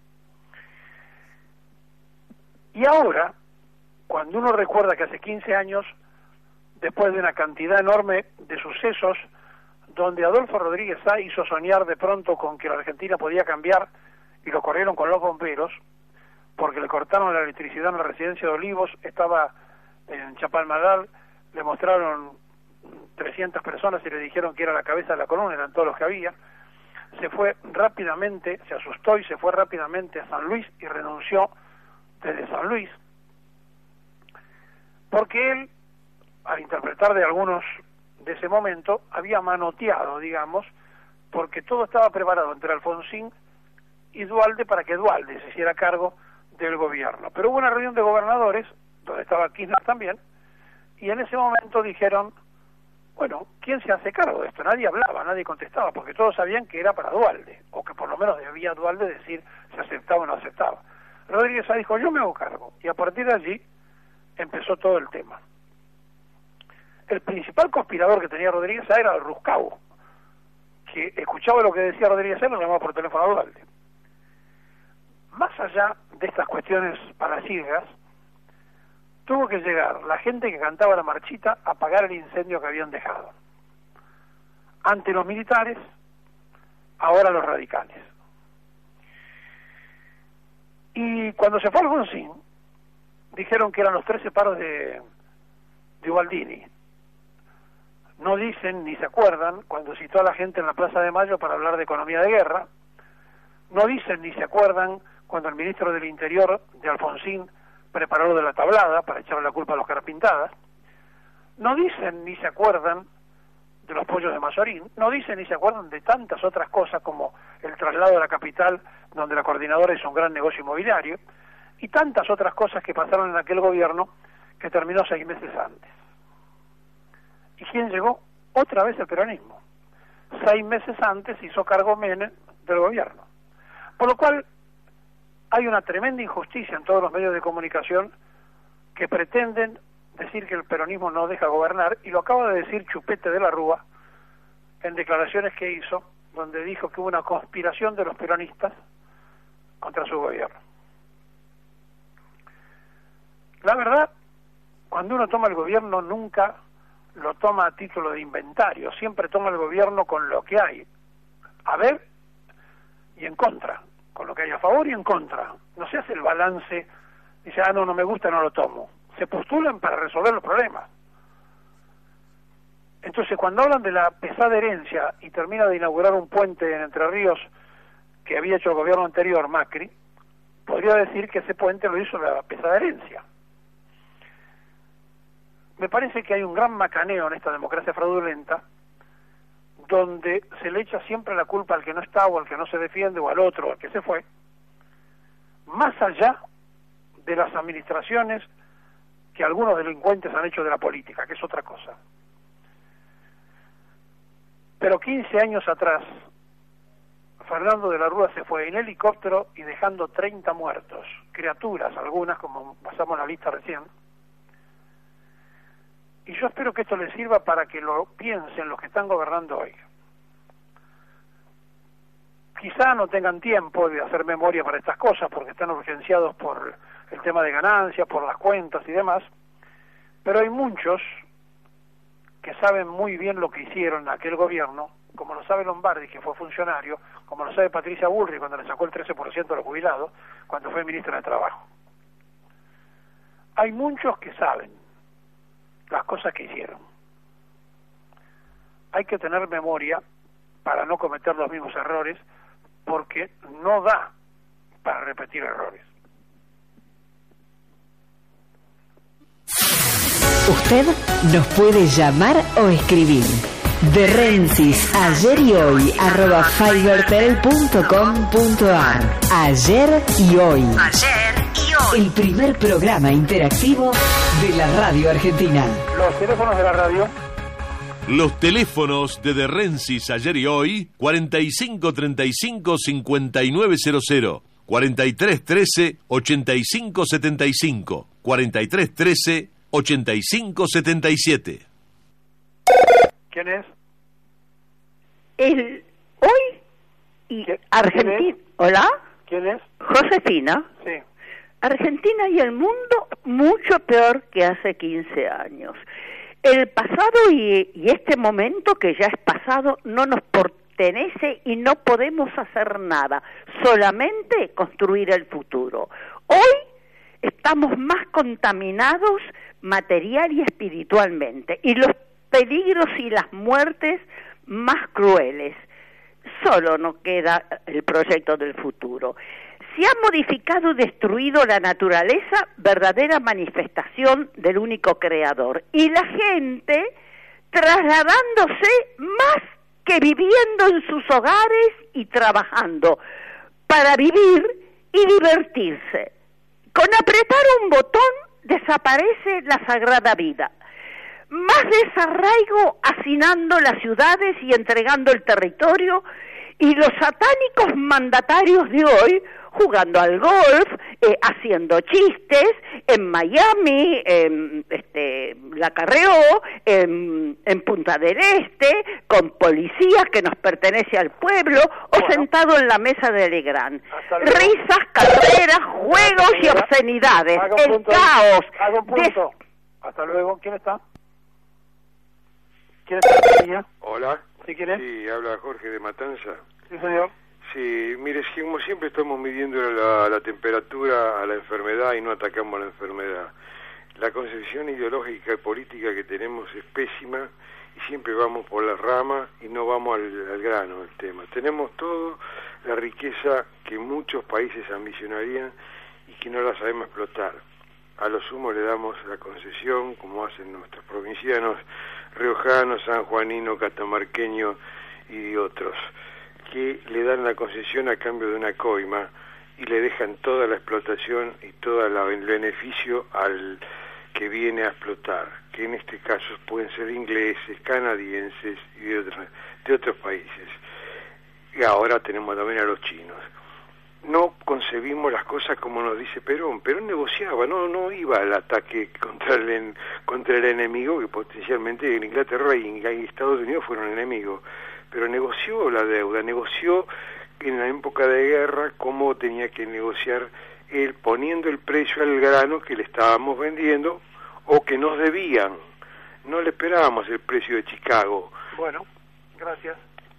Y ahora, cuando uno recuerda que hace 15 años, después de una cantidad enorme de sucesos, donde Adolfo Rodríguez Sá hizo soñar de pronto con que la Argentina podía cambiar, y lo corrieron con los bomberos, porque le cortaron la electricidad en la residencia de Olivos, estaba en Chapalmalal, le mostraron 300 personas y le dijeron que era la cabeza de la columna, eran todos los que había. Se fue rápidamente, se asustó y se fue rápidamente a San Luis y renunció desde San Luis, porque él, al interpretar de algunos de ese momento, había manoteado, digamos, porque todo estaba preparado entre Alfonsín y Duhalde para que Duhalde se hiciera cargo del gobierno. Pero hubo una reunión de gobernadores, donde estaba Kirchner también, y en ese momento dijeron, bueno, ¿quién se hace cargo de esto? Nadie hablaba, nadie contestaba, porque todos sabían que era para Duhalde, o que por lo menos debía Duhalde decir si aceptaba o no aceptaba. Rodríguez Sá dijo, yo me hago cargo, y a partir de allí empezó todo el tema. El principal conspirador que tenía Rodríguez Sá era el Ruscau, que escuchaba lo que decía Rodríguez Sá y lo llamaba por teléfono a Duhalde. Más allá de estas cuestiones palaciegas, tuvo que llegar la gente que cantaba la marchita a apagar el incendio que habían dejado. Ante los militares, ahora los radicales. Y cuando se fue Alfonsín, dijeron que eran los 13 paros de Ubaldini. No dicen ni se acuerdan cuando citó a la gente en la Plaza de Mayo para hablar de economía de guerra. No dicen ni se acuerdan cuando el ministro del Interior de Alfonsín preparó lo de la tablada para echarle la culpa a los Carapintadas. No dicen ni se acuerdan de los pollos de Mazorín. No dicen ni se acuerdan de tantas otras cosas como el traslado a la capital, donde la coordinadora hizo un gran negocio inmobiliario, y tantas otras cosas que pasaron en aquel gobierno que terminó 6 meses antes. ¿Y quién llegó? Otra vez el peronismo. 6 meses antes hizo cargo Menem del gobierno. Por lo cual hay una tremenda injusticia en todos los medios de comunicación que pretenden decir que el peronismo no deja gobernar, y lo acaba de decir Chupete de la Rúa en declaraciones que hizo, donde dijo que hubo una conspiración de los peronistas contra su gobierno. La verdad, cuando uno toma el gobierno nunca lo toma a título de inventario, siempre toma el gobierno con lo que hay, a ver y en contra, con lo que hay a favor y en contra. No se hace el balance, dice, no me gusta, no lo tomo. Se postulan para resolver los problemas. Entonces, cuando hablan de la pesada herencia y termina de inaugurar un puente en Entre Ríos que había hecho el gobierno anterior, Macri, podría decir que ese puente lo hizo la pesada herencia. Me parece que hay un gran macaneo en esta democracia fraudulenta, donde se le echa siempre la culpa al que no está, o al que no se defiende, o al otro, o al que se fue, más allá de las administraciones que algunos delincuentes han hecho de la política, que es otra cosa. Pero 15 años atrás, Fernando de la Rúa se fue en helicóptero y dejando 30 muertos, criaturas algunas, como pasamos la lista recién. Y yo espero que esto les sirva para que lo piensen los que están gobernando hoy. Quizá no tengan tiempo de hacer memoria para estas cosas, porque están urgenciados por el tema de ganancias, por las cuentas y demás, pero hay muchos que saben muy bien lo que hicieron en aquel gobierno, como lo sabe Lombardi, que fue funcionario, como lo sabe Patricia Bullrich cuando le sacó el 13% a los jubilados, cuando fue ministra de Trabajo. Hay muchos que saben las cosas que hicieron. Hay que tener memoria para no cometer los mismos errores, porque no da para repetir errores. Usted nos puede llamar o escribir. De Rensis, ayer y hoy, @fibertel.com.ar. Ayer y hoy. Ayer y hoy. El primer programa interactivo de la radio argentina. Los teléfonos de la radio. Los teléfonos de Rensis, ayer y hoy, 4535-5900, 4313-8575, 4313-8577. ¿Quién es? El hoy y Argentina. ¿Hola? ¿Quién es? Josefina. Sí. Argentina y el mundo mucho peor que hace 15 años. El pasado y este momento que ya es pasado no nos pertenece y no podemos hacer nada, solamente construir el futuro. Hoy estamos más contaminados material y espiritualmente, y los peligros y las muertes más crueles. Solo nos queda el proyecto del futuro. Se ha modificado y destruido la naturaleza, verdadera manifestación del único creador, y la gente trasladándose más que viviendo en sus hogares y trabajando para vivir y divertirse. Con apretar un botón desaparece la sagrada vida. Más desarraigo hacinando las ciudades y entregando el territorio, y los satánicos mandatarios de hoy jugando al golf, haciendo chistes en Miami, la Carreó, en Punta del Este, con policías que nos pertenece al pueblo, o sentado en la mesa de Legrand. Risas, carreras, juegos y obscenidades. El caos. Hago un punto. Hasta luego. ¿Quién está? ¿Quién está? Hola. ¿Sí, quién es? Sí, habla Jorge de Matanza. Sí, señor. Sí, mire, si como siempre estamos midiendo la temperatura a la enfermedad y no atacamos la enfermedad. La concepción ideológica y política que tenemos es pésima y siempre vamos por la rama y no vamos al grano del tema. Tenemos toda la riqueza que muchos países ambicionarían y que no la sabemos explotar. A lo sumo le damos la concesión, como hacen nuestros provincianos, riojanos, sanjuaninos, catamarqueños y otros, que le dan la concesión a cambio de una coima y le dejan toda la explotación y todo el beneficio al que viene a explotar, que en este caso pueden ser ingleses, canadienses y de otros países. Y ahora tenemos también a los chinos. No concebimos las cosas como nos dice Perón. Perón negociaba, no iba al ataque contra el enemigo, que potencialmente en Inglaterra y Estados Unidos fueron enemigos, pero negoció la deuda, negoció en la época de guerra cómo tenía que negociar él, poniendo el precio al grano que le estábamos vendiendo o que nos debían. No le esperábamos el precio de Chicago. Bueno, gracias.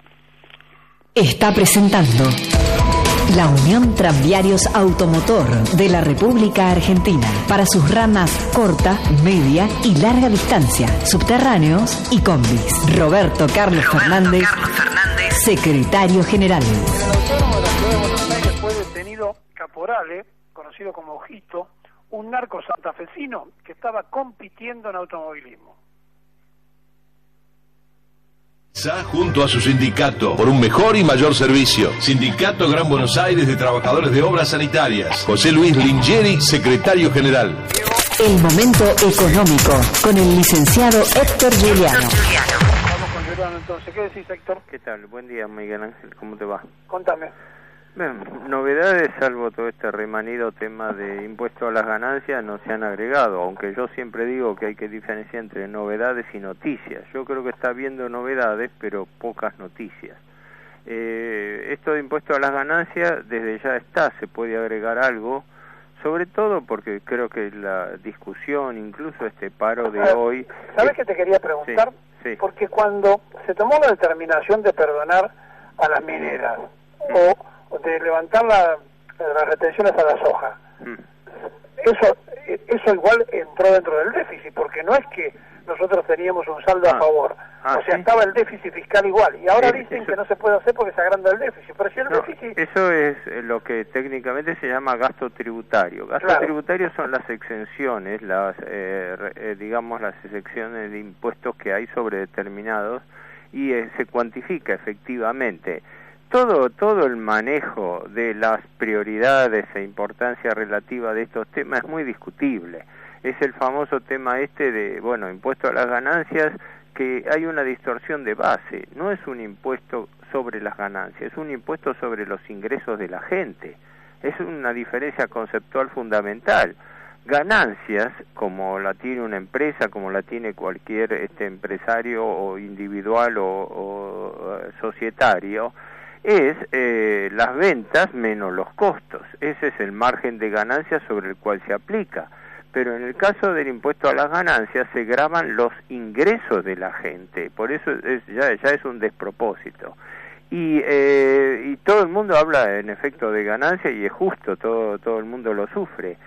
Está presentando la Unión Tranviarios Automotor de la República Argentina para sus ramas corta, media y larga distancia, subterráneos y combis. Roberto Carlos Fernández, secretario general. En el autónomo de la ciudad de Buenos Aires fue detenido Caporale, conocido como Ojito, un narco santafesino que estaba compitiendo en automovilismo. Junto a su sindicato por un mejor y mayor servicio. Sindicato Gran Buenos Aires de Trabajadores de Obras Sanitarias. José Luis Lingieri, secretario general. El momento económico con el licenciado Héctor Giuliano. Vamos con Giuliano entonces. ¿Qué decís, Héctor? ¿Qué tal? Buen día, Miguel Ángel. ¿Cómo te va? Contame. Bien, novedades, salvo todo este remanido tema de impuesto a las ganancias, no se han agregado, aunque yo siempre digo que hay que diferenciar entre novedades y noticias. Yo creo que está habiendo novedades, pero pocas noticias. Esto de impuesto a las ganancias, desde ya está, se puede agregar algo, sobre todo porque creo que la discusión, incluso este paro de hoy... ¿Sabes qué te quería preguntar? Sí. Porque cuando se tomó la determinación de perdonar a las mineras, o de levantar las retenciones a la soja, eso igual entró dentro del déficit, porque no es que nosotros teníamos un saldo a favor. O sea, estaba el déficit fiscal igual. Y ahora dicen que no se puede hacer porque se agranda el déficit. Pero si el déficit... Eso es lo que técnicamente se llama gasto tributario. Gasto tributario son las exenciones, digamos, las exenciones de impuestos que hay sobre determinados, y se cuantifica efectivamente. Todo el manejo de las prioridades e importancia relativa de estos temas es muy discutible. Es el famoso tema de, impuesto a las ganancias, que hay una distorsión de base. No es un impuesto sobre las ganancias, es un impuesto sobre los ingresos de la gente. Es una diferencia conceptual fundamental. Ganancias, como la tiene una empresa, como la tiene cualquier empresario o individual o societario, es las ventas menos los costos. Ese es el margen de ganancias sobre el cual se aplica. Pero en el caso del impuesto a las ganancias se gravan los ingresos de la gente. Por eso ya es un despropósito. Y todo el mundo habla en efecto de ganancia, y es justo, todo el mundo lo sufre.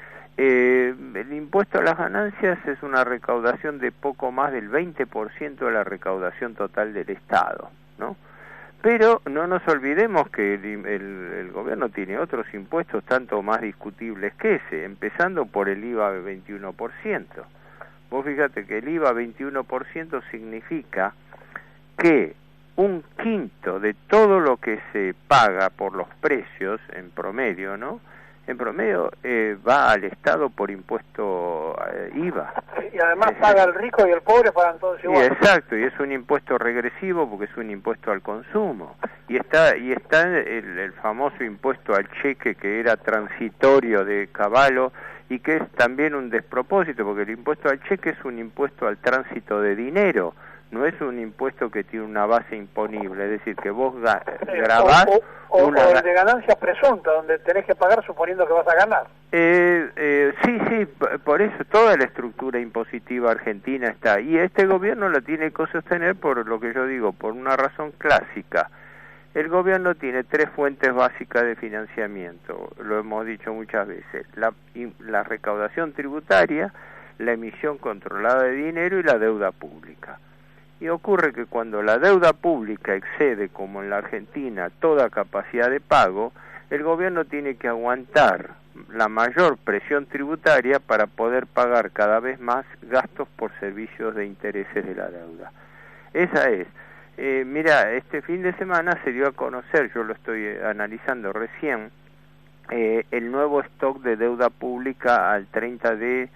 El impuesto a las ganancias es una recaudación de poco más del 20% de la recaudación total del Estado, ¿no? Pero no nos olvidemos que el gobierno tiene otros impuestos tanto más discutibles que ese, empezando por el IVA de 21%. Vos fíjate que el IVA 21% significa que un quinto de todo lo que se paga por los precios, en promedio, ¿no? En promedio va al Estado por impuesto IVA. Y además paga el rico y el pobre, pagan todos igual. Exacto, y es un impuesto regresivo porque es un impuesto al consumo. Y está el famoso impuesto al cheque, que era transitorio de Cavallo, y que es también un despropósito, porque el impuesto al cheque es un impuesto al tránsito de dinero. No es un impuesto que tiene una base imponible, es decir, que vos grabás... O el de ganancias presuntas, donde tenés que pagar suponiendo que vas a ganar. Sí, por eso toda la estructura impositiva argentina está. Y este gobierno la tiene que sostener por lo que yo digo, por una razón clásica. El gobierno tiene 3 fuentes básicas de financiamiento, lo hemos dicho muchas veces: la recaudación tributaria, la emisión controlada de dinero y la deuda pública. Y ocurre que cuando la deuda pública excede, como en la Argentina, toda capacidad de pago, el gobierno tiene que aguantar la mayor presión tributaria para poder pagar cada vez más gastos por servicios de intereses de la deuda. Esa es. Mira, este fin de semana se dio a conocer, yo lo estoy analizando recién, el nuevo stock de deuda pública al 30 de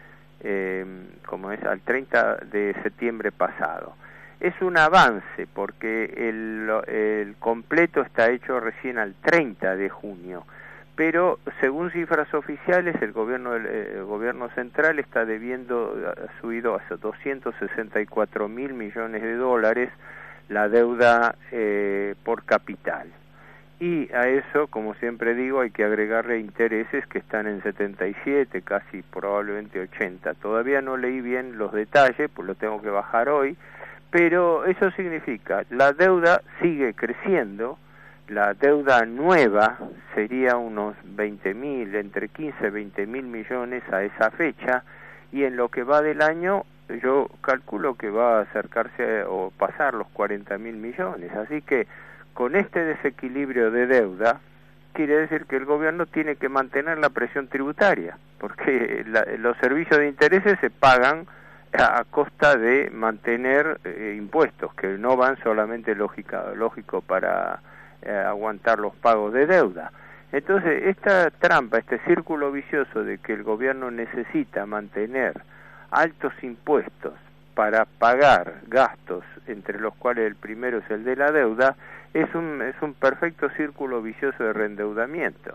septiembre pasado. Es un avance porque el completo está hecho recién al 30 de junio, pero según cifras oficiales el gobierno central está ha subido hasta 264.000 millones de dólares la deuda por capital. Y a eso, como siempre digo, hay que agregarle intereses que están en 77, casi probablemente 80. Todavía no leí bien los detalles, pues lo tengo que bajar hoy. Pero eso significa, la deuda sigue creciendo, la deuda nueva sería unos 20.000, entre 15 y 20.000 millones a esa fecha, y en lo que va del año yo calculo que va a acercarse o pasar los 40.000 millones. Así que con este desequilibrio de deuda, quiere decir que el gobierno tiene que mantener la presión tributaria, porque los servicios de intereses se pagan a costa de mantener impuestos que no van solamente lógico para aguantar los pagos de deuda. Entonces, esta trampa, este círculo vicioso de que el gobierno necesita mantener altos impuestos para pagar gastos, entre los cuales el primero es el de la deuda, es un perfecto círculo vicioso de reendeudamiento.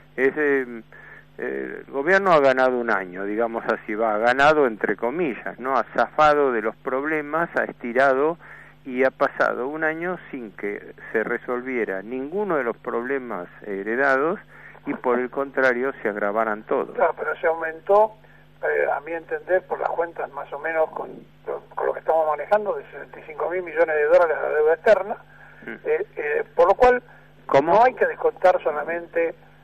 El gobierno ha ganado un año, digamos así, ha ganado entre comillas, ¿no? Ha zafado de los problemas, ha estirado y ha pasado un año sin que se resolviera ninguno de los problemas heredados y por el contrario se agravaran todos. Claro, pero se aumentó, a mi entender, por las cuentas más o menos con lo que estamos manejando, de 65.000 millones de dólares la deuda externa, por lo cual no hay que descontar solamente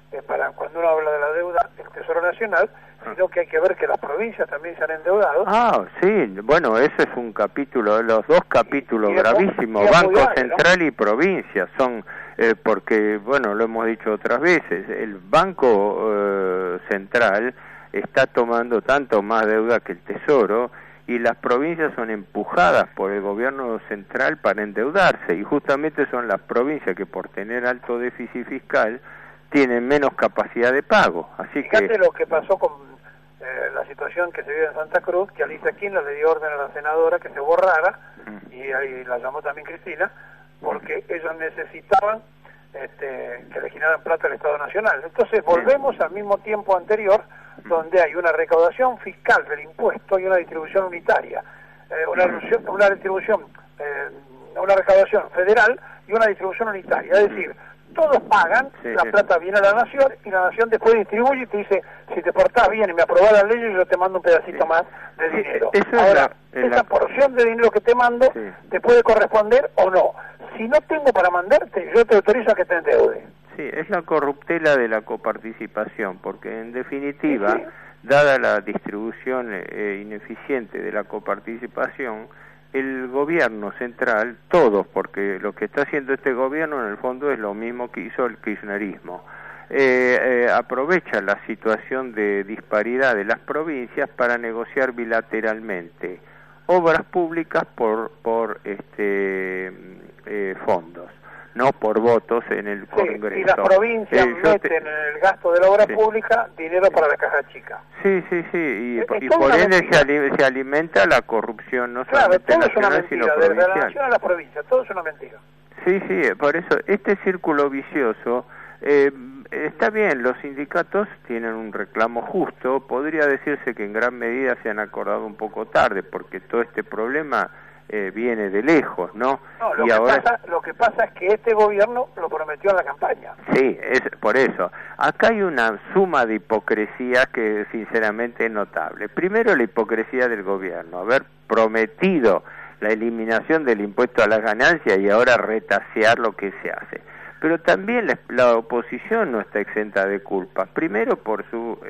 para cuando uno habla de la deuda del Tesoro Nacional, sino que hay que ver que las provincias también se han endeudado. Ah, sí, bueno, ese es un capítulo, los dos capítulos gravísimos, Banco Central, ¿no?, y provincias, son, porque, bueno, lo hemos dicho otras veces, el Banco Central está tomando tanto más deuda que el Tesoro, y las provincias son empujadas por el gobierno central para endeudarse, y justamente son las provincias que por tener alto déficit fiscal tienen menos capacidad de pago. Así Fíjate lo que pasó con la situación que se vive en Santa Cruz, que Alicia Kirchner le dio orden a la senadora que se borrara, y ahí la llamó también Cristina, porque ellos necesitaban que le giraran plata al Estado Nacional. Entonces volvemos al mismo tiempo anterior, donde hay una recaudación fiscal del impuesto y una distribución unitaria, una recaudación federal y una distribución unitaria, es decir, todos pagan, la plata viene a la nación y la nación después distribuye y te dice, si te portás bien y me aprobás la ley, yo te mando un pedacito más de dinero. Ahora, esa porción de dinero que te mando te puede corresponder o no. Si no tengo para mandarte, yo te autorizo a que te endeude. Sí, es la corruptela de la coparticipación, porque en definitiva, dada la distribución ineficiente de la coparticipación, el gobierno central, todos, porque lo que está haciendo este gobierno en el fondo es lo mismo que hizo el kirchnerismo, aprovecha la situación de disparidad de las provincias para negociar bilateralmente obras públicas por fondos, no por votos en el Congreso. Y las provincias meten en el gasto de la obra pública dinero para la caja chica. Sí, y por ende se alimenta la corrupción, no solamente nacional, sino provincial. Desde la nación a la provincia, todo es una mentira. Sí, por eso, este círculo vicioso, está bien, los sindicatos tienen un reclamo justo, podría decirse que en gran medida se han acordado un poco tarde, porque todo este problema viene de lejos, ¿no? No, lo que pasa es que este gobierno lo prometió en la campaña. Sí, es por eso. Acá hay una suma de hipocresía que sinceramente es notable. Primero, la hipocresía del gobierno, haber prometido la eliminación del impuesto a las ganancias y ahora retasear lo que se hace. Pero también la oposición no está exenta de culpa. Primero por su,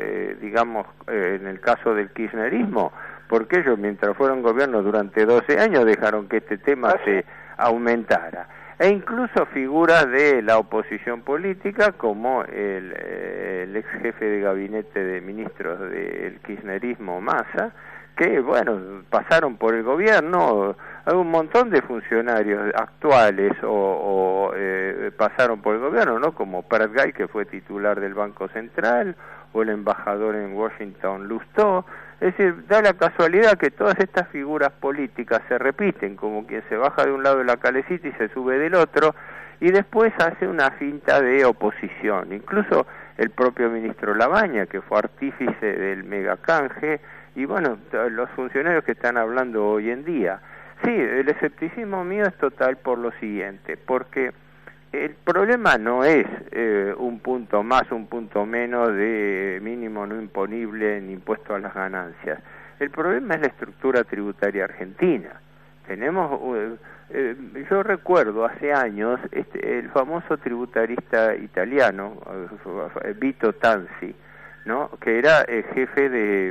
en el caso del kirchnerismo, porque ellos mientras fueron gobierno durante 12 años dejaron que este tema se aumentara. E incluso figuras de la oposición política como el ex jefe de gabinete de ministros del kirchnerismo, Massa, que bueno, pasaron por el gobierno, hay un montón de funcionarios actuales o pasaron por el gobierno, ¿no? Como Prat-Gay, que fue titular del Banco Central, o el embajador en Washington, Lustó. Es decir, da la casualidad que todas estas figuras políticas se repiten, como quien se baja de un lado de la calecita y se sube del otro, y después hace una finta de oposición. Incluso el propio ministro Labaña, que fue artífice del megacanje, y bueno, los funcionarios que están hablando hoy en día. Sí, el escepticismo mío es total por lo siguiente, porque el problema no es un punto más, un punto menos de mínimo no imponible en impuesto a las ganancias. El problema es la estructura tributaria argentina. Tenemos, yo recuerdo hace años el famoso tributarista italiano, Vito Tanzi, ¿no? Que era jefe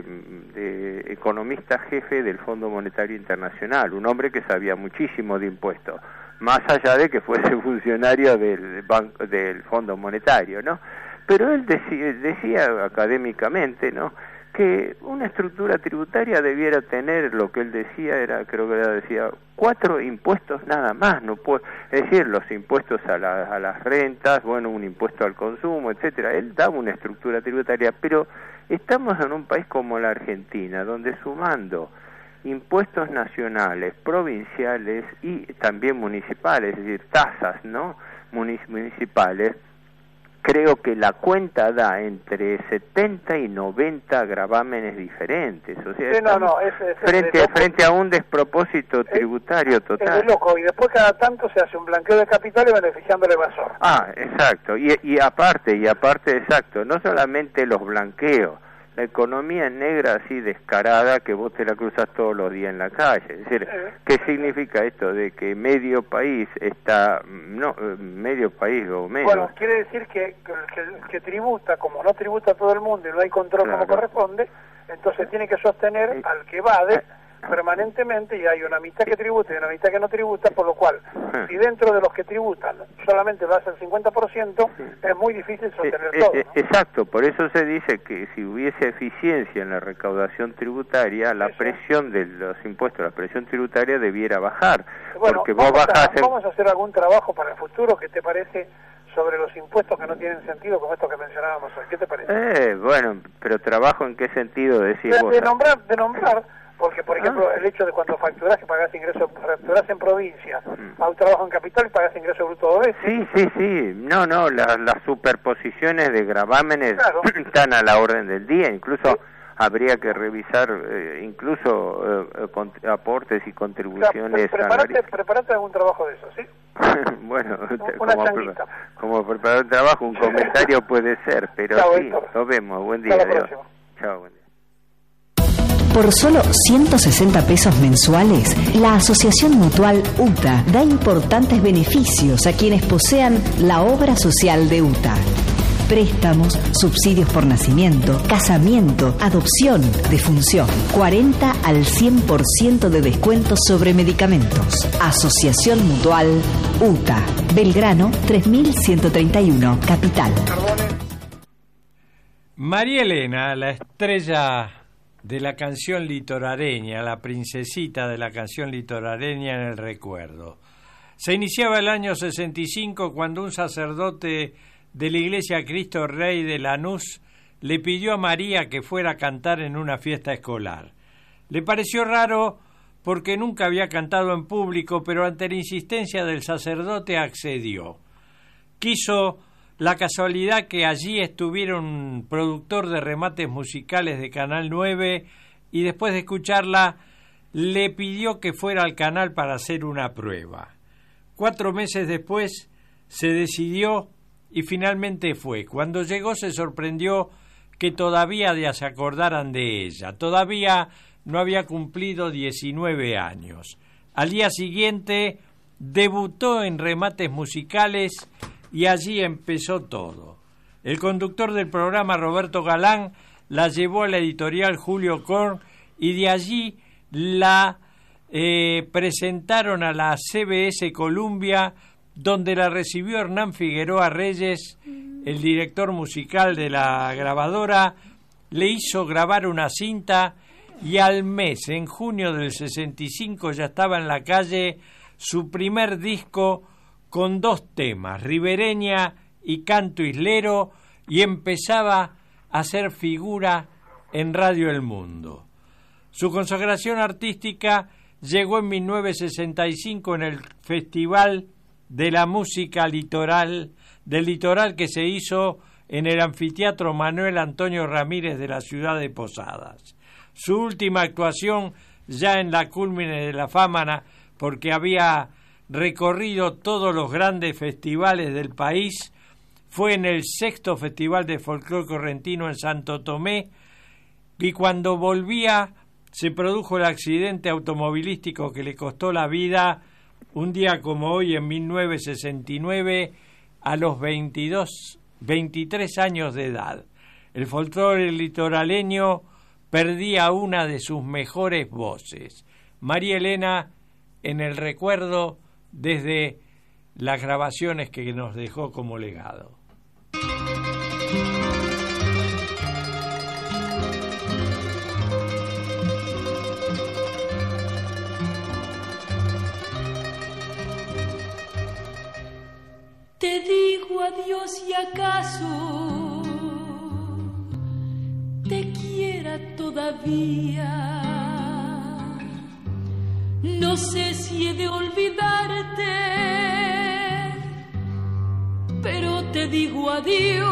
de economista jefe del Fondo Monetario Internacional, un hombre que sabía muchísimo de impuestos, más allá de que fuese funcionario del Fondo Monetario, ¿no? Pero él decía académicamente, ¿no?, que una estructura tributaria debiera tener, lo que él decía decía 4 impuestos nada más, no puede, es decir, los impuestos a las rentas, bueno, un impuesto al consumo, etcétera. Él daba una estructura tributaria, pero estamos en un país como la Argentina, donde sumando impuestos nacionales, provinciales y también municipales, es decir, tasas, ¿no?, municipales, creo que la cuenta da entre 70 y 90 gravámenes diferentes. O sea, frente a un despropósito tributario total. Es loco, y después cada tanto se hace un blanqueo de capitales beneficiando al evasor. Ah, exacto. Y aparte, exacto, no solamente los blanqueos, la economía negra así descarada que vos te la cruzas todos los días en la calle. Es decir, ¿qué significa esto de que medio país está, medio país o menos? Bueno, quiere decir que tributa, como no tributa todo el mundo y no hay control como corresponde, entonces tiene que sostener al que evade permanentemente, y hay una mitad que tributa y una mitad que no tributa, por lo cual, si dentro de los que tributan solamente lo hace el 50%, es muy difícil sostener todo, ¿no? Exacto, por eso se dice que si hubiese eficiencia en la recaudación tributaria, la presión de los impuestos, la presión tributaria debiera bajar. Bueno, porque vos vamos a hacer algún trabajo para el futuro, ¿qué te parece? Sobre los impuestos que no tienen sentido, como estos que mencionábamos hoy. ¿Qué te parece? Bueno, pero ¿trabajo en qué sentido decís vos? De nombrar, porque por ejemplo el hecho de cuando facturás que pagás ingresos, facturás en provincia, a un trabajo en capital y pagás ingreso bruto dos veces. Sí, no, las superposiciones de gravámenes están a la orden del día, incluso habría que revisar aportes y contribuciones. Prepárate algún trabajo de eso, ¿sí? Bueno, como preparar el trabajo, un comentario puede ser, pero chao, sí, nos vemos, buen día. Chao, buen día. Por solo 160 pesos mensuales, la Asociación Mutual UTA da importantes beneficios a quienes posean la obra social de UTA. Préstamos, subsidios por nacimiento, casamiento, adopción, defunción. 40 al 100% de descuentos sobre medicamentos. Asociación Mutual UTA. Belgrano 3131, Capital. María Elena, la estrella de la canción litorareña, la princesita de la canción litorareña en el recuerdo. Se iniciaba el año 65 cuando un sacerdote de la iglesia Cristo Rey de Lanús le pidió a María que fuera a cantar en una fiesta escolar. Le pareció raro porque nunca había cantado en público, pero ante la insistencia del sacerdote accedió. Quiso la casualidad que allí estuviera un productor de remates musicales de Canal 9 y después de escucharla le pidió que fuera al canal para hacer una prueba. 4 meses después se decidió y finalmente fue. Cuando llegó se sorprendió que todavía se acordaran de ella. Todavía no había cumplido 19 años. Al día siguiente debutó en remates musicales y allí empezó todo. El conductor del programa, Roberto Galán, la llevó a la editorial Julio Korn y de allí la presentaron a la CBS Columbia, donde la recibió Hernán Figueroa Reyes, el director musical de la grabadora, le hizo grabar una cinta y al mes, en junio del 65, ya estaba en la calle su primer disco con 2 temas, Ribereña y Canto Islero, y empezaba a hacer figura en Radio El Mundo. Su consagración artística llegó en 1965 en el Festival de la Música del Litoral que se hizo en el Anfiteatro Manuel Antonio Ramírez de la ciudad de Posadas. Su última actuación, ya en la cúlmine de la fama, porque había recorrido todos los grandes festivales del país, fue en el 6º Festival de Folclore Correntino en Santo Tomé, y cuando volvía se produjo el accidente automovilístico que le costó la vida un día como hoy en 1969 a los 23 años de edad. El folclore litoraleño perdía una de sus mejores voces. María Elena en el recuerdo desde las grabaciones que nos dejó como legado. Te digo adiós y acaso te quiera todavía. No sé si he de olvidarte, pero te digo adiós.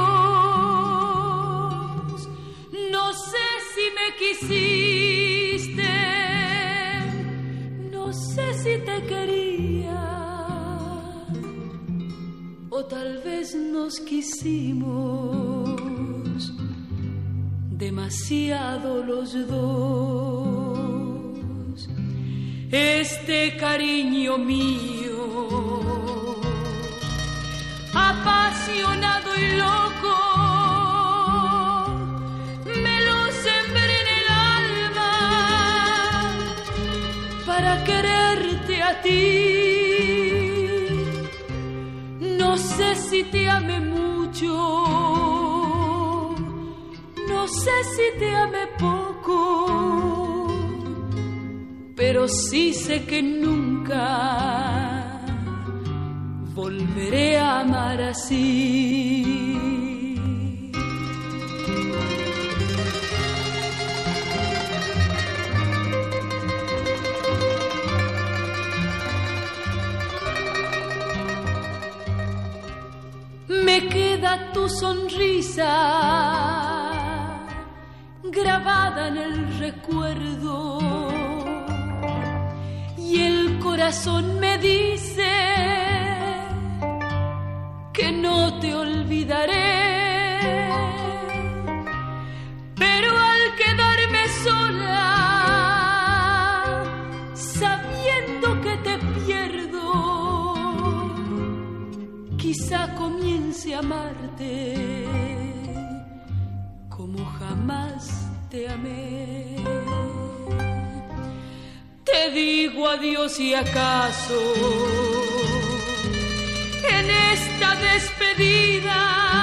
No sé si me quisiste, no sé si te quería, o tal vez nos quisimos demasiado los dos. Este cariño mío, apasionado y loco, me lo sembré en el alma para quererte a ti. No sé si te amé mucho, no sé si te amé poco, pero sí sé que nunca volveré a amar así. Me queda tu sonrisa grabada en el recuerdo y el corazón me dice que no te olvidaré, pero al quedarme sola, sabiendo que te pierdo, quizá comience a amarte como jamás te amé. Te digo adiós y acaso en esta despedida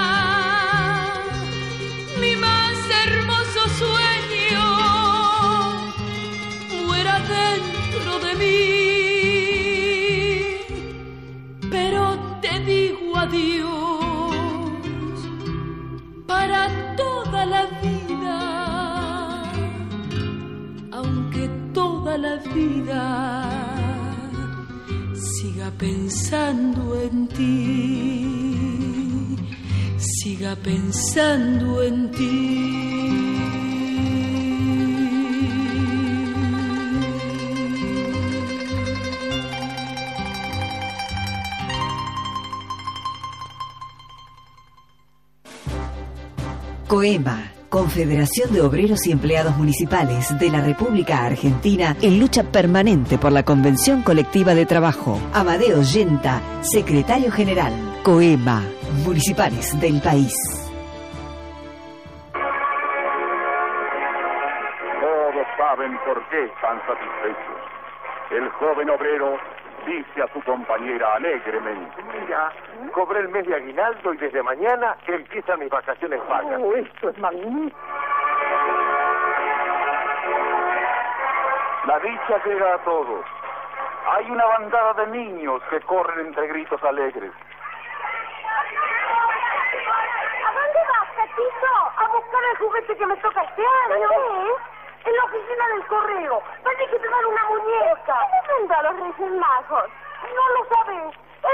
mi más hermoso sueño muera dentro de mí, pero te digo adiós para toda la vida, aunque toda la vida siga pensando en ti, siga pensando en ti. COEMA, Confederación de Obreros y Empleados Municipales de la República Argentina, en lucha permanente por la Convención Colectiva de Trabajo. Amadeo Yenta, Secretario General. COEMA, Municipales del país. Todos saben por qué están satisfechos. El joven obrero dice a su compañera alegremente: mira, cobré el mes de aguinaldo y desde mañana empiezan mis vacaciones pagas. Oh, esto es magnífico. La dicha llega a todos. Hay una bandada de niños que corren entre gritos alegres. ¿A dónde vas, Catito? A buscar el juguete que me toca este año. ¿Qué? En la oficina del correo. Parece que te dan una muñeca. ¿Qué vende a los Reyes Magos? No lo sabes.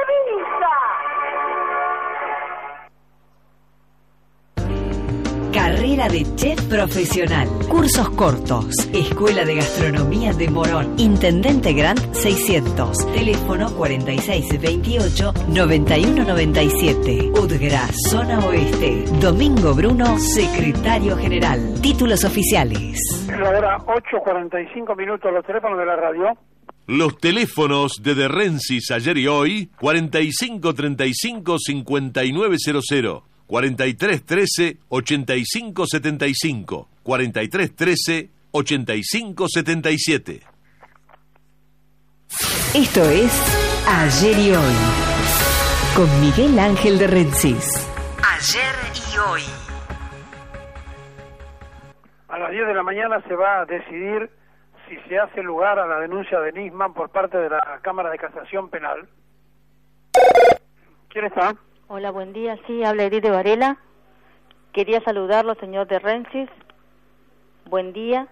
¡Evita! Carrera de chef profesional. Cursos cortos. Escuela de Gastronomía de Morón. Intendente Grant 600. Teléfono 4628-9197. Udgra, Zona Oeste. Domingo Bruno, Secretario General. Títulos oficiales. Es la hora 8:45 los teléfonos de la radio. Los teléfonos de De Rensis ayer y hoy: 4535-5900, 4313-8575, 4313-8577. Esto es Ayer y Hoy, con Miguel Ángel De Rensis. Ayer y Hoy. A las 10 de la mañana se va a decidir si se hace lugar a la denuncia de Nisman por parte de la Cámara de Casación Penal. ¿Quién está? Hola, buen día. Sí, habla Edith de Varela. Quería saludarlo, señor De Rensis. Buen día.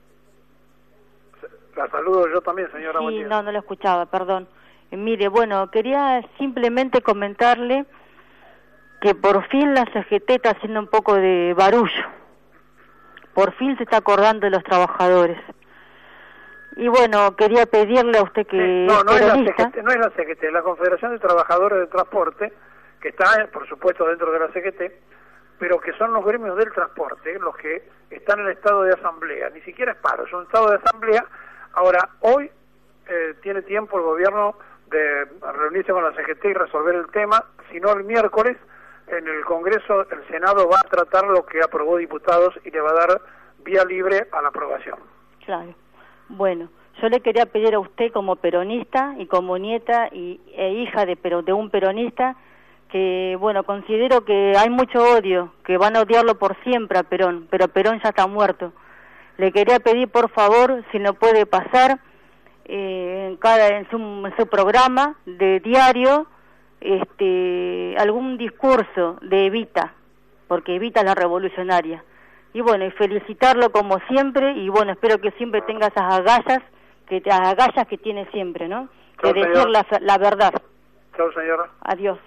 La saludo yo también, señora. Sí, buen día. no lo escuchaba, perdón. Mire, bueno, quería simplemente comentarle que por fin la CGT está haciendo un poco de barullo. Por fin se está acordando de los trabajadores. Y bueno, quería pedirle a usted que... No es la CGT, no es la CGT, la Confederación de Trabajadores de Transporte, que está, por supuesto, dentro de la CGT, pero que son los gremios del transporte los que están en estado de asamblea, ni siquiera es paro, es un estado de asamblea. Ahora, hoy tiene tiempo el gobierno de reunirse con la CGT y resolver el tema, si no el miércoles en el Congreso, el Senado va a tratar lo que aprobó diputados y le va a dar vía libre a la aprobación. Claro. Bueno, yo le quería pedir a usted como peronista y como nieta e hija de un peronista que, bueno, considero que hay mucho odio, que van a odiarlo por siempre a Perón, pero Perón ya está muerto. Le quería pedir, por favor, si no puede pasar en su programa de diario algún discurso de Evita, porque Evita es la revolucionaria. Y bueno, y felicitarlo como siempre, y bueno, espero que siempre tenga esas agallas que tiene siempre, ¿no? Chau, de decir la verdad. Chao, señora. Adiós.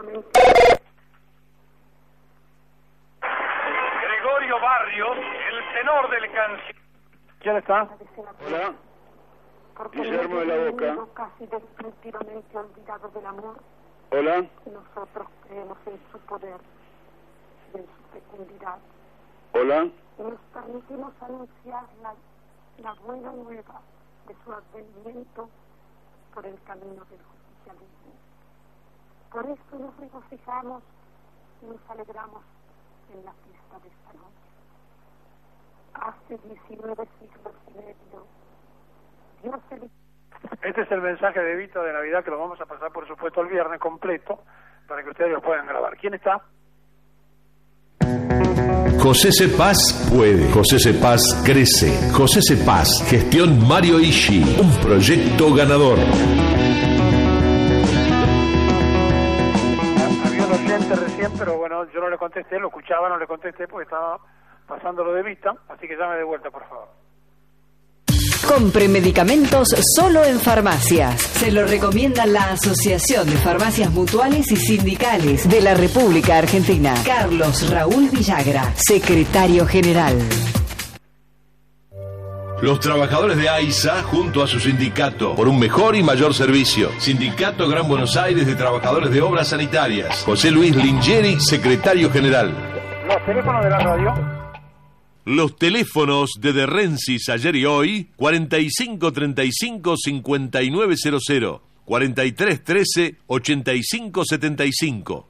Gregorio Barrios, el tenor del canción. ¿Quién está? Hola. Guillermo de la Boca. Casi definitivamente olvidado del amor. Hola. Nosotros creemos en su poder, en su fecundidad. Hola. Y nos permitimos anunciar la buena nueva de su advenimiento por el camino del justicialismo. Por esto nos regocijamos y nos alegramos en la fiesta de esta noche. Hace 19 siglos y medio, Dios Este es el mensaje de Evita de Navidad que lo vamos a pasar, por supuesto, el viernes completo para que ustedes lo puedan grabar. ¿Quién está? José Cepaz puede. José Cepaz crece. José Cepaz, gestión Mario Ishi, un proyecto ganador. Había un oyente recién, pero bueno, yo no le contesté, lo escuchaba, no le contesté porque estaba pasando lo de Evita, así que llame de vuelta, por favor. Compre medicamentos solo en farmacias. Se lo recomienda la Asociación de Farmacias Mutuales y Sindicales de la República Argentina. Carlos Raúl Villagra, secretario general. Los trabajadores de AISA junto a su sindicato por un mejor y mayor servicio. Sindicato Gran Buenos Aires de Trabajadores de Obras Sanitarias. José Luis Lingeri, secretario general. Los teléfonos de la radio. Los teléfonos de Rensis ayer y hoy, 4535-5900, 4313-8575,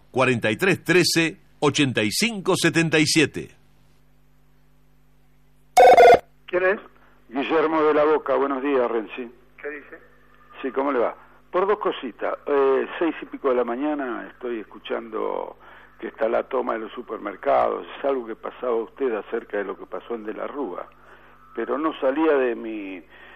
4313-8577. ¿Quién es? Guillermo de la Boca, buenos días, Renzi. ¿Qué dice? Sí, ¿cómo le va? Por dos cositas, 6:00 de la mañana estoy escuchando que está la toma de los supermercados, es algo que pasaba usted acerca de lo que pasó en De la Rúa, pero no salía de mi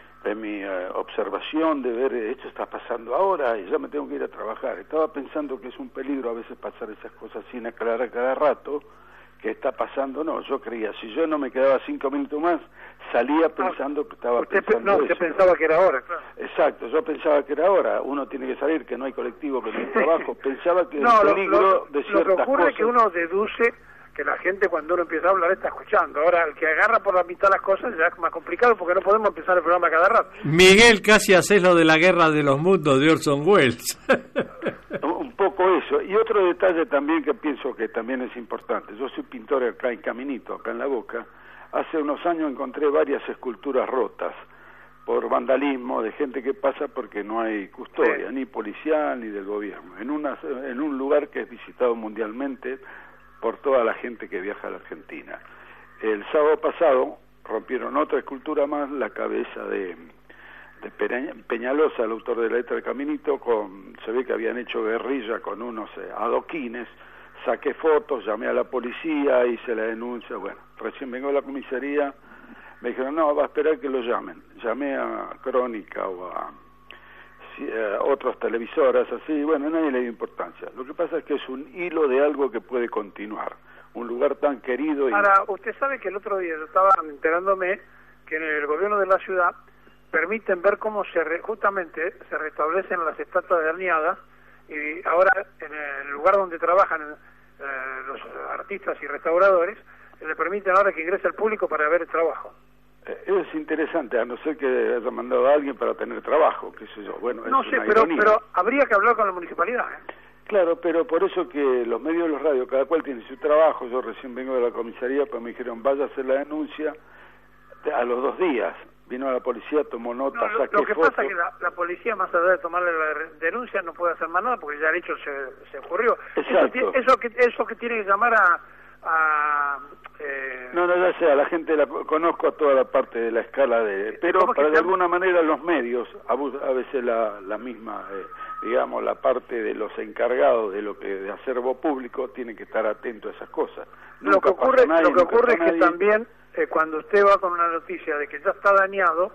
observación de ver esto está pasando ahora y ya me tengo que ir a trabajar. Estaba pensando que es un peligro a veces pasar esas cosas sin aclarar cada rato que está pasando. No, yo creía, si yo no me quedaba 5 minutos más, salía pensando que estaba pensando eso. Usted pensaba que era ahora, claro. Exacto, yo pensaba que era ahora, uno tiene que salir, que no hay colectivo, que no hay trabajo, pensaba que no, el peligro de ciertas lo que ocurre cosas... es que uno deduce que la gente cuando uno empieza a hablar está escuchando. Ahora, el que agarra por la mitad las cosas ya es más complicado porque no podemos empezar el programa cada rato. Miguel, casi haces lo de la Guerra de los Mundos de Orson Welles. Un poco eso. Y otro detalle también que pienso que también es importante. Yo soy pintor acá en Caminito, acá en La Boca. Hace unos años encontré varias esculturas rotas por vandalismo de gente que pasa porque no hay custodia, ni policial ni del gobierno. En un lugar que es visitado mundialmente por toda la gente que viaja a la Argentina. El sábado pasado rompieron otra escultura más, la cabeza de Peñalosa, el autor de la letra de Caminito, se ve que habían hecho guerrilla con unos adoquines. Saqué fotos, llamé a la policía, hice la denuncia. Bueno, recién vengo a la comisaría, me dijeron, no, va a esperar que lo llamen. Llamé a Crónica o a otras televisoras, así, bueno, nadie le dio importancia. Lo que pasa es que es un hilo de algo que puede continuar. Un lugar tan querido. Ahora, usted sabe que el otro día yo estaba enterándome que en el gobierno de la ciudad permiten ver cómo justamente se restablecen las estatuas herniadas y ahora en el lugar donde trabajan los artistas y restauradores le permiten ahora que ingrese al público para ver el trabajo. Es interesante, a no ser que haya mandado a alguien para tener trabajo, qué sé yo. Bueno, no sé, pero habría que hablar con la municipalidad. Claro, pero por eso que los medios de los radios, cada cual tiene su trabajo. Yo recién vengo de la comisaría, pues me dijeron, vaya a hacer la denuncia. A los 2 días vino la policía, tomó nota, saqué Lo que fotos. pasa es que la policía, más allá de tomarle la denuncia, no puede hacer más nada porque ya el hecho se ocurrió. Exacto. Eso que tiene que llamar No, ya sea, la gente conozco a toda la parte de la escala pero para de alguna manera los medios, a veces la misma, digamos, la parte de los encargados de acervo público tienen que estar atentos a esas cosas. Lo que ocurre es que también cuando usted va con una noticia de que ya está dañado,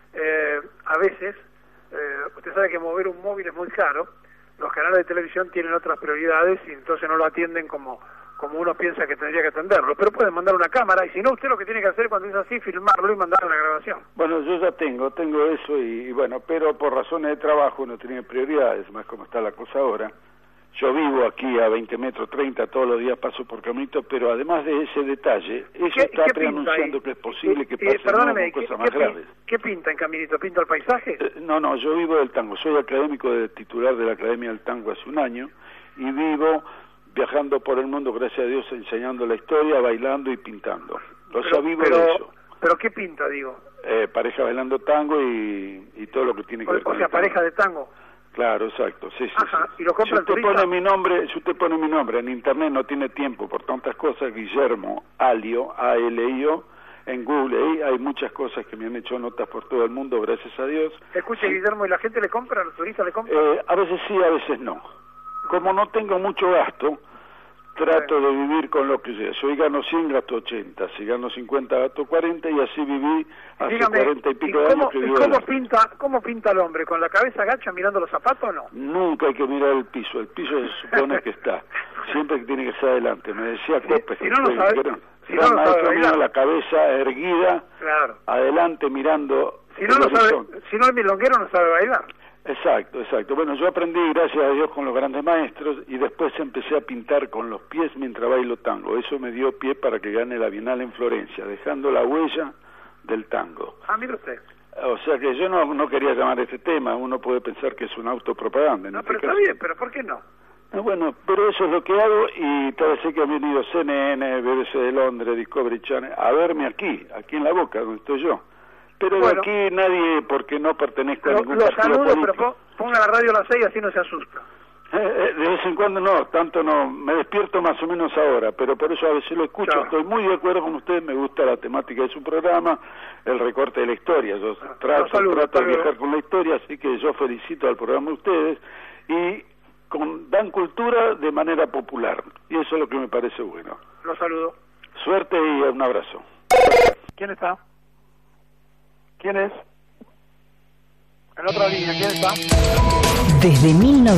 a veces, usted sabe que mover un móvil es muy caro, los canales de televisión tienen otras prioridades y entonces no lo atienden como uno piensa que tendría que atenderlo, pero pueden mandar una cámara y si no, usted lo que tiene que hacer cuando es así, filmarlo y mandarlo a la grabación. Bueno, yo ya tengo eso y bueno, pero por razones de trabajo uno tiene prioridades, más como está la cosa ahora. Yo vivo aquí a 20 metros, 30, todos los días paso por Caminito, pero además de ese detalle, eso está preanunciando que es posible que pase cosas más graves. ¿Qué pinta en Caminito? ¿Pinta el paisaje? No, yo vivo del tango, soy académico titular de la Academia del Tango hace un año y vivo viajando por el mundo, gracias a Dios, enseñando la historia, bailando y pintando. Vivo de eso. ¿Pero qué pinta, digo? Pareja bailando tango y todo lo que tiene que ver con o sea, pareja de tango. Claro, exacto, sí. ¿Y lo compra si usted pone mi nombre en internet, no tiene tiempo por tantas cosas, Guillermo Alio, A-L-I-O, en Google, hay muchas cosas que me han hecho notas por todo el mundo, gracias a Dios. Escuche, sí. Guillermo, ¿y la gente le compra, los turistas le compran? A veces sí, a veces no. Como no tengo mucho gasto, trato de vivir con lo que sea. Si hoy gano 100, gasto 80. Si gano 50, gasto 40 y así viví hace 40 y pico de años que vivo. ¿Cómo pinta el hombre? ¿Con la cabeza gacha mirando los zapatos o no? Nunca hay que mirar el piso se supone que está. Siempre que tiene que ser adelante. Me decía Copes. Si no lo sabe la cabeza erguida, claro, adelante mirando. Si no el milonguero no sabe bailar. Exacto. Bueno, yo aprendí, gracias a Dios, con los grandes maestros y después empecé a pintar con los pies mientras bailo tango. Eso me dio pie para que gane la Bienal en Florencia, dejando la huella del tango. Mire usted. O sea que yo no quería llamar este tema, uno puede pensar que es una autopropaganda. No, pero está bien, pero ¿por qué no? Bueno, pero eso es lo que hago y tal vez sé que han venido CNN, BBC de Londres, Discovery Channel, a verme aquí en la Boca, donde estoy yo. Pero de aquí nadie, porque no pertenezco a ningún partido político. Pero ponga la radio a las 6 así no se asusta. De vez en cuando tanto no, me despierto más o menos ahora, pero por eso a veces lo escucho. Claro. Estoy muy de acuerdo con usted, me gusta la temática de su programa, el recorte de la historia. Yo trato de viajar con la historia, así que yo felicito al programa de ustedes y dan cultura de manera popular, y eso es lo que me parece bueno. Lo saludo. Suerte y un abrazo. ¿Quién está? ¿Quién es? En otra línea, ¿quién está? Desde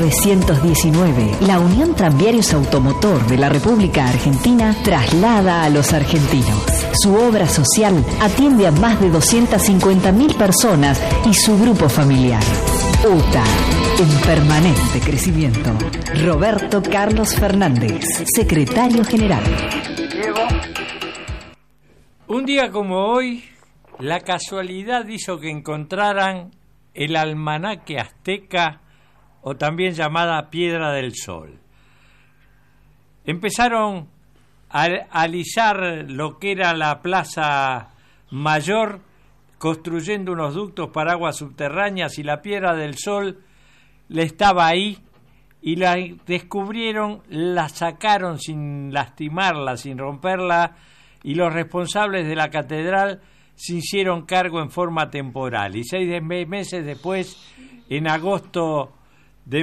1919, la Unión Tranviarios Automotor de la República Argentina traslada a los argentinos. Su obra social atiende a más de 250.000 personas y su grupo familiar. UTA, en permanente crecimiento. Roberto Carlos Fernández, secretario general. Un día como hoy, la casualidad hizo que encontraran el almanaque azteca, o también llamada Piedra del Sol. Empezaron a alisar lo que era la Plaza Mayor, construyendo unos ductos para aguas subterráneas, y la Piedra del Sol le estaba ahí, y la descubrieron, la sacaron sin lastimarla, sin romperla, y los responsables de la catedral se hicieron cargo en forma temporal. Y 6 meses después, en agosto de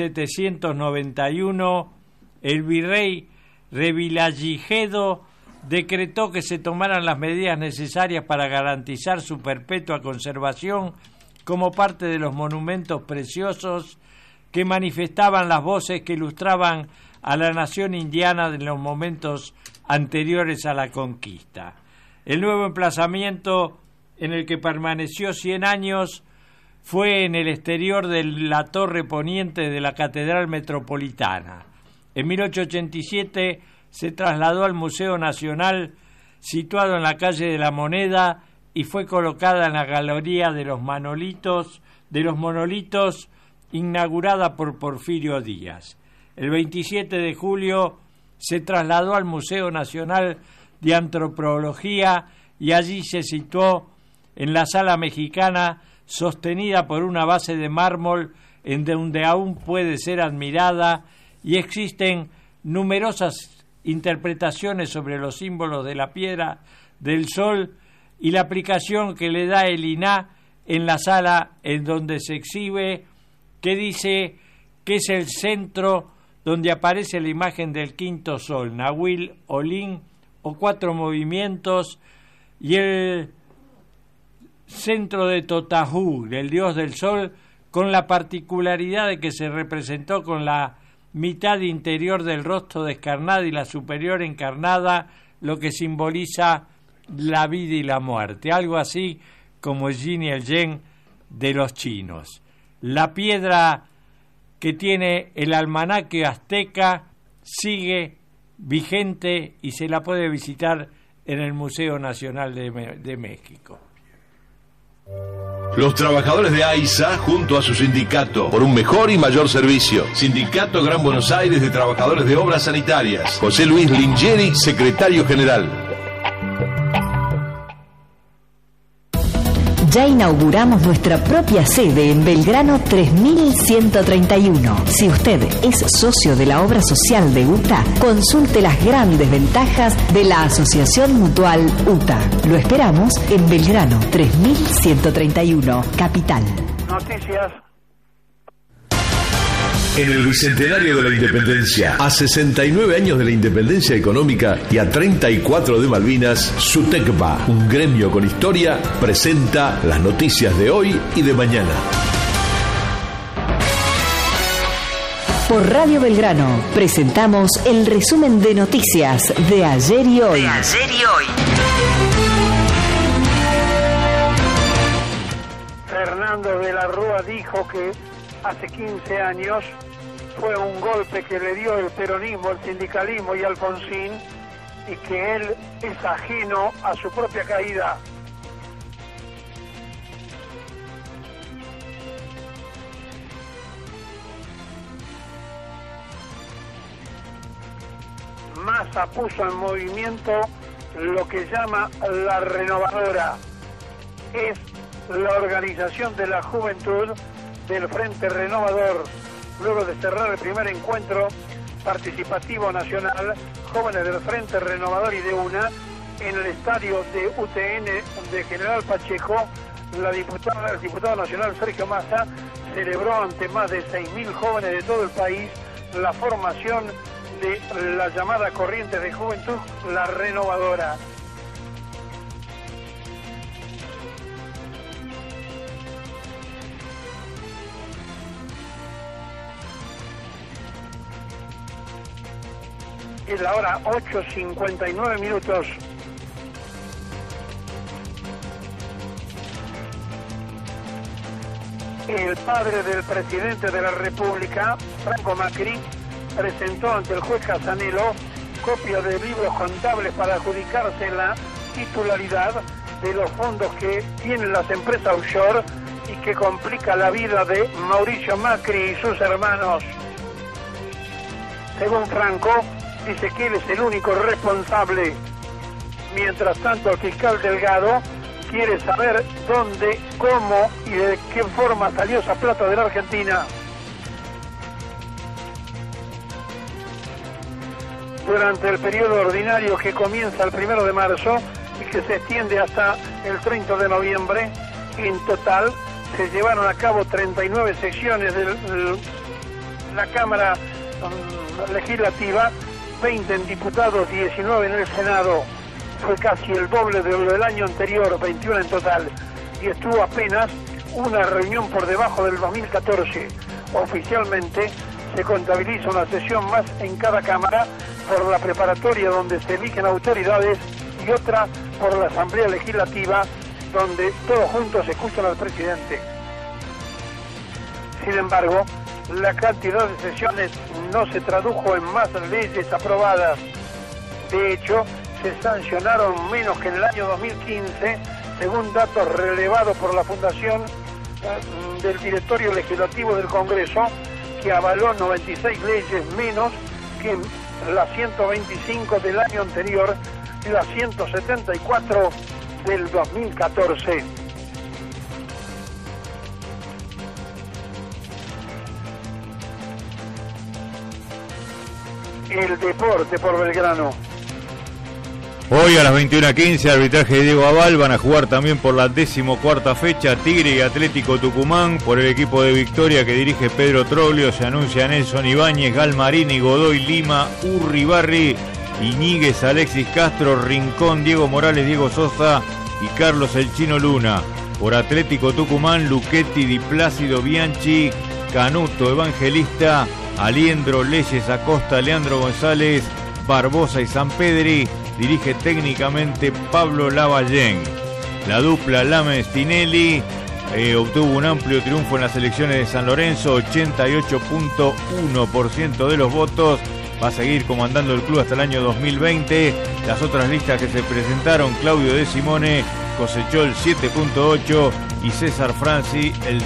1791, el virrey Revillagigedo decretó que se tomaran las medidas necesarias para garantizar su perpetua conservación como parte de los monumentos preciosos que manifestaban las voces que ilustraban a la nación indiana en los momentos anteriores a la conquista. El nuevo emplazamiento, en el que permaneció 100 años, fue en el exterior de la torre poniente de la Catedral Metropolitana. En 1887 se trasladó al Museo Nacional, situado en la calle de la Moneda, y fue colocada en la Galería de los Monolitos, inaugurada por Porfirio Díaz. el 27 de julio se trasladó al Museo Nacional de Antropología y allí se situó en la Sala Mexicana, sostenida por una base de mármol en donde aún puede ser admirada, y existen numerosas interpretaciones sobre los símbolos de la piedra del sol y la aplicación que le da el INAH en la sala en donde se exhibe, que dice que es el centro donde aparece la imagen del quinto sol, Nahuil, Olin o 4 movimientos, y el centro de Totajú, del dios del sol, con la particularidad de que se representó con la mitad interior del rostro descarnada y la superior encarnada, lo que simboliza la vida y la muerte, algo así como el yin y el yang de los chinos. La piedra que tiene el almanaque azteca sigue vigente y se la puede visitar en el Museo Nacional de México. Los trabajadores de AISA, junto a su sindicato, por un mejor y mayor servicio. Sindicato Gran Buenos Aires de Trabajadores de Obras Sanitarias. José Luis Lingeri, secretario general. Ya inauguramos nuestra propia sede en Belgrano 3131. Si usted es socio de la obra social de UTA, consulte las grandes ventajas de la Asociación Mutual UTA. Lo esperamos en Belgrano 3131, Capital. Noticias. En el Bicentenario de la Independencia, a 69 años de la independencia económica y a 34 de Malvinas, SUTECBA, un gremio con historia, presenta las noticias de hoy y de mañana. Por Radio Belgrano presentamos el resumen de noticias de ayer y hoy. Fernando de la Rúa dijo que hace 15 años fue un golpe que le dio el peronismo, el sindicalismo y Alfonsín, y que él es ajeno a su propia caída. Massa puso en movimiento lo que llama la renovadora. Es la organización de la juventud del Frente Renovador, luego de cerrar el primer encuentro participativo nacional, jóvenes del Frente Renovador y de UNA, en el estadio de UTN de General Pacheco. El diputado nacional Sergio Massa celebró ante más de 6.000 jóvenes de todo el país la formación de la llamada corriente de juventud, la renovadora. Es la hora 8:59 minutos. El padre del presidente de la República, Franco Macri, presentó ante el juez Casanelo copia de libros contables para adjudicarse la titularidad de los fondos que tienen las empresas offshore y que complica la vida de Mauricio Macri y sus hermanos. Según Franco, dice que él es el único responsable. Mientras tanto, el fiscal Delgado quiere saber dónde, cómo y de qué forma salió esa plata de la Argentina. Durante el periodo ordinario que comienza el 1 de marzo y que se extiende hasta el 30 de noviembre, en total se llevaron a cabo 39 sesiones de la Cámara Legislativa, 20 en diputados, 19 en el Senado. Fue casi el doble de lo del año anterior, 21 en total, y estuvo apenas una reunión por debajo del 2014. Oficialmente se contabiliza una sesión más en cada Cámara por la preparatoria donde se eligen autoridades y otra por la Asamblea Legislativa donde todos juntos escuchan al presidente. Sin embargo, la cantidad de sesiones no se tradujo en más leyes aprobadas. De hecho, se sancionaron menos que en el año 2015, según datos relevados por la Fundación del Directorio Legislativo del Congreso, que avaló 96 leyes menos que las 125 del año anterior y las 174 del 2014. El deporte por Belgrano. Hoy a las 21:15, arbitraje de Diego Aval. Van a jugar también por la 14ª fecha Tigre y Atlético Tucumán. Por el equipo de Victoria que dirige Pedro Troglio se anuncia Nelson Ibáñez, Galmarini, Godoy, Lima, Urribarri, Iñiguez, Alexis Castro, Rincón, Diego Morales, Diego Sosa y Carlos El Chino Luna. Por Atlético Tucumán, Luchetti, Di Plácido, Bianchi, Canuto, Evangelista, Aliendro, Leyes, Acosta, Leandro González, Barbosa y Sanpedri. Dirige técnicamente Pablo Lavallén. La dupla Lames-Tinelli obtuvo un amplio triunfo en las elecciones de San Lorenzo, 88.1% de los votos. Va a seguir comandando el club hasta el año 2020. Las otras listas que se presentaron, Claudio De Simone cosechó el 7.8 y César Franci el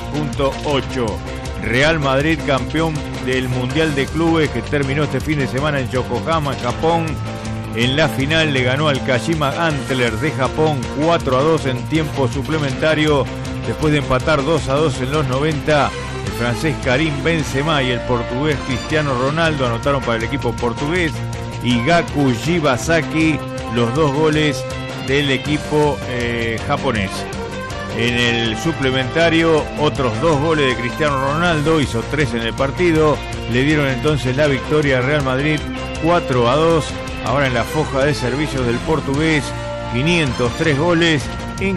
3.8. Real Madrid, campeón del Mundial de Clubes, que terminó este fin de semana en Yokohama, en Japón. En la final le ganó al Kashima Antlers de Japón 4-2 en tiempo suplementario. Después de empatar 2-2 en los 90, el francés Karim Benzema y el portugués Cristiano Ronaldo anotaron para el equipo portugués. Y Gaku Shibasaki los 2 goles del equipo japonés. En el suplementario, otros 2 goles de Cristiano Ronaldo, hizo 3 en el partido. Le dieron entonces la victoria al Real Madrid 4-2. Ahora en la foja de servicios del portugués, 503 goles en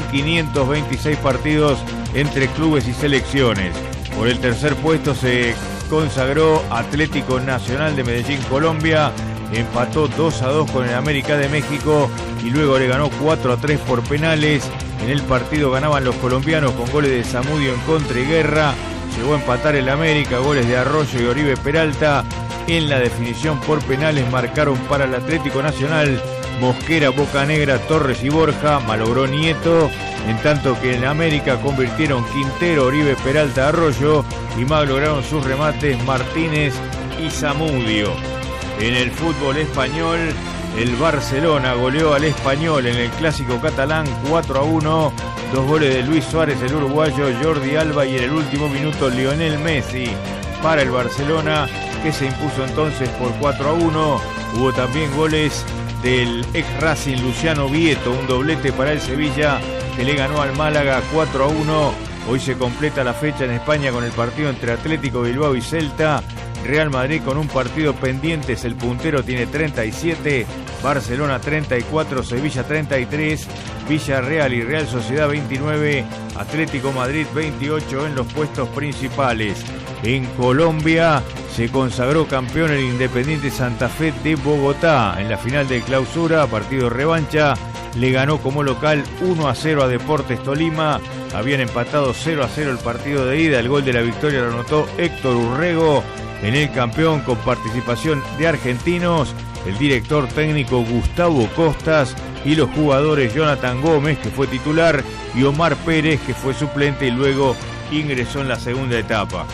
526 partidos entre clubes y selecciones. Por el tercer puesto se consagró Atlético Nacional de Medellín, Colombia. Empató 2-2 con el América de México y luego le ganó 4-3 por penales. En el partido ganaban los colombianos con goles de Zamudio en contra y Guerra. Llegó a empatar el América, goles de Arroyo y Oribe Peralta. En la definición por penales marcaron para el Atlético Nacional Mosquera, Bocanegra, Torres y Borja. Malogró Nieto, en tanto que en América convirtieron Quintero, Oribe Peralta, Arroyo y malograron sus remates Martínez y Zamudio. En el fútbol español, el Barcelona goleó al Español en el clásico catalán 4-1. 2 goles de Luis Suárez, el uruguayo, Jordi Alba y en el último minuto Lionel Messi para el Barcelona, que se impuso entonces por 4-1. Hubo también goles del ex Racing Luciano Vieto, un doblete para el Sevilla que le ganó al Málaga 4-1. Hoy se completa la fecha en España con el partido entre Atlético Bilbao y Celta. Real Madrid con un partido pendiente, es el puntero, tiene 37, Barcelona 34, Sevilla 33, Villarreal y Real Sociedad 29, Atlético Madrid 28 en los puestos principales. En Colombia se consagró campeón el Independiente Santa Fe de Bogotá. En la final de clausura, partido revancha, le ganó como local 1-0 a Deportes Tolima. Habían empatado 0-0 el partido de ida. El gol de la victoria lo anotó Héctor Urrego. En el campeón, con participación de argentinos, el director técnico Gustavo Costas y los jugadores Jonathan Gómez, que fue titular, y Omar Pérez, que fue suplente y luego ingresó en la segunda etapa.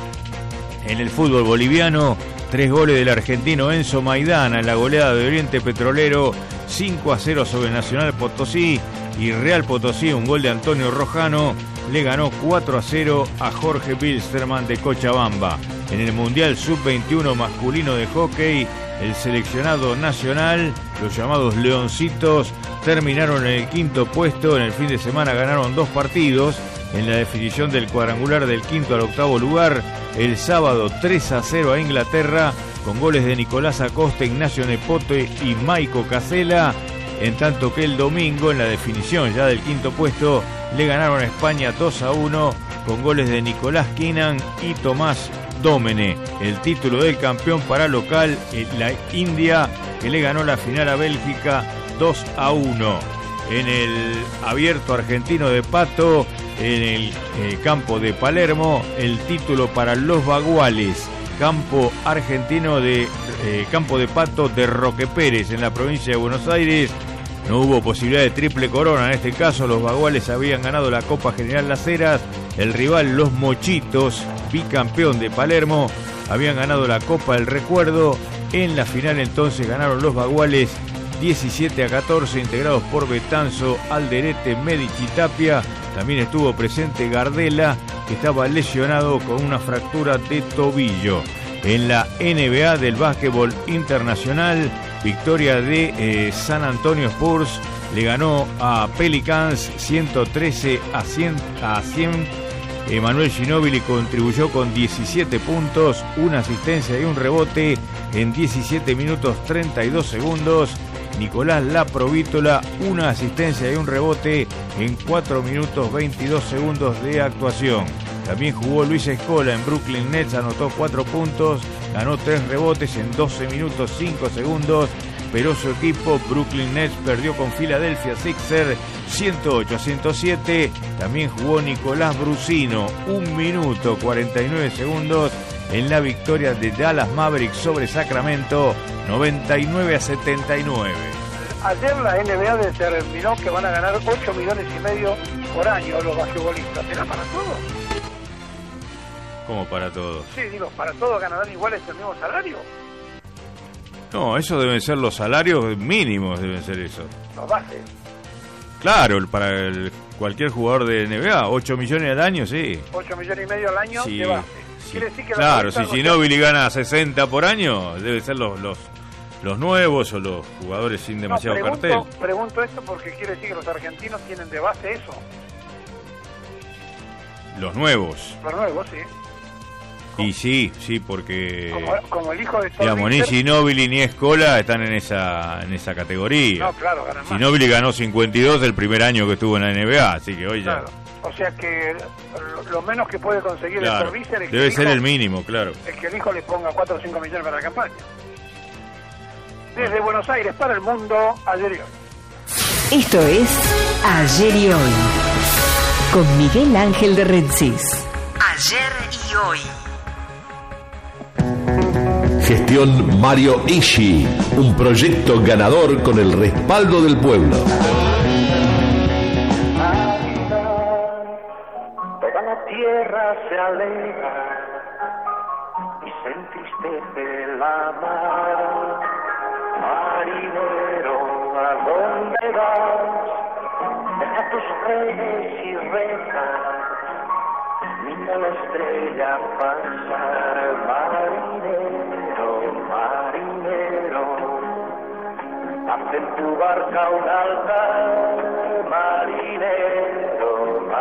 En el fútbol boliviano, 3 goles del argentino Enzo Maidana en la goleada de Oriente Petrolero, 5-0 sobre Nacional Potosí, y Real Potosí, un gol de Antonio Rojano, le ganó 4-0 a Jorge Bilsterman de Cochabamba. En el Mundial Sub-21 masculino de hockey, el seleccionado nacional, los llamados Leoncitos, terminaron en el 5º puesto. En el fin de semana ganaron 2 partidos en la definición del cuadrangular del 5º al 8º lugar. El sábado 3-0 a Inglaterra con goles de Nicolás Acosta, Ignacio Nepote y Maico Casella. En tanto que el domingo, en la definición ya del 5º puesto, le ganaron a España 2-1 con goles de Nicolás Kinan y Tomás Domene. El título del campeón para local, la India, que le ganó la final a Bélgica 2-1. En el abierto argentino de Pato, en el campo de Palermo, el título para los Baguales. Campo argentino de campo de Pato de Roque Pérez, en la provincia de Buenos Aires. No hubo posibilidad de triple corona. En este caso, los Baguales habían ganado la Copa General Las Heras. El rival, los Mochitos, bicampeón de Palermo, habían ganado la Copa del Recuerdo. En la final entonces ganaron los baguales 17-14, integrados por Betanzo, Alderete, Medici, Tapia. También estuvo presente Gardela, que estaba lesionado con una fractura de tobillo. En la NBA del básquetbol internacional, victoria de San Antonio Spurs, le ganó a Pelicans 113-100. Emanuel Ginóbili contribuyó con 17 puntos, una asistencia y un rebote en 17 minutos 32 segundos. Nicolás Laprovítola, una asistencia y un rebote en 4 minutos 22 segundos de actuación. También jugó Luis Escola en Brooklyn Nets, anotó 4 puntos, ganó 3 rebotes en 12 minutos 5 segundos, pero su equipo Brooklyn Nets perdió con Philadelphia Sixers 108-107. También jugó Nicolás Brusino, 1 minuto 49 segundos en la victoria de Dallas Mavericks sobre Sacramento, 99-79. Ayer la NBA determinó que van a ganar 8 millones y medio por año los basquetbolistas. ¿Será para todos? ¿Cómo para todos? Sí, digo, ¿para todos ganarán iguales el mismo salario? No, eso deben ser los salarios mínimos, deben ser eso. Los bases. Claro, para cualquier jugador de NBA, 8 millones al año, sí. 8 millones y medio al año sí, de base. Sí. Quiere decir que claro, si Ginóbili gana 60 por año, debe ser los nuevos o los jugadores sin demasiado cartel. Pregunto esto porque quiere decir que los argentinos tienen de base eso. Los nuevos. Los nuevos, sí. Y sí, porque como el hijo de digamos, ni Ginóbili ni Escola están en esa categoría. No, claro, ganan más. Ginóbili ganó 52 el primer año que estuvo en la NBA, así que hoy claro. Ya. O sea que lo menos que puede conseguir claro, el servicio es que debe ser el mínimo, claro. Es que el hijo le ponga 4 o 5 millones para la campaña. Desde Buenos Aires para el mundo, ayer y hoy. Esto es Ayer y Hoy, con Miguel Ángel de Rensis. Ayer y Hoy. Gestión Mario Ishi, un proyecto ganador con el respaldo del pueblo. Toda la tierra se alegra y se entristece la mar. Marinero, ¿a dónde vas? Deja tus redes y reza, mira la estrella pasar. Marinero, haz en tu barca un altar. Marinero,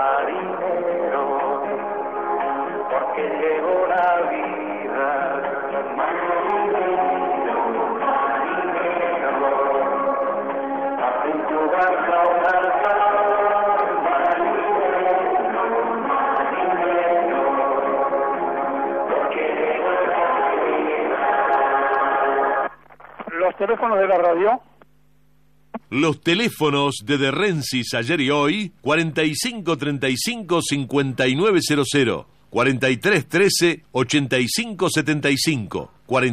porque llegó la vida. Marinero, haz en tu barca un altar. Los teléfonos de la radio. Los teléfonos de Rensis ayer y hoy, 4535-5900, 4313-8575,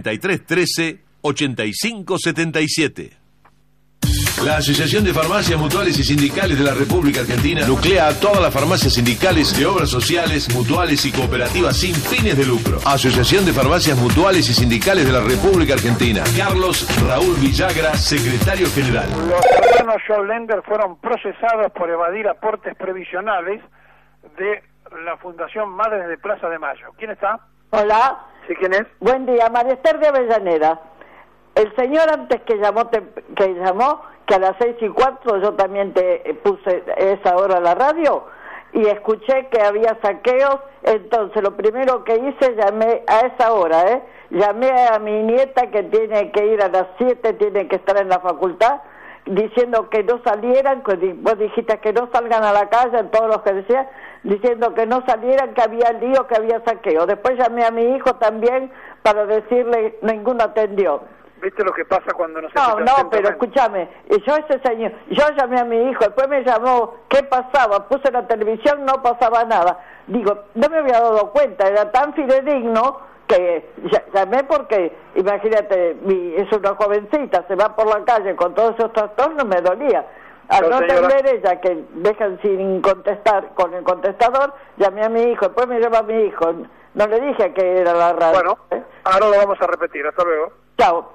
4313-8577. La Asociación de Farmacias Mutuales y Sindicales de la República Argentina nuclea a todas las farmacias sindicales de obras sociales, mutuales y cooperativas sin fines de lucro. Asociación de Farmacias Mutuales y Sindicales de la República Argentina. Carlos Raúl Villagra, secretario general. Los hermanos Schollender fueron procesados por evadir aportes previsionales de la Fundación Madres de Plaza de Mayo. ¿Quién está? Hola. ¿Sí, quién es? Buen día, María Esther de Avellaneda. El señor antes que llamó, que a las 6:15 yo también te puse esa hora a la radio y escuché que había saqueos, entonces lo primero que hice, llamé a esa hora, llamé a mi nieta que tiene que ir a las 7, tiene que estar en la facultad, diciendo que no salieran, vos dijiste que no salgan a la calle, en todos los que decían, diciendo que no salieran, que había lío, que había saqueo. Después llamé a mi hijo también para decirle, ninguno atendió. ¿Viste lo que pasa cuando no se No, pero escúchame, yo llamé a mi hijo, después me llamó, ¿qué pasaba? Puse la televisión, no pasaba nada. Digo, no me había dado cuenta, era tan fidedigno que llamé porque, imagínate, es una jovencita, se va por la calle con todos esos trastornos, me dolía. Al no tener ella, que dejan sin contestar con el contestador, llamé a mi hijo, después me llama mi hijo, No le dije que era la radio. Bueno, ahora lo vamos a repetir. Hasta luego. Chao.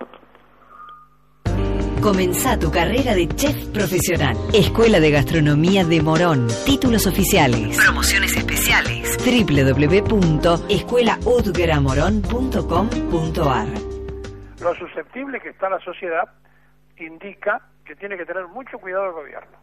Comenzá tu carrera de chef profesional. Escuela de Gastronomía de Morón. Títulos oficiales. Promociones especiales. www.escuelaudgramorón.com.ar. Lo susceptible que está la sociedad indica que tiene que tener mucho cuidado el gobierno.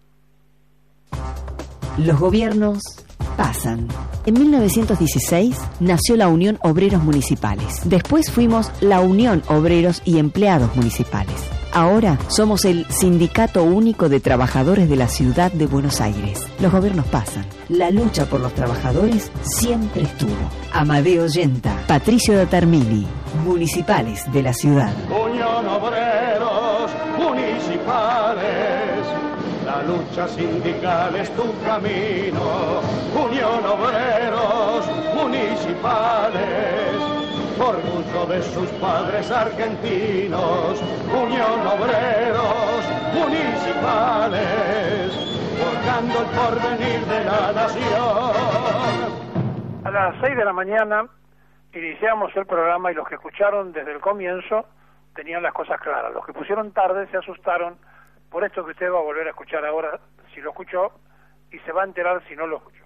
Los gobiernos pasan. En 1916 nació la Unión Obreros Municipales. Después fuimos la Unión Obreros y Empleados Municipales. Ahora somos el Sindicato Único de Trabajadores de la Ciudad de Buenos Aires. Los gobiernos pasan. La lucha por los trabajadores siempre estuvo. Amadeo Yenta, Patricio de Termini, Municipales de la Ciudad. Unión Obreros Municipales, la lucha sindical es tu camino. Unión Obreros Municipales, orgullo de sus padres argentinos. Unión Obreros Municipales, forjando el porvenir de la nación. A las 6 de la mañana iniciamos el programa y los que escucharon desde el comienzo tenían las cosas claras. Los que pusieron tarde se asustaron por esto que usted va a volver a escuchar ahora, si lo escuchó, y se va a enterar si no lo escuchó.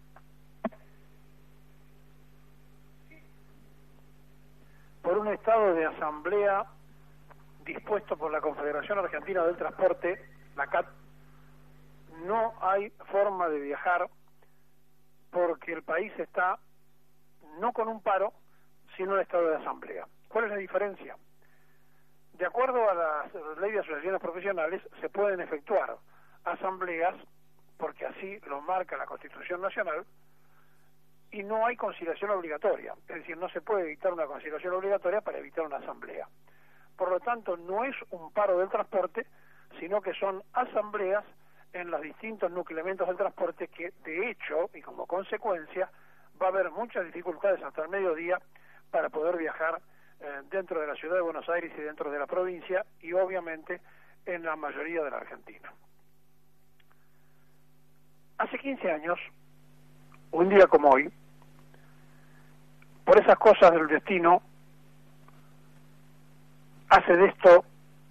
Por un estado de asamblea dispuesto por la Confederación Argentina del Transporte, la CAT, no hay forma de viajar porque el país está no con un paro, sino en estado de asamblea. ¿Cuál es la diferencia? De acuerdo a la ley de asociaciones profesionales, se pueden efectuar asambleas, porque así lo marca la Constitución Nacional, y no hay conciliación obligatoria, es decir, no se puede dictar una conciliación obligatoria para evitar una asamblea. Por lo tanto, no es un paro del transporte, sino que son asambleas en los distintos nucleamentos del transporte que, de hecho, y como consecuencia, va a haber muchas dificultades hasta el mediodía para poder viajar dentro de la ciudad de Buenos Aires y dentro de la provincia, y obviamente en la mayoría de la Argentina. Hace 15 años, un día como hoy, por esas cosas del destino, hace de esto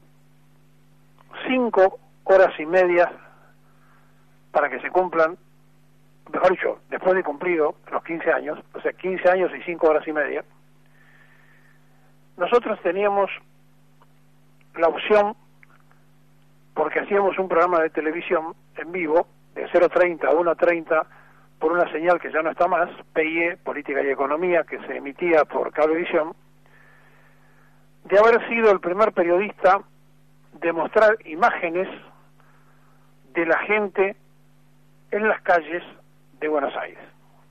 5 horas y media para que se cumplan, mejor dicho, después de cumplido los 15 años, o sea, 15 años y 5 horas y media, nosotros teníamos la opción, porque hacíamos un programa de televisión en vivo, de 0:30 a 1:30, por una señal que ya no está más, PIE, Política y Economía, que se emitía por Cablevisión, de haber sido el primer periodista de mostrar imágenes de la gente en las calles de Buenos Aires.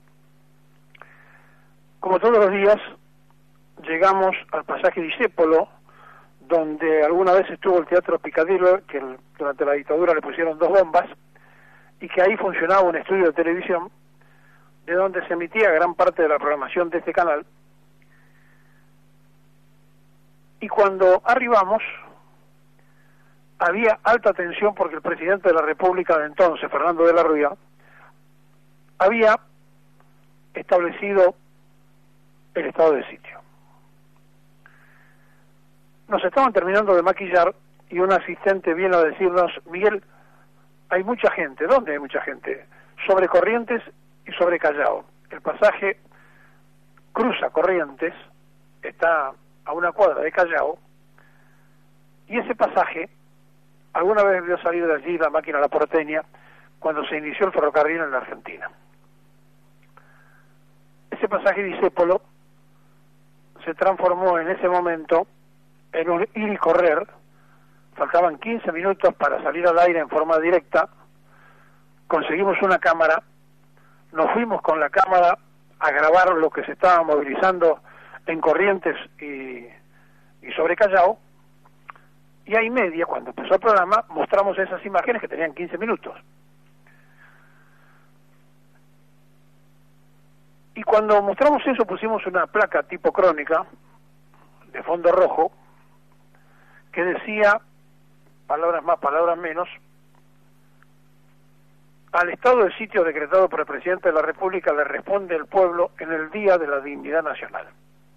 Como todos los días, llegamos al pasaje Discépolo, donde alguna vez estuvo el Teatro Picadillo, que durante la dictadura le pusieron 2 bombas, y que ahí funcionaba un estudio de televisión, de donde se emitía gran parte de la programación de este canal. Y cuando arribamos, había alta tensión porque el presidente de la República de entonces, Fernando de la Rúa, había establecido el estado de sitio. Nos estaban terminando de maquillar y un asistente viene a decirnos: Miguel, hay mucha gente. ¿Dónde hay mucha gente? Sobre Corrientes y sobre Callao. El pasaje cruza Corrientes, está a una cuadra de Callao, y ese pasaje alguna vez vio salir de allí la máquina La Porteña cuando se inició el ferrocarril en la Argentina. Ese pasaje Discépolo se transformó en ese momento en un ir y correr. Faltaban 15 minutos para salir al aire en forma directa. Conseguimos una cámara, nos fuimos con la cámara a grabar lo que se estaba movilizando en Corrientes y sobre Callao, y a y media, cuando empezó el programa, mostramos esas imágenes que tenían 15 minutos. Y cuando mostramos eso, pusimos una placa tipo crónica, de fondo rojo, que decía, palabras más, palabras menos, al estado de sitio decretado por el presidente de la República le responde el pueblo en el Día de la Dignidad Nacional.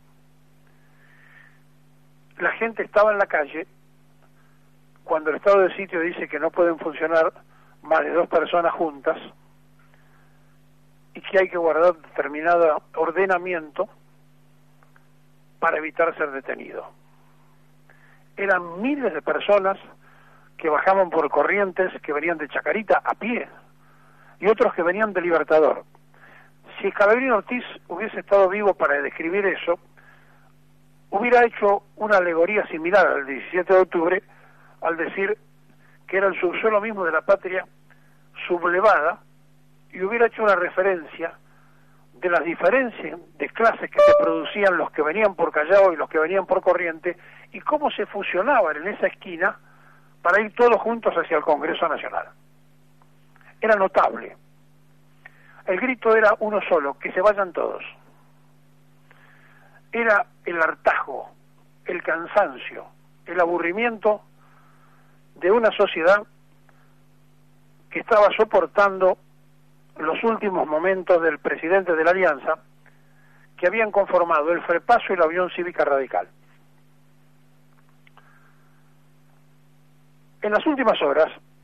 La gente estaba en la calle cuando el estado de sitio dice que no pueden funcionar más de 2 personas juntas y que hay que guardar determinado ordenamiento para evitar ser detenido. Eran miles de personas que bajaban por Corrientes, que venían de Chacarita a pie, y otros que venían de Libertador. Si Scalabrini Ortiz hubiese estado vivo para describir eso, hubiera hecho una alegoría similar al 17 de octubre, al decir que era el subsuelo mismo de la patria sublevada, y hubiera hecho una referencia de las diferencias de clases que se producían los que venían por Callao y los que venían por Corrientes, y cómo se fusionaban en esa esquina para ir todos juntos hacia el Congreso Nacional. Era notable. El grito era uno solo: que se vayan todos. Era el hartazgo, el cansancio, el aburrimiento de una sociedad que estaba soportando los últimos momentos del presidente de la Alianza, que habían conformado el FREPASO y la Unión Cívica Radical. En las últimas horas,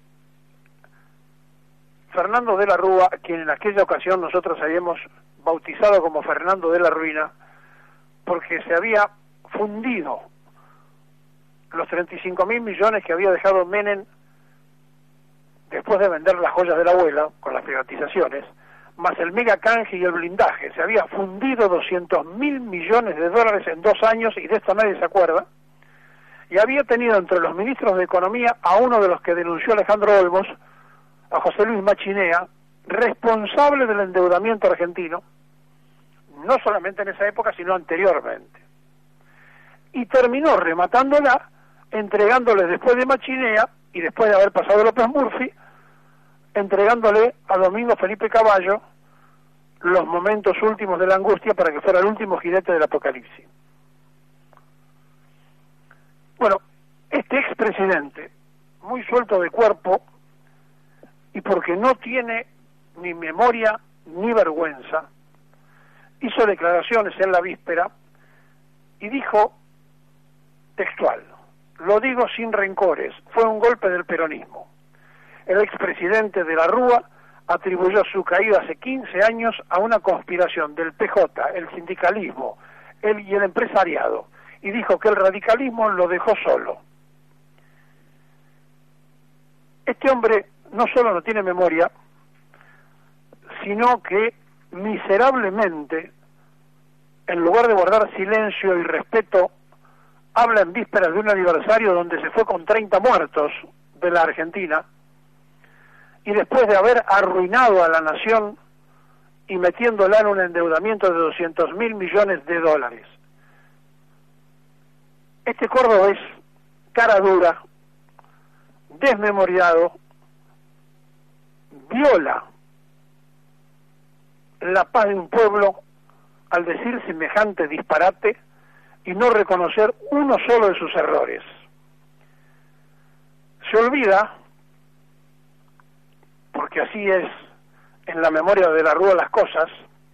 Fernando de la Rúa, quien en aquella ocasión nosotros habíamos bautizado como Fernando de la Ruina, porque se había fundido los 35.000 millones que había dejado Menem después de vender las joyas de la abuela con las privatizaciones, más el mega canje y el blindaje. Se había fundido 200.000 millones de dólares en 2 años, y de esto nadie se acuerda, y había tenido entre los ministros de Economía a uno de los que denunció Alejandro Olmos, a José Luis Machinea, responsable del endeudamiento argentino, no solamente en esa época, sino anteriormente. Y terminó rematándola, entregándole después de Machinea, y después de haber pasado López Murphy, entregándole a Domingo Felipe Caballo los momentos últimos de la angustia para que fuera el último jinete del apocalipsis. Bueno, este expresidente, muy suelto de cuerpo, y porque no tiene ni memoria ni vergüenza, hizo declaraciones en la víspera y dijo textual: lo digo sin rencores, fue un golpe del peronismo. El expresidente de la Rúa atribuyó su caída hace 15 años a una conspiración del PJ, el sindicalismo y el empresariado, y dijo que el radicalismo lo dejó solo. Este hombre no solo no tiene memoria, sino que miserablemente, en lugar de guardar silencio y respeto, habla en vísperas de un aniversario donde se fue con 30 muertos de la Argentina, y después de haber arruinado a la nación y metiéndola en un endeudamiento de 200.000 millones de dólares. Este cordobés, cara dura, desmemoriado, viola la paz de un pueblo al decir semejante disparate y no reconocer uno solo de sus errores. Se olvida, porque así es en la memoria de la Rúa las cosas,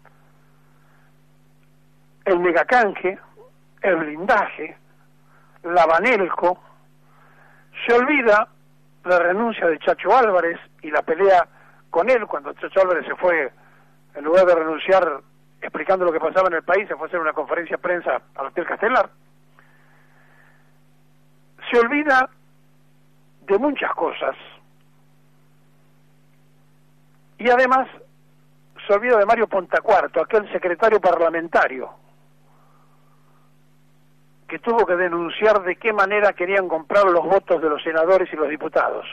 el megacanje, el blindaje, la Banelco. Se olvida la renuncia de Chacho Álvarez y la pelea con él cuando Chacho Álvarez se fue, en lugar de renunciar explicando lo que pasaba en el país, se fue a hacer una conferencia de prensa al Hotel Castelar. Se olvida de muchas cosas, y además se olvida de Mario Pontacuarto, aquel secretario parlamentario que tuvo que denunciar de qué manera querían comprar los votos de los senadores y los diputados.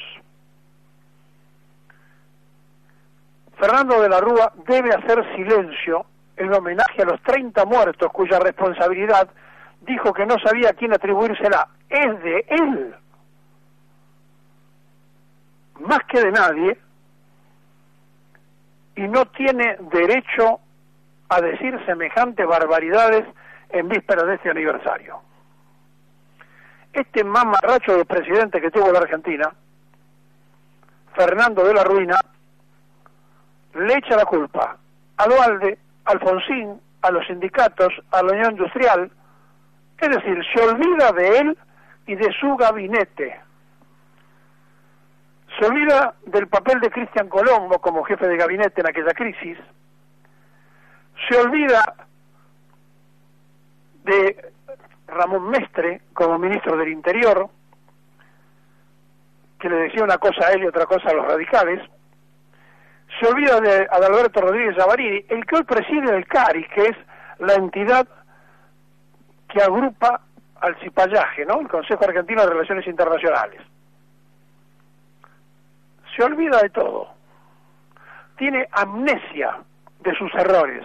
Fernando de la Rúa debe hacer silencio en homenaje a los 30 muertos cuya responsabilidad dijo que no sabía a quién atribuírsela. Es de él, más que de nadie, y no tiene derecho a decir semejantes barbaridades en vísperas de este aniversario. Este mamarracho del presidente que tuvo la Argentina, Fernando de la Ruina, le echa la culpa a Duhalde, a Alfonsín, a los sindicatos, a la Unión Industrial, es decir, se olvida de él y de su gabinete. Se olvida del papel de Cristian Colombo como jefe de gabinete en aquella crisis. Se olvida de Ramón Mestre como ministro del Interior, que le decía una cosa a él y otra cosa a los radicales. Se olvida de Adalberto Rodríguez Avarini, el que hoy preside el CARI, que es la entidad que agrupa al cipallaje, ¿no? El Consejo Argentino de Relaciones Internacionales. Se olvida de todo. Tiene amnesia de sus errores.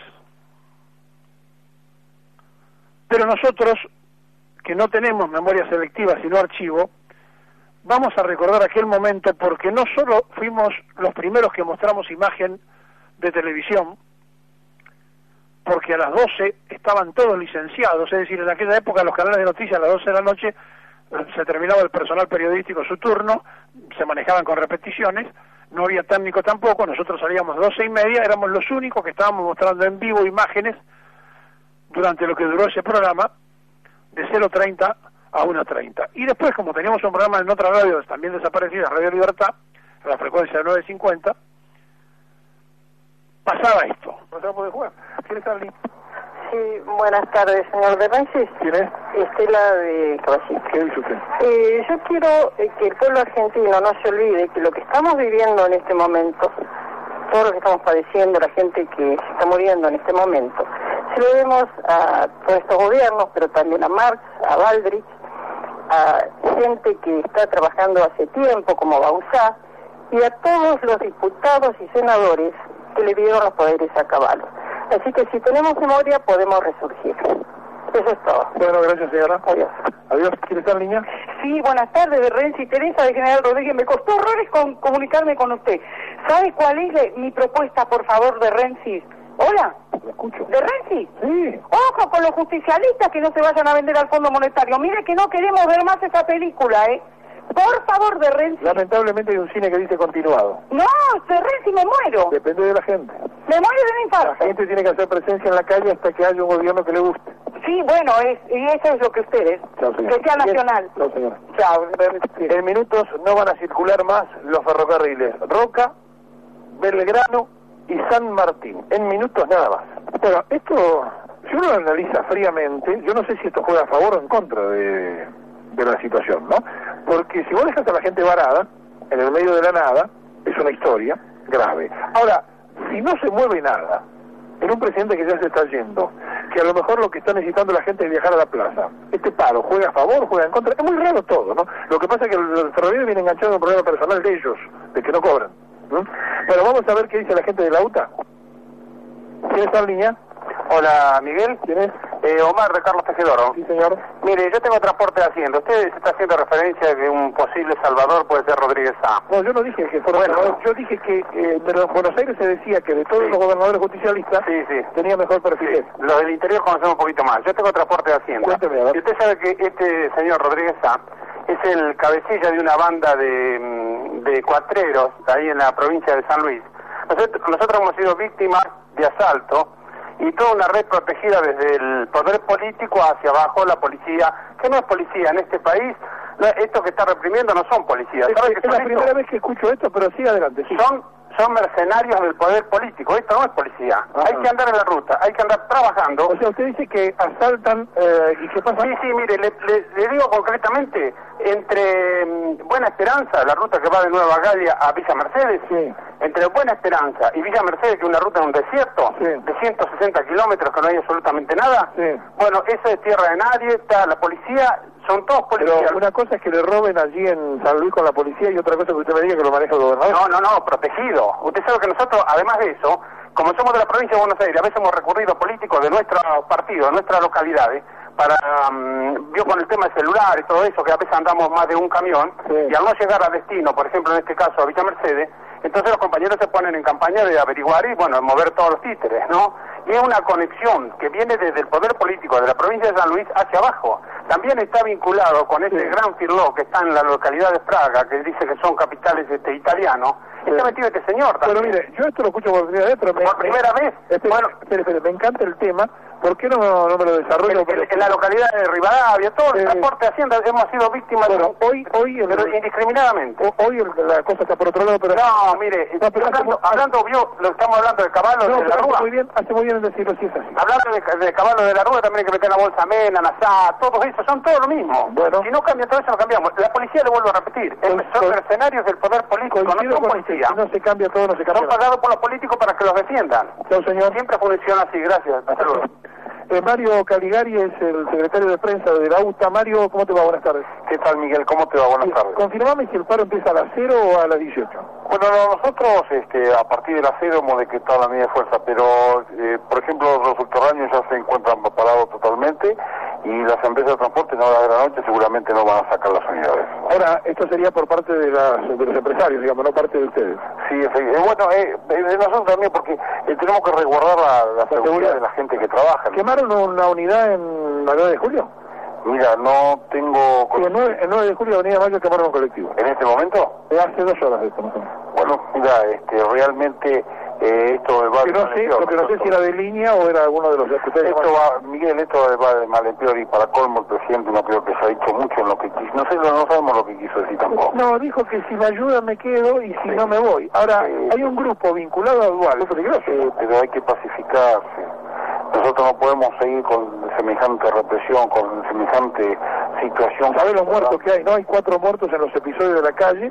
Pero nosotros, que no tenemos memoria selectiva sino archivo, vamos a recordar aquel momento porque no solo fuimos los primeros que mostramos imagen de televisión, porque a las 12 estaban todos licenciados, es decir, en aquella época los canales de noticias a las 12 de la noche se terminaba el personal periodístico su turno, se manejaban con repeticiones, no había técnico tampoco, nosotros salíamos 12:30, éramos los únicos que estábamos mostrando en vivo imágenes durante lo que duró ese programa, de 0:30 a 1:30. Y después, como teníamos un programa en otra radio también desaparecida, Radio Libertad, a la frecuencia de 950, pasaba esto. ¿No se va a poder jugar? ¿Quién está en Sí, buenas tardes, señor de Rensis. ¿Quién es? Estela de Caballito. ¿Qué dice usted? Yo quiero que el pueblo argentino no se olvide que lo que estamos viviendo en este momento, todo lo que estamos padeciendo, la gente que se está muriendo en este momento, se lo debemos a todos estos gobiernos, pero también a Marx, a Baldrich, a gente que está trabajando hace tiempo, como Bauzá, y a todos los diputados y senadores que le dieron los poderes a Caballo. Así que si tenemos memoria podemos resurgir. Eso es todo. Bueno, gracias, señora. Adiós. Adiós. ¿Quién está en línea? Sí, buenas tardes, de Renzi, Teresa de General Rodríguez. Me costó horrores comunicarme con usted. ¿Sabe cuál es mi propuesta, por favor, de Renzi? Hola. Lo escucho. ¿De Renzi? Sí. Ojo con los justicialistas que no se vayan a vender al Fondo Monetario. Mire que no queremos ver más esa película, ¿eh? Por favor, de Renzi. Lamentablemente hay un cine que dice continuado. No, de Renzi me muero. Depende de la gente. Me muero de un infarto. La gente tiene que hacer presencia en la calle hasta que haya un gobierno que le guste. Sí, bueno, y eso es lo que ustedes. Chao, señor. Que sea nacional. No, señora. Chao. En minutos no van a circular más los ferrocarriles Roca, Belgrano y San Martín. En minutos nada más. Bueno, esto, si uno lo analiza fríamente, yo no sé si esto juega a favor o en contra de la situación, ¿no? Porque si vos dejas a la gente varada, en el medio de la nada, es una historia grave. Ahora, si no se mueve nada, en un presidente que ya se está yendo, que a lo mejor lo que está necesitando la gente es viajar a la plaza, este paro juega a favor, juega en contra, es muy raro todo, ¿no? Lo que pasa es que el ferroviario viene enganchado en un problema personal de ellos, de que no cobran, ¿no? Pero vamos a ver qué dice la gente de la UTA. ¿Quién está en línea? Hola, Miguel. ¿Quién es? Omar de Carlos Tejedoro. Sí, señor. Mire, yo tengo transporte de Hacienda. Usted está haciendo referencia a que un posible salvador puede ser Rodríguez Sá. No, yo no dije que fuera salvador. Yo dije que en Buenos Aires se decía que de todos los gobernadores justicialistas tenía mejor perfil. Los del interior conocemos un poquito más. Yo tengo transporte de Hacienda. Cuénteme, a ver. Y usted sabe que este señor Rodríguez Sá es el cabecilla de una banda de cuatreros ahí en la provincia de San Luis. Nosotros hemos sido víctimas de asalto y toda una red protegida desde el poder político hacia abajo, la policía, que no es policía en este país. Estos que está reprimiendo no son policías. Es la primera vez que escucho esto, pero sigue adelante. Sí. Son mercenarios del poder político. Esto no es policía. Hay que andar en la ruta, hay que andar trabajando. O sea, usted dice que asaltan y ¿qué pasa? Sí, mire, le digo concretamente, entre Buena Esperanza, la ruta que va de Nueva Galia a Villa Mercedes, entre Buena Esperanza y Villa Mercedes, que es una ruta en un desierto de 160 kilómetros que no hay absolutamente nada, bueno, eso es tierra de nadie, está la policía, son todos policías. Pero una cosa es que le roben allí en San Luis con la policía y otra cosa es que usted me diga que lo maneja el gobernador. No, protegido. Usted sabe que nosotros, además de eso, como somos de la provincia de Buenos Aires, a veces hemos recurrido a políticos de nuestro partido, de nuestras localidades, para, vio con el tema del celular y todo eso, que a veces andamos más de un camión, y al no llegar a destino, por ejemplo en este caso a Villa Mercedes, Entonces los compañeros se ponen en campaña de averiguar y, bueno, mover todos los títeres, ¿no? Y es una conexión que viene desde el poder político de la provincia de San Luis hacia abajo. También está vinculado con ese gran Firló que está en la localidad de Praga, que dice que son capitales italianos. Está metido este señor también. Bueno, mire, yo esto lo escucho por primera vez, pero ¿Por primera vez? Bueno, espere, me encanta el tema. ¿Por qué no me lo desarrollo? En la localidad de Rivadavia, todo el transporte de Hacienda hemos sido víctimas pero indiscriminadamente. Hoy la cosa está por otro lado, pero... No, mire, lo estamos hablando de Caballo de la Rúa. Hace muy bien en decirlo, si es así. Hablando de Caballo de la Rúa, también hay que meter la bolsa Mena, Nazá, todo eso, son todo lo mismo. Bueno. Si no cambia todo eso, no cambiamos. La policía, le vuelvo a repetir, son mercenarios del poder político, no son policía. Si no se cambia todo, no se cambia. Son pagados por los políticos para que los defiendan. Chao, señor. Siempre funciona así, gracias. Hasta luego. Mario Caligari es el secretario de prensa de la UTA. Mario, ¿cómo te va? Buenas tardes. ¿Qué tal, Miguel? ¿Cómo te va? Buenas tardes. Confirmame si el paro empieza a las 0 o a las 18. Bueno, nosotros a partir de las 0 hemos decretado la medida de fuerza, pero por ejemplo los subterráneos ya se encuentran parados totalmente y las empresas de transporte en horas de la noche seguramente no van a sacar las unidades. Ahora, esto sería por parte de los empresarios, digamos, no parte de ustedes. Sí, bueno, de nosotros también, porque tenemos que resguardar la seguridad de la gente que trabaja. ¿Quemaron una unidad en la 9 de julio? Mira, no tengo... Sí, el 9 de julio, Avenida Mayo, quemaron un colectivo. ¿En este momento? Hace 2 horas de esto, más o menos. Bueno, mira, realmente esto va... Lo que no sé si era de línea o era alguno de los... Miguel, esto va de mal en peor y para colmo el presidente no creo que se ha dicho mucho en lo que quiso. No sabemos lo que quiso decir tampoco. No, dijo que si me ayudan me quedo y si no me voy. Ahora, hay un grupo vinculado a Dual, es peligroso. Pero hay que pacificarse. Nosotros no podemos seguir con semejante represión, con semejante situación. ¿Sabes los muertos que hay? No, hay 4 muertos en los episodios de la calle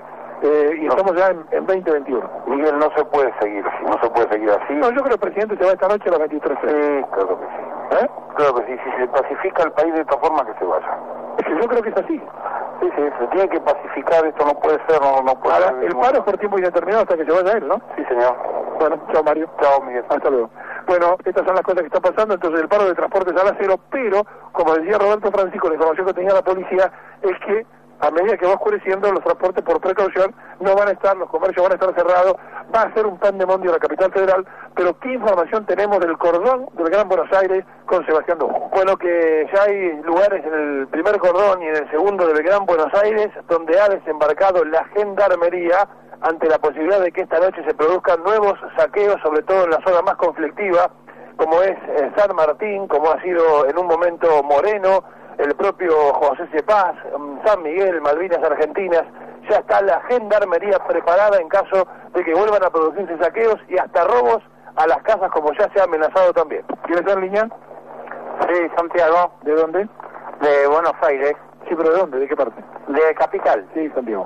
y estamos ya en 2021. Miguel, no se puede seguir así, no se puede seguir así. No, yo creo que el presidente se va esta noche a las 23. Sí, claro que sí. Claro que sí, si se pacifica el país de esta forma que se vaya. Es que yo creo que es así. Sí, se tiene que pacificar, esto no puede ser, no puede ser. El paro es por tiempo indeterminado hasta que se vaya él, ¿no? Sí, señor. Bueno, chao Mario. Chao, Miguel. Hasta luego. Bueno, estas son las cosas que están pasando, entonces el paro de transporte es a las 0, pero, como decía Roberto Francisco, la información que tenía la policía es que a medida que va oscureciendo, los transportes por precaución no van a estar, los comercios van a estar cerrados, va a ser un pandemonio en la capital federal, pero ¿qué información tenemos del cordón del Gran Buenos Aires con Sebastián Dujo? Bueno, que ya hay lugares en el primer cordón y en el segundo del Gran Buenos Aires donde ha desembarcado la Gendarmería ante la posibilidad de que esta noche se produzcan nuevos saqueos, sobre todo en la zona más conflictiva, como es San Martín, como ha sido en un momento Moreno, el propio José Cepaz, San Miguel, Malvinas Argentinas. Ya está la Gendarmería preparada en caso de que vuelvan a producirse saqueos y hasta robos a las casas, como ya se ha amenazado también. ¿Quieres estar en línea? Sí, Santiago. ¿De dónde? De Buenos Aires. Sí, pero ¿de dónde? ¿De qué parte? De Capital. Sí, Santiago.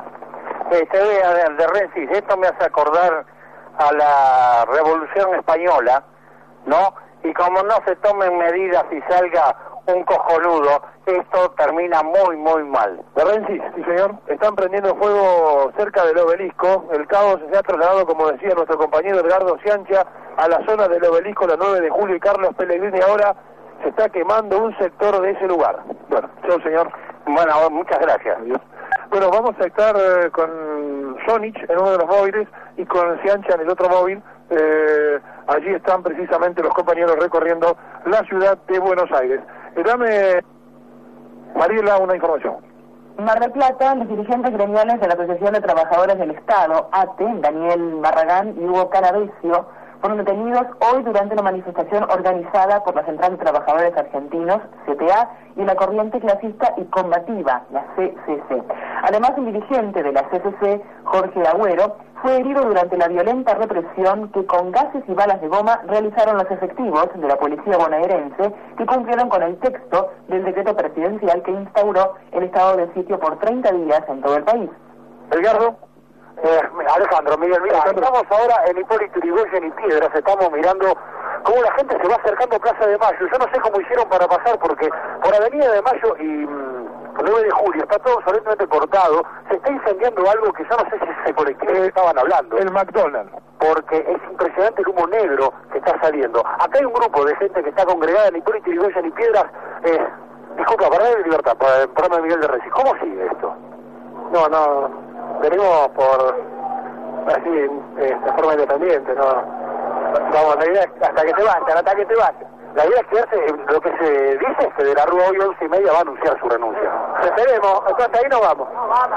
De Rensis, esto me hace acordar a la Revolución Española, ¿no? Y como no se tomen medidas y salga un cojonudo, esto termina muy, muy mal. De Rensis, sí señor, están prendiendo fuego cerca del obelisco, el caos se ha trasladado, como decía nuestro compañero Edgardo Ciancha, a la zona del obelisco, la 9 de julio y Carlos Pellegrini, ahora se está quemando un sector de ese lugar. Bueno, chao señor. Bueno, muchas gracias. Adiós. Bueno, vamos a estar con Sonich en uno de los móviles y con Ciancha en el otro móvil. Allí están precisamente los compañeros recorriendo la ciudad de Buenos Aires. Dame, Mariela, una información. En Mar del Plata, los dirigentes gremiales de la Asociación de Trabajadores del Estado, ATE, Daniel Barragán y Hugo Carabecio, fueron detenidos hoy durante una manifestación organizada por la Central de Trabajadores Argentinos, CTA, y la Corriente Clasista y Combativa, la CCC. Además, un dirigente de la CCC, Jorge Agüero, fue herido durante la violenta represión que con gases y balas de goma realizaron los efectivos de la policía bonaerense, que cumplieron con el texto del decreto presidencial que instauró el estado de sitio por 30 días en todo el país. Edgardo. Alejandro, Miguel, mira, estamos ahora en Hipólito Yrigoyen y Piedras, estamos mirando cómo la gente se va acercando a Plaza de Mayo. Yo no sé cómo hicieron para pasar, porque por Avenida de Mayo y 9 de julio está todo absolutamente cortado. Se está incendiando algo que yo no sé si ese colectivo que estaban hablando. El McDonald's. Porque es impresionante el humo negro que está saliendo. Acá hay un grupo de gente que está congregada en Hipólito Yrigoyen y Piedras. Disculpa, para de Libertad, para el programa de Miguel de Rensis. ¿Cómo sigue esto? No, venimos por así, de forma independiente, ¿no? Vamos, la idea es hasta que te vayan. La idea es quedarse, lo que se dice es que de la Rúa hoy 11:30 va a anunciar su renuncia. Esperemos, entonces ahí no vamos.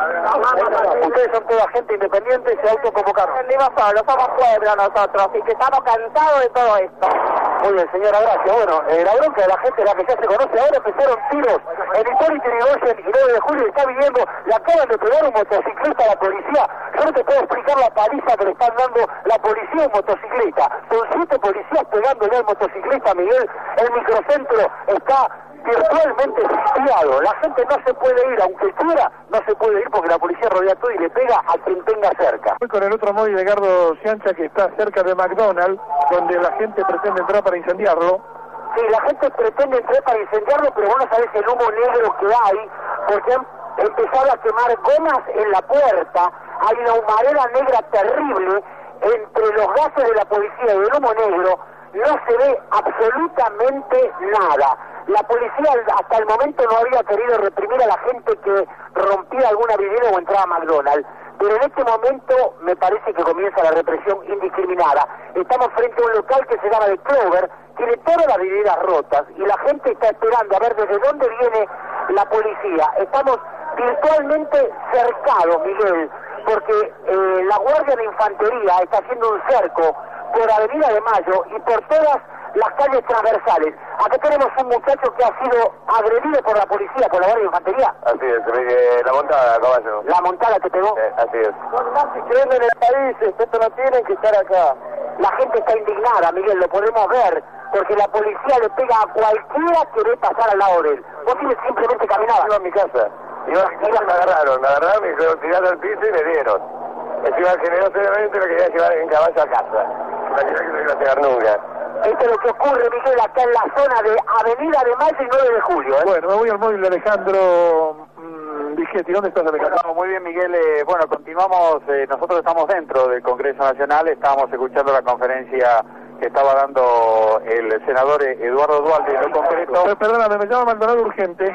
Ustedes son toda gente independiente y se autoconvocaron. Venimos solos, somos pueblo nosotros, y que estamos cansados de todo esto. Muy bien, señora, gracias. Bueno, la bronca de la gente, la que ya se conoce, ahora empezaron tiros en Hipólito Yrigoyen y 9 de julio está viviendo, le acaban de pegar un motociclista a la policía. Yo no te puedo explicar la paliza que le están dando la policía en motocicleta. Son 7 policías pegándole al motociclista, Miguel. El microcentro está virtualmente sitiado. La gente no se puede ir, aunque quiera, no se puede ir porque la policía rodea todo y le pega a quien tenga cerca. Voy con el otro móvil de Edgardo Ciancha, que está cerca de McDonald's, donde la gente pretende entrar para incendiarlo. Sí, la gente pretende entrar para incendiarlo, pero vos no sabés el humo negro que hay, porque han empezado a quemar gomas en la puerta. Hay una humareda negra terrible entre los gases de la policía y el humo negro. No se ve absolutamente nada. La policía hasta el momento no había querido reprimir a la gente que rompía alguna vidriera o entraba a McDonald's, pero en este momento me parece que comienza la represión indiscriminada. Estamos frente a un local que se llama The Clover, tiene todas las vidrieras rotas y la gente está esperando a ver desde dónde viene la policía. Estamos virtualmente cercados, Miguel, porque la Guardia de Infantería está haciendo un cerco por Avenida de Mayo y por todas las calles transversales. Acá tenemos un muchacho que ha sido agredido por la policía, por la Guardia de Infantería. Así es, la montada, caballo. ¿La montada te pegó? Así es. Si creen en el país, esto no tienen que estar acá. La gente está indignada, Miguel, lo podemos ver, porque la policía le pega a cualquiera que ve pasar al lado de él. Vos tienes simplemente caminar. Iba a mi casa. Me agarraron, me dijeron tirar al piso y me dieron. Encima generosamente me quería llevar en caballo a casa. Imagina que no iba a llegar nunca. Esto es lo que ocurre, Miguel, acá en la zona de Avenida de Mayo y 9 de julio. Bueno, me voy al móvil de Alejandro Digetti. ¿Dónde estás, Alejandro? Bueno, muy bien, Miguel. Bueno, continuamos. Nosotros estamos dentro del Congreso Nacional. Estábamos escuchando la conferencia que estaba dando el senador Eduardo Dualde en el Congreso. Perdóname, me llama Maldonado urgente.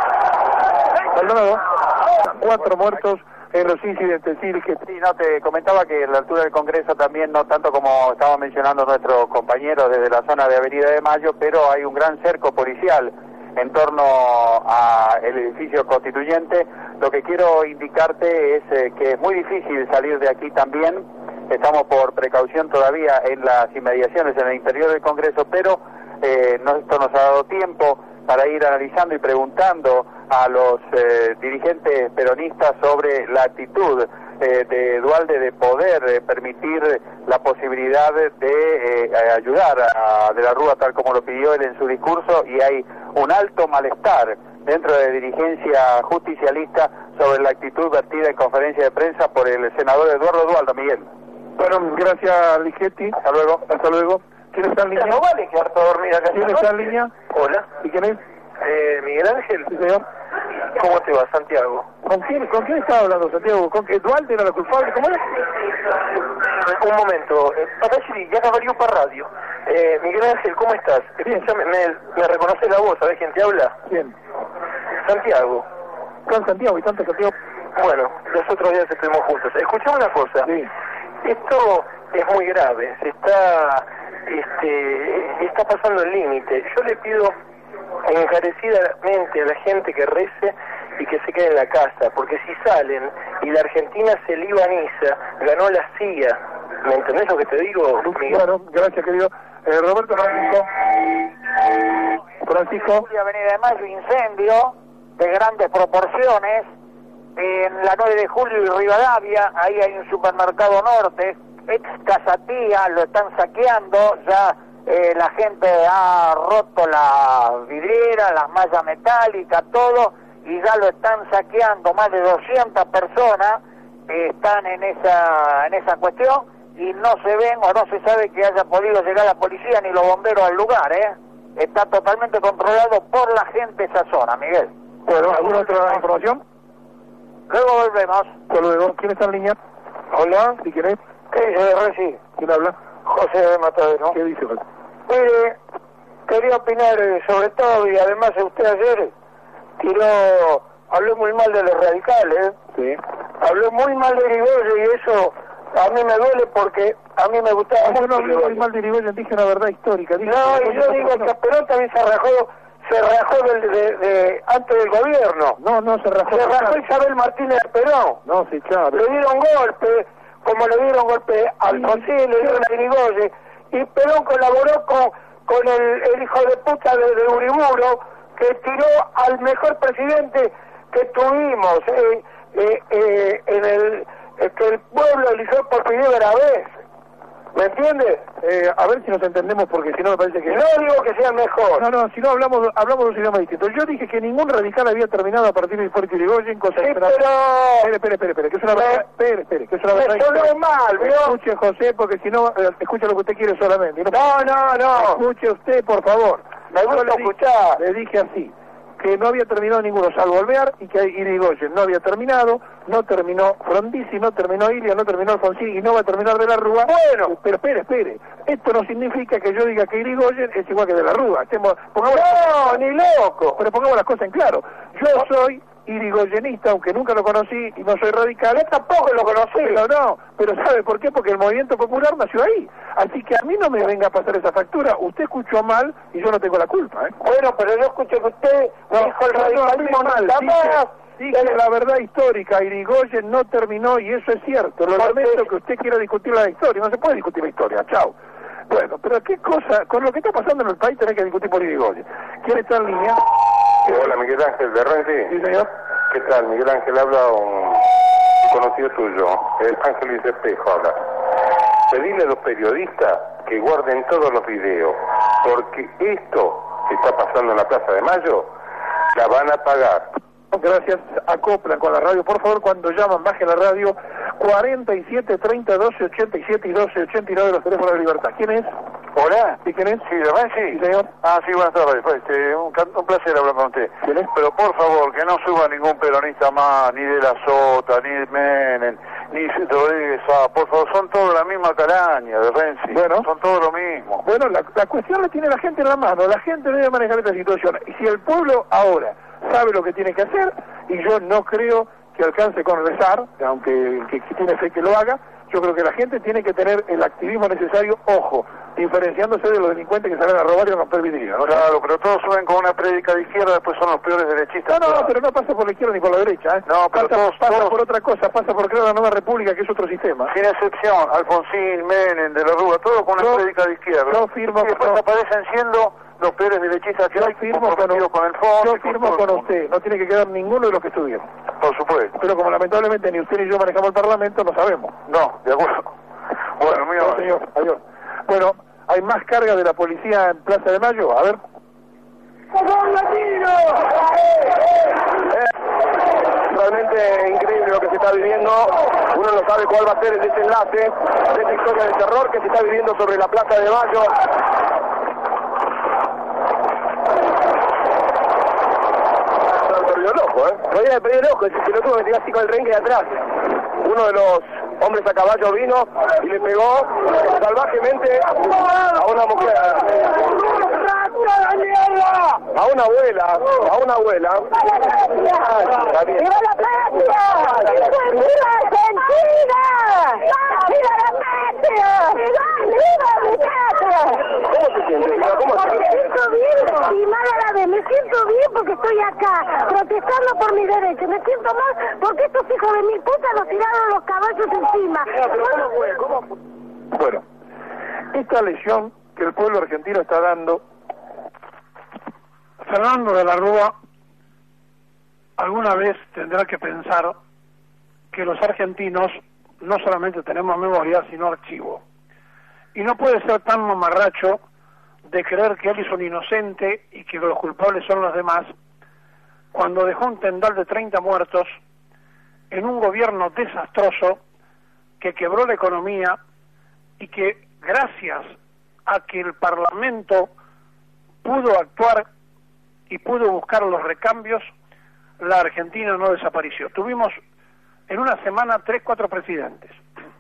Maldonado, 4 muertos en los incidentes. Sí, no, te comentaba que a la altura del Congreso también, no tanto como estaba mencionando nuestros compañeros desde la zona de Avenida de Mayo, pero hay un gran cerco policial en torno al edificio constituyente. Lo que quiero indicarte es que es muy difícil salir de aquí también. Estamos por precaución todavía en las inmediaciones, en el interior del Congreso, pero esto nos ha dado tiempo para ir analizando y preguntando a los dirigentes peronistas sobre la actitud de Dualde de poder permitir la posibilidad de ayudar a De la Rúa tal como lo pidió él en su discurso, y hay un alto malestar dentro de la dirigencia justicialista sobre la actitud vertida en conferencia de prensa por el senador Eduardo Dualde. Miguel. Bueno, gracias, Ligetti. Hasta luego. Hasta luego. ¿Quién está en línea? No vale quedarte a dormir acá. ¿Quién está en línea? Hola. ¿Y quién es? Miguel Ángel. Sí, señor. ¿Cómo te va, Santiago? ¿Con quién estaba hablando, Santiago? ¿Con que Dualde era la culpable? ¿Cómo era? Un momento. Patachiri, ya abrió para radio. Miguel Ángel, ¿cómo estás? Escúchame, me reconoce la voz, ¿sabés quién te habla? ¿Quién? Santiago. ¿Con Santiago y tanto Santiago? Bueno, los otros días estuvimos juntos. Escuchame una cosa. Sí. Esto es muy grave. Se está pasando el límite. Yo le pido encarecidamente a la gente que rece y que se quede en la casa, porque si salen y la Argentina se libaniza, ganó la CIA. ¿Me entendés lo que te digo, Miguel? Bueno, gracias, querido. Roberto Francisco. Avenida de Mayo, incendio de grandes proporciones. En la 9 de julio y Rivadavia, ahí hay un supermercado norte, ex Casatía, lo están saqueando, ya la gente ha roto la vidriera, las mallas metálicas, todo, y ya lo están saqueando. Más de 200 personas están en esa cuestión, y no se ven o no se sabe que haya podido llegar la policía ni los bomberos al lugar, Está totalmente controlado por la gente esa zona, Miguel. Bueno, ¿alguna otra información? Luego volvemos. Hasta luego. ¿Quién está en línea? Hola. ¿Y quién es? ¿Qué dice Reci? ¿Quién habla? José de Matadero. ¿Qué dice, José? Mire, quería opinar sobre todo, y además usted ayer habló muy mal de los radicales. Sí. Habló muy mal de Irigoyen, y eso A mí me duele porque a mí me gustaba mucho. Yo no hablé mal de Irigoyen, dije una verdad histórica. No, y yo digo que Perón también se rajó antes del gobierno. No, se rajó. Se rajó Isabel Martínez de Perón. No, sí, claro. Le dieron golpe, como le dieron golpe a Alfonsín, le dieron a Irigoyen, y Perón colaboró con el hijo de puta de Uriburu, que tiró al mejor presidente que tuvimos, que el pueblo eligió por primera vez. ¿Me entiendes? A ver si nos entendemos, porque si no me parece que... No digo que sea mejor. No, si no hablamos de un idioma distinto. Yo dije que ningún radical había terminado a partir de Hipólito Yrigoyen, cosa sí, pero... Espere, que es una verdad... Espere, que es una verdad... Eso mal, ¿vio? Escuche, José, porque si no, escucha lo que usted quiere solamente. No. Escuche usted, por favor. Me gusta escuchar. Le dije así, que no había terminado ninguno salvo Alvear, y que Irigoyen no había terminado, no terminó Frondizi, no terminó Ilia, no terminó Alfonsín y no va a terminar de la Rúa. Bueno, pero espere, esto no significa que yo diga que Irigoyen es igual que de la Rúa. Ni loco. Pero pongamos las cosas en claro. Yo soy irigoyenista, aunque nunca lo conocí y no soy radical. Yo tampoco lo conocí. Pero ¿sabe por qué? Porque el movimiento popular nació ahí. Así que a mí no me venga a pasar esa factura. Usted escuchó mal y yo no tengo la culpa, ¿eh? Bueno, pero yo escuché que usted dijo el radicalismo mal. Dije la verdad histórica, Irigoyen no terminó y eso es cierto. Lo lamento que usted quiera discutir la historia. No se puede discutir la historia, chao. Bueno, pero qué cosa, con lo que está pasando en el país tenés que discutir por Irigoyen. ¿Quién está en línea? Hola, Miguel Ángel de Renzi. Sí, señor. ¿Qué tal? Miguel Ángel, habla un conocido tuyo, Ángel Luis Espejo, habla. Pedile a los periodistas que guarden todos los videos, porque esto que está pasando en la Plaza de Mayo, la van a pagar. Gracias, acoplan con la radio. Por favor, cuando llaman, baje la radio. 47 30 12 87 y 12 89 los teléfonos de Libertad. ¿Quién es? Hola. ¿Sí, quién es? Sí, ¿de Renzi? Sí, señor. Ah, sí, buenas tardes. Un placer hablar con usted. ¿Quién es? Pero por favor, que no suba ningún peronista más, ni de la Sota, ni de Menem, ni Rodríguez Sá. Por favor, son todos la misma calaña de Renzi. Bueno. Son todos lo mismo. Bueno, la cuestión la tiene la gente en la mano. La gente debe manejar esta situación. Y si el pueblo ahora sabe lo que tiene que hacer, y yo no creo que alcance con rezar, aunque el que tiene fe que lo haga, yo creo que la gente tiene que tener el activismo necesario, ojo, diferenciándose de los delincuentes que salen a robar y a romper vidrio, ¿no? Claro, pero todos suben con una prédica de izquierda, después son los peores derechistas. No, pero no pasa por la izquierda ni por la derecha, ¿eh? No, pero pasa por otra cosa, pasa por crear la nueva república, que es otro sistema. Sin excepción, Alfonsín, Menem, de la Rúa, todos con una prédica de izquierda. Yo firmo. Y después aparecen siendo los peores derechistas que hay, comprometidos con el fondo. Yo firmo con usted, no tiene que quedar ninguno de los que estuvieron. Por supuesto. Pero como lamentablemente ni usted ni yo manejamos el Parlamento, no sabemos. No, de acuerdo. Bueno, mío. No, señor, adiós. Bueno, hay más carga de la policía en Plaza de Mayo, a ver. Realmente increíble lo que se está viviendo. Uno no sabe cuál va a ser el desenlace de esta historia de terror que se está viviendo sobre la Plaza de Mayo. Me perdió el ojo, ese pelotudo me tiró así con el rengue de atrás. Uno de los hombres a caballo vino y le pegó salvajemente a una mujer. A una abuela. ¡Viva la patria! ¡Viva Argentina! ¡Viva la patria! ¡Viva mi patria! ¿Cómo te sientes? ¿Cómo te sientes? Me siento bien, estimada la vez, me siento bien porque estoy acá, protestando por mis derechos. Me siento mal porque estos hijos de mi puta nos tiraron los caballos encima. Bueno, esta lesión que el pueblo argentino está dando, Fernando de la Rúa alguna vez tendrá que pensar que los argentinos no solamente tenemos memoria, sino archivo. Y no puede ser tan mamarracho de creer que él es un inocente y que los culpables son los demás, cuando dejó un tendal de 30 muertos en un gobierno desastroso que quebró la economía y que gracias a que el Parlamento pudo actuar y pudo buscar los recambios, la Argentina no desapareció. Tuvimos en una semana 3-4 presidentes.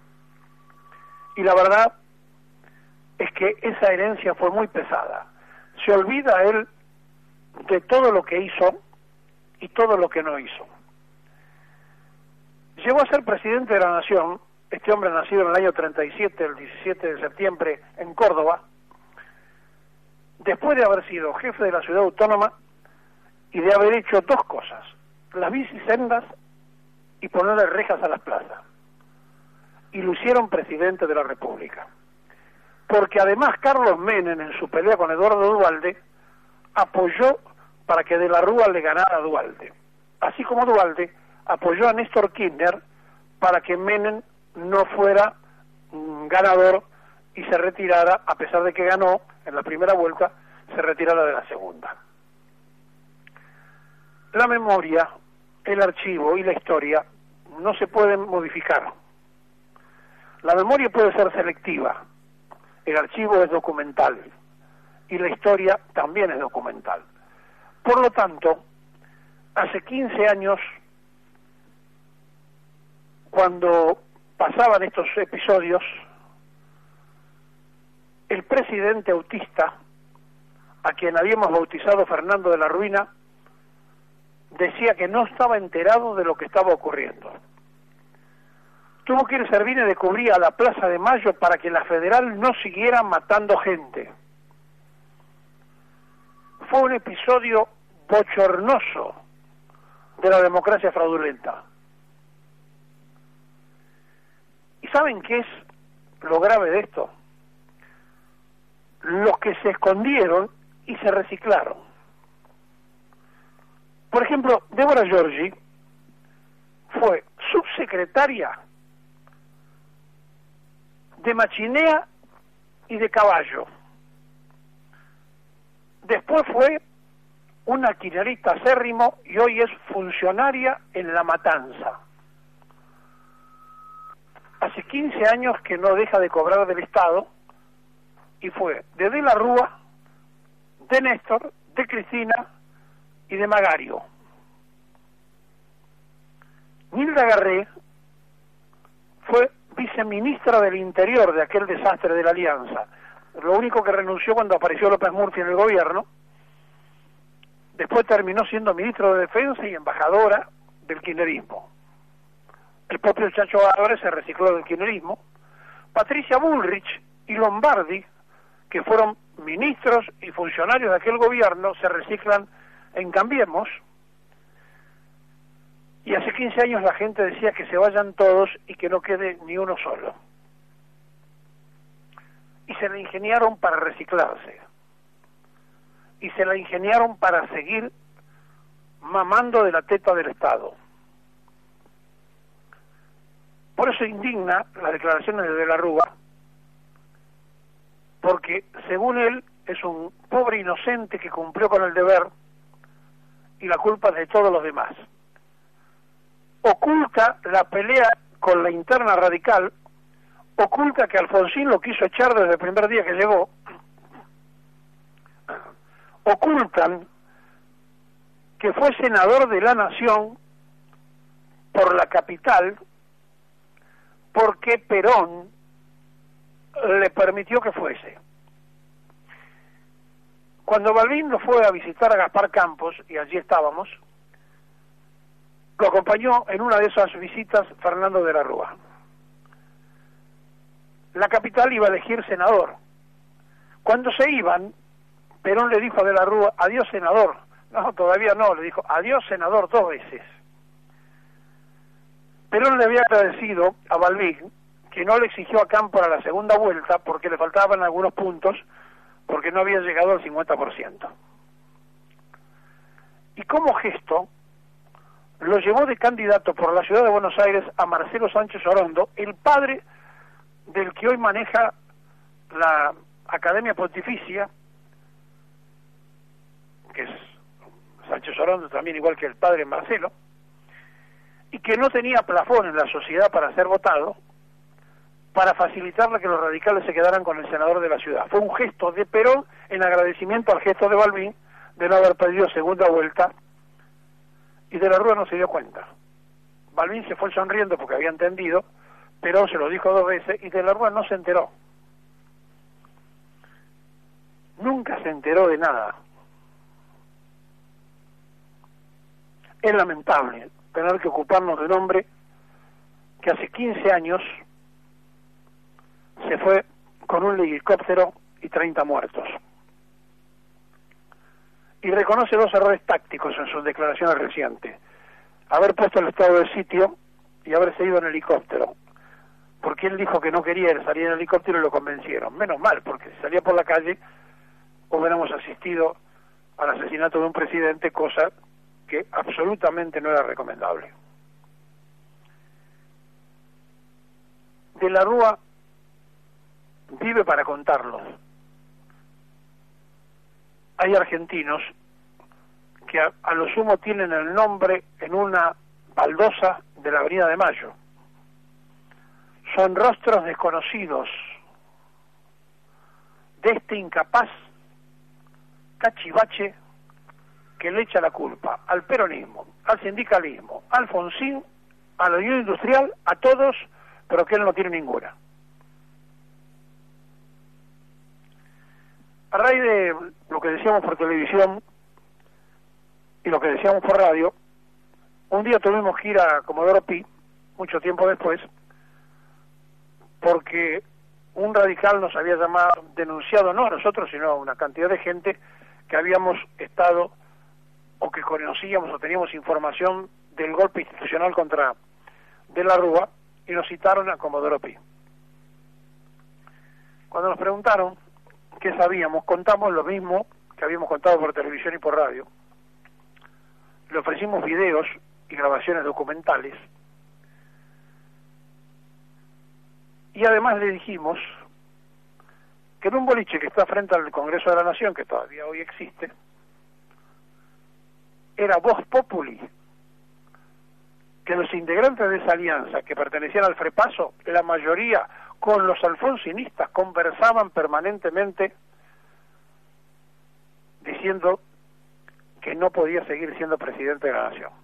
Y la verdad es que esa herencia fue muy pesada. Se olvida él de todo lo que hizo y todo lo que no hizo. Llegó a ser presidente de la Nación este hombre nacido en el año 37, el 17 de septiembre, en Córdoba, después de haber sido jefe de la ciudad autónoma y de haber hecho dos cosas: las bicisendas y ponerle rejas a las plazas, y lo hicieron presidente de la República. Porque además Carlos Menem, en su pelea con Eduardo Duhalde, apoyó para que De la Rúa le ganara a Duhalde, así como Duhalde apoyó a Néstor Kirchner para que Menem no fuera ganador y se retirara, a pesar de que ganó en la primera vuelta, se retirara de la segunda. La memoria, el archivo y la historia no se pueden modificar. La memoria puede ser selectiva, el archivo es documental y la historia también es documental. Por lo tanto, hace 15 años, cuando pasaban estos episodios, el presidente autista, a quien habíamos bautizado Fernando de la Ruina, decía que no estaba enterado de lo que estaba ocurriendo. Tuvo que ir Servini de cubrir a la Plaza de Mayo para que la Federal no siguiera matando gente. Fue un episodio bochornoso de la democracia fraudulenta. ¿Y saben qué es lo grave de esto? Los que se escondieron y se reciclaron. Por ejemplo, Débora Giorgi fue subsecretaria de Machinea y de Caballo. Después fue una kirchnerista acérrimo y hoy es funcionaria en La Matanza. Hace 15 años que no deja de cobrar del Estado y fue de la Rúa, de Néstor, de Cristina y de Magario. Nilda Garré fue viceministra del Interior de aquel desastre de la Alianza. Lo único que renunció cuando apareció López Murphy en el gobierno. Después terminó siendo ministro de Defensa y embajadora del kirchnerismo. El propio Chacho Álvarez se recicló del kirchnerismo. Patricia Bullrich y Lombardi, que fueron ministros y funcionarios de aquel gobierno, se reciclan en Cambiemos. Y hace 15 años la gente decía que se vayan todos y que no quede ni uno solo. Y se la ingeniaron para reciclarse. Y se la ingeniaron para seguir mamando de la teta del Estado. Por eso indigna las declaraciones de la Rúa, porque según él es un pobre inocente que cumplió con el deber y la culpa es de todos los demás. Oculta la pelea con la interna radical, oculta que Alfonsín lo quiso echar desde el primer día que llegó, ocultan que fue senador de la Nación por la capital porque Perón le permitió que fuese. Cuando Balbín lo fue a visitar a Gaspar Campos, y allí estábamos, lo acompañó en una de esas visitas Fernando de la Rúa. La capital iba a elegir senador. Cuando se iban, Perón le dijo a de la Rúa, adiós senador. No, todavía no, le dijo, adiós senador 2 veces. Perón le había agradecido a Balbín que no le exigió a Campos a la segunda vuelta porque le faltaban algunos puntos, porque no había llegado al 50%. Y como gesto, lo llevó de candidato por la ciudad de Buenos Aires a Marcelo Sánchez Orondo, el padre del que hoy maneja la Academia Pontificia, que es Sánchez Orondo también igual que el padre Marcelo, y que no tenía plafón en la sociedad para ser votado, para facilitarle que los radicales se quedaran con el senador de la ciudad. Fue un gesto de Perón en agradecimiento al gesto de Balbín de no haber pedido segunda vuelta, y de la Rúa no se dio cuenta. Balbín se fue sonriendo porque había entendido, Perón se lo dijo 2 veces, y de la Rúa no se enteró. Nunca se enteró de nada. Es lamentable tener que ocuparnos de un hombre que hace 15 años se fue con un helicóptero y 30 muertos. Y reconoce 2 errores tácticos en sus declaraciones recientes: haber puesto el estado de sitio y haberse ido en helicóptero, porque él dijo que no quería salir en helicóptero y lo convencieron. Menos mal, porque si salía por la calle hubiéramos asistido al asesinato de un presidente, cosa que absolutamente no era recomendable. De la Rúa vive para contarlo. Hay argentinos que a lo sumo tienen el nombre en una baldosa de la Avenida de Mayo. Son rostros desconocidos de este incapaz cachivache que le echa la culpa al peronismo, al sindicalismo, al Alfonsín, a la Unión Industrial, a todos, pero que él no tiene ninguna. A raíz de lo que decíamos por televisión y lo que decíamos por radio, un día tuvimos que ir a Comodoro Pi, mucho tiempo después, porque un radical nos había denunciado, no a nosotros, sino a una cantidad de gente que habíamos estado o que conocíamos o teníamos información del golpe institucional contra De la Rúa, y nos citaron a Comodoro Pi. Cuando nos preguntaron qué sabíamos, contamos lo mismo que habíamos contado por televisión y por radio. Le ofrecimos videos y grabaciones documentales, y además le dijimos que en un boliche que está frente al Congreso de la Nación, que todavía hoy existe, era Voz Populi, que los integrantes de esa alianza que pertenecían al Frepaso, la mayoría con los alfonsinistas, conversaban permanentemente diciendo que no podía seguir siendo presidente de la Nación.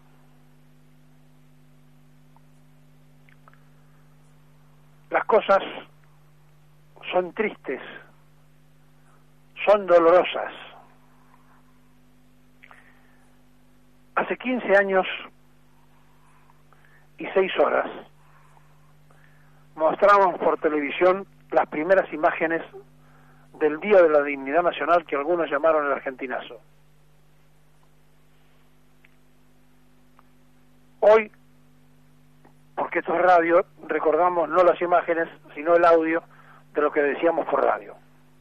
Las cosas son tristes, son dolorosas. Hace 15 años y 6 horas mostrábamos por televisión las primeras imágenes del Día de la Dignidad Nacional, que algunos llamaron el Argentinazo. Hoy, porque esto es radio, recordamos no las imágenes, sino el audio de lo que decíamos por radio.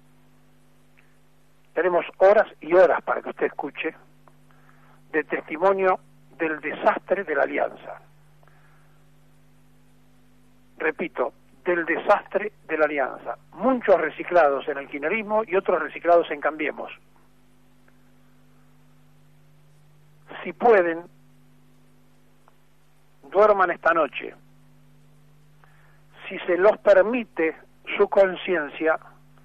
Tenemos horas y horas para que usted escuche de testimonio del desastre de la alianza. Repito, del desastre de la alianza. Muchos reciclados en el kirchnerismo y otros reciclados en Cambiemos. Si pueden, duerman esta noche. Si se los permite su conciencia,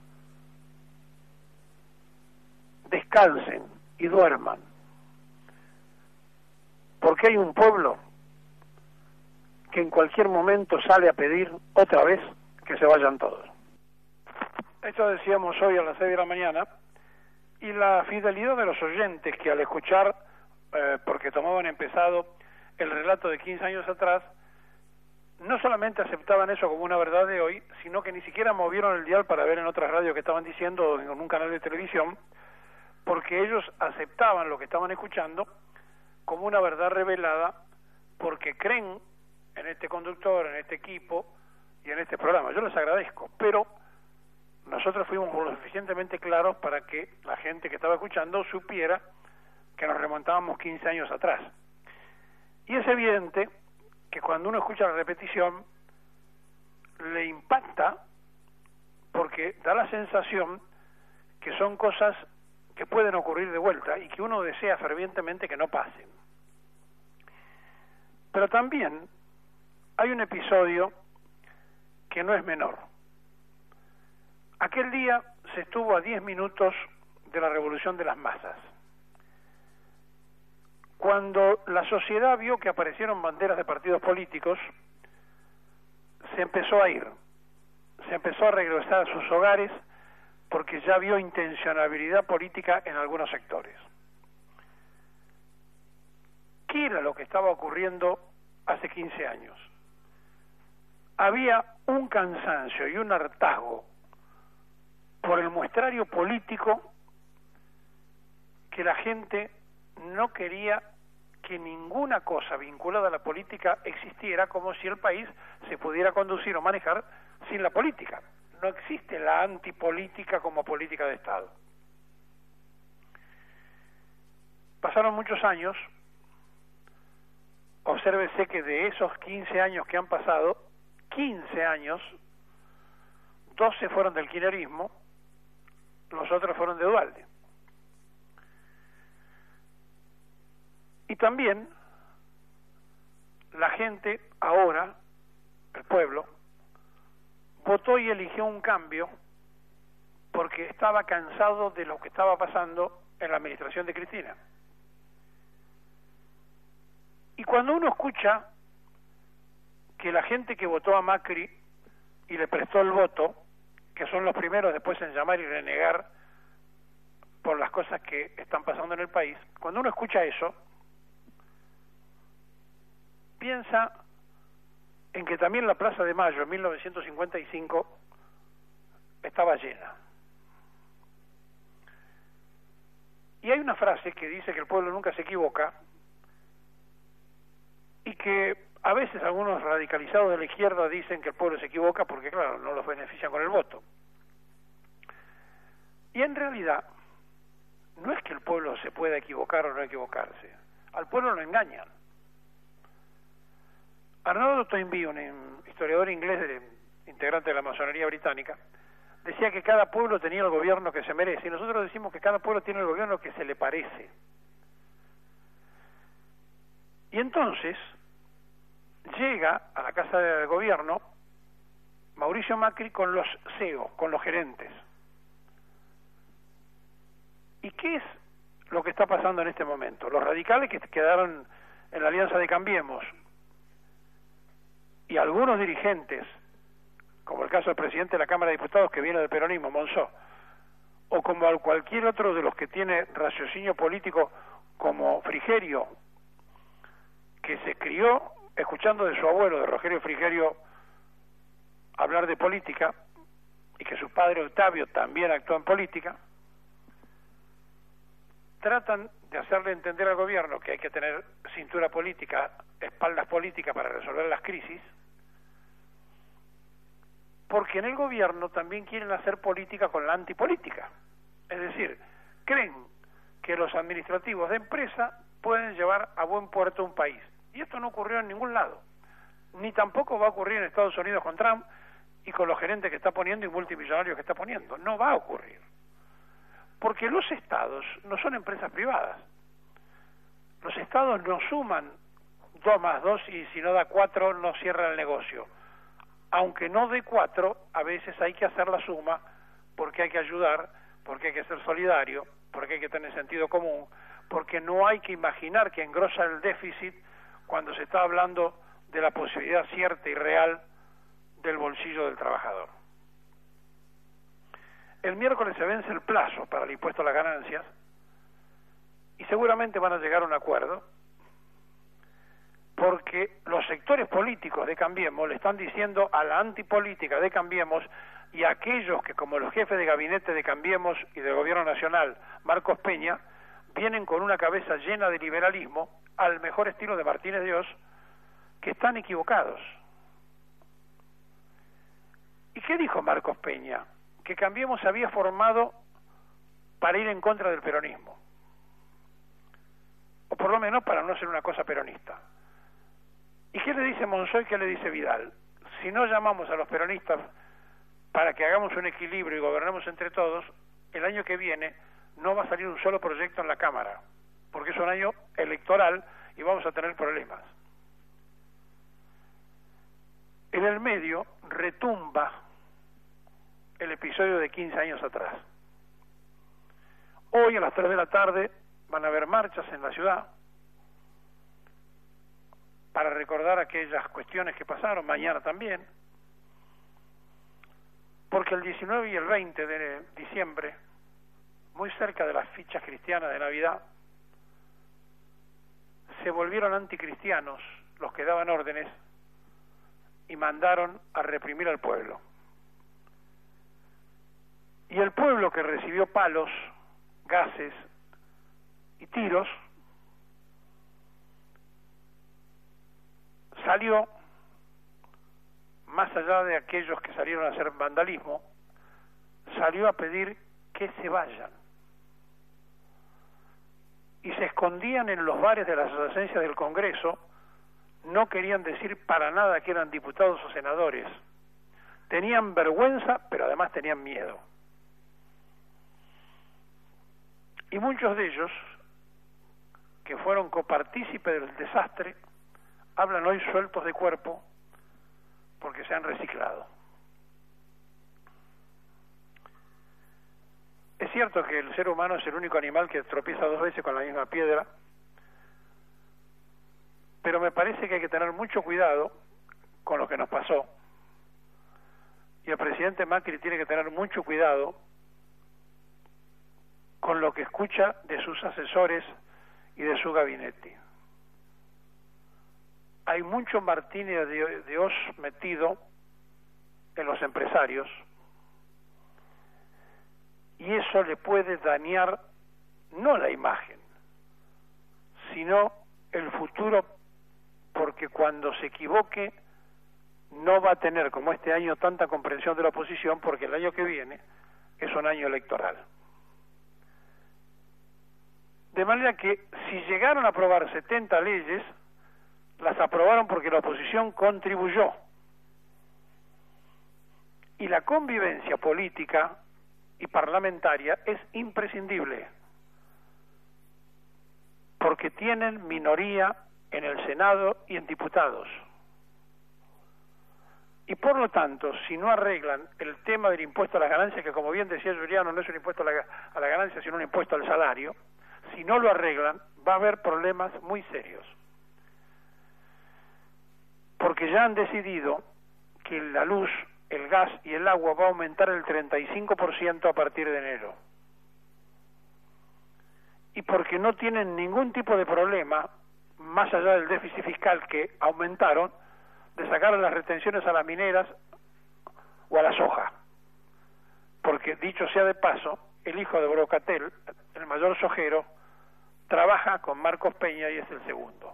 descansen y duerman. Porque hay un pueblo que en cualquier momento sale a pedir otra vez que se vayan todos. Esto decíamos hoy a las 6 de la mañana, y la fidelidad de los oyentes que al escuchar, porque tomaban empezado el relato de 15 años atrás, no solamente aceptaban eso como una verdad de hoy, sino que ni siquiera movieron el dial para ver en otras radios que estaban diciendo o en un canal de televisión, porque ellos aceptaban lo que estaban escuchando como una verdad revelada, porque creen en este conductor, en este equipo y en este programa. Yo les agradezco, pero nosotros fuimos lo suficientemente claros para que la gente que estaba escuchando supiera que nos remontábamos 15 años atrás. Y es evidente que cuando uno escucha la repetición le impacta, porque da la sensación que son cosas que pueden ocurrir de vuelta y que uno desea fervientemente que no pasen. Pero también hay un episodio que no es menor. Aquel día se estuvo a 10 minutos de la revolución de las masas. Cuando la sociedad vio que aparecieron banderas de partidos políticos, se empezó a ir, se empezó a regresar a sus hogares, porque ya vio intencionalidad política en algunos sectores. ¿Qué era lo que estaba ocurriendo hace 15 años? había un cansancio y un hartazgo por el muestrario político que la gente no quería que ninguna cosa vinculada a la política existiera, como si el país se pudiera conducir o manejar sin la política. No existe la antipolítica como política de Estado. Pasaron muchos años. Obsérvese que de esos 15 años que han pasado, 15 años, 12 fueron del kirchnerismo, los otros fueron de Duhalde. Y también la gente ahora, el pueblo, votó y eligió un cambio porque estaba cansado de lo que estaba pasando en la administración de Cristina. Y cuando uno escucha que la gente que votó a Macri y le prestó el voto, que son los primeros después en llamar y renegar por las cosas que están pasando en el país, cuando uno escucha eso, piensa en que también la Plaza de Mayo en 1955 estaba llena. Y hay una frase que dice que el pueblo nunca se equivoca, y que a veces algunos radicalizados de la izquierda dicen que el pueblo se equivoca porque, claro, no los benefician con el voto. Y en realidad, no es que el pueblo se pueda equivocar o no equivocarse. Al pueblo lo engañan. Arnoldo Toynbee, un historiador inglés integrante de la masonería británica, decía que cada pueblo tenía el gobierno que se merece, y nosotros decimos que cada pueblo tiene el gobierno que se le parece. Y entonces llega a la Casa de Gobierno Mauricio Macri con los CEO, con los gerentes. ¿Y qué es lo que está pasando en este momento? Los radicales que quedaron en la alianza de Cambiemos y algunos dirigentes, como el caso del presidente de la Cámara de Diputados que viene del peronismo, Monzó, o como cualquier otro de los que tiene raciocinio político como Frigerio, que se crió escuchando de su abuelo, de Rogelio Frigerio, hablar de política, y que su padre Octavio también actuó en política, tratan de hacerle entender al gobierno que hay que tener cintura política, espaldas políticas para resolver las crisis, porque en el gobierno también quieren hacer política con la antipolítica. Es decir, creen que los administrativos de empresa pueden llevar a buen puerto un país. Y esto no ocurrió en ningún lado. Ni tampoco va a ocurrir en Estados Unidos con Trump y con los gerentes que está poniendo y multimillonarios que está poniendo. No va a ocurrir. Porque los estados no son empresas privadas. Los estados no suman 2 más 2 y si no da 4 no cierra el negocio. Aunque no dé 4, a veces hay que hacer la suma porque hay que ayudar, porque hay que ser solidario, porque hay que tener sentido común, porque no hay que imaginar que engrosa el déficit cuando se está hablando de la posibilidad cierta y real del bolsillo del trabajador. El miércoles se vence el plazo para el impuesto a las ganancias y seguramente van a llegar a un acuerdo porque los sectores políticos de Cambiemos le están diciendo a la antipolítica de Cambiemos y a aquellos que, como los jefes de gabinete de Cambiemos y del Gobierno Nacional, Marcos Peña, vienen con una cabeza llena de liberalismo, al mejor estilo de Martínez Dios, que están equivocados. ¿Y qué dijo Marcos Peña? Que Cambiemos se había formado para ir en contra del peronismo, o por lo menos para no ser una cosa peronista. ¿Y qué le dice Monzó y qué le dice Vidal? Si no llamamos a los peronistas para que hagamos un equilibrio y gobernemos entre todos, el año que viene no va a salir un solo proyecto en la Cámara, porque es un año electoral y vamos a tener problemas. En el medio retumba el episodio de 15 años atrás. Hoy a las 3 de la tarde van a haber marchas en la ciudad para recordar aquellas cuestiones que pasaron, mañana también, porque el 19 y el 20 de diciembre, muy cerca de las fichas cristianas de Navidad, se volvieron anticristianos los que daban órdenes y mandaron a reprimir al pueblo. Y el pueblo, que recibió palos, gases y tiros, salió, más allá de aquellos que salieron a hacer vandalismo, salió a pedir que se vayan. Y se escondían en los bares de las adyacencias del Congreso, no querían decir para nada que eran diputados o senadores. Tenían vergüenza, pero además tenían miedo. Y muchos de ellos, que fueron copartícipes del desastre, hablan hoy sueltos de cuerpo porque se han reciclado. Es cierto que el ser humano es el único animal que tropieza 2 veces con la misma piedra, pero me parece que hay que tener mucho cuidado con lo que nos pasó, y el presidente Macri tiene que tener mucho cuidado con lo que escucha de sus asesores y de su gabinete. Hay mucho Martínez de Oz metido en los empresarios, y eso le puede dañar no la imagen, sino el futuro, porque cuando se equivoque no va a tener, como este año, tanta comprensión de la oposición, porque el año que viene es un año electoral. De manera que si llegaron a aprobar 70 leyes, las aprobaron porque la oposición contribuyó. Y la convivencia política y parlamentaria es imprescindible, porque tienen minoría en el Senado y en diputados. Y por lo tanto, si no arreglan el tema del impuesto a las ganancias, que como bien decía Giuliano, no es un impuesto a la ganancia, sino un impuesto al salario, si no lo arreglan, va a haber problemas muy serios. Porque ya han decidido que la luz, el gas y el agua va a aumentar el 35% a partir de enero. Y porque no tienen ningún tipo de problema, más allá del déficit fiscal que aumentaron, de sacar las retenciones a las mineras o a la soja. Porque, dicho sea de paso, el hijo de Brocatel, el mayor sojero, trabaja con Marcos Peña y es el segundo.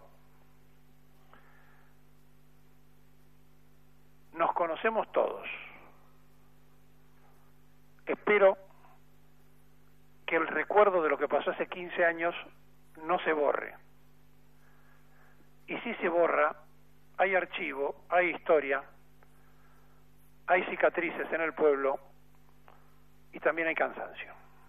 Nos conocemos todos. Espero que el recuerdo de lo que pasó hace 15 años no se borre. Y si se borra, hay archivo, hay historia, hay cicatrices en el pueblo y también hay cansancio.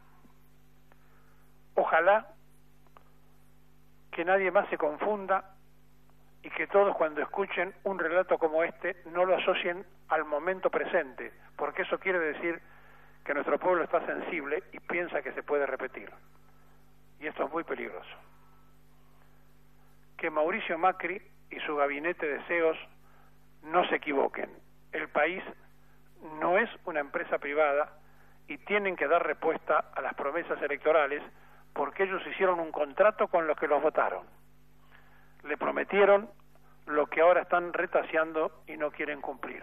Ojalá que nadie más se confunda y que todos, cuando escuchen un relato como este, no lo asocien al momento presente, porque eso quiere decir que nuestro pueblo está sensible y piensa que se puede repetir. Y esto es muy peligroso. Que Mauricio Macri y su gabinete de CEOs no se equivoquen. El país no es una empresa privada y tienen que dar respuesta a las promesas electorales, porque ellos hicieron un contrato con los que los votaron. Le prometieron lo que ahora están retaseando y no quieren cumplir.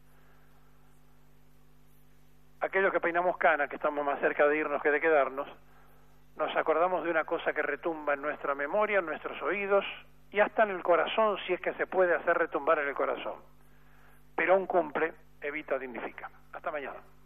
Aquellos que peinamos cana, que estamos más cerca de irnos que de quedarnos, nos acordamos de una cosa que retumba en nuestra memoria, en nuestros oídos y hasta en el corazón, si es que se puede hacer retumbar en el corazón. Perón cumple, Evita dignifica. Hasta mañana.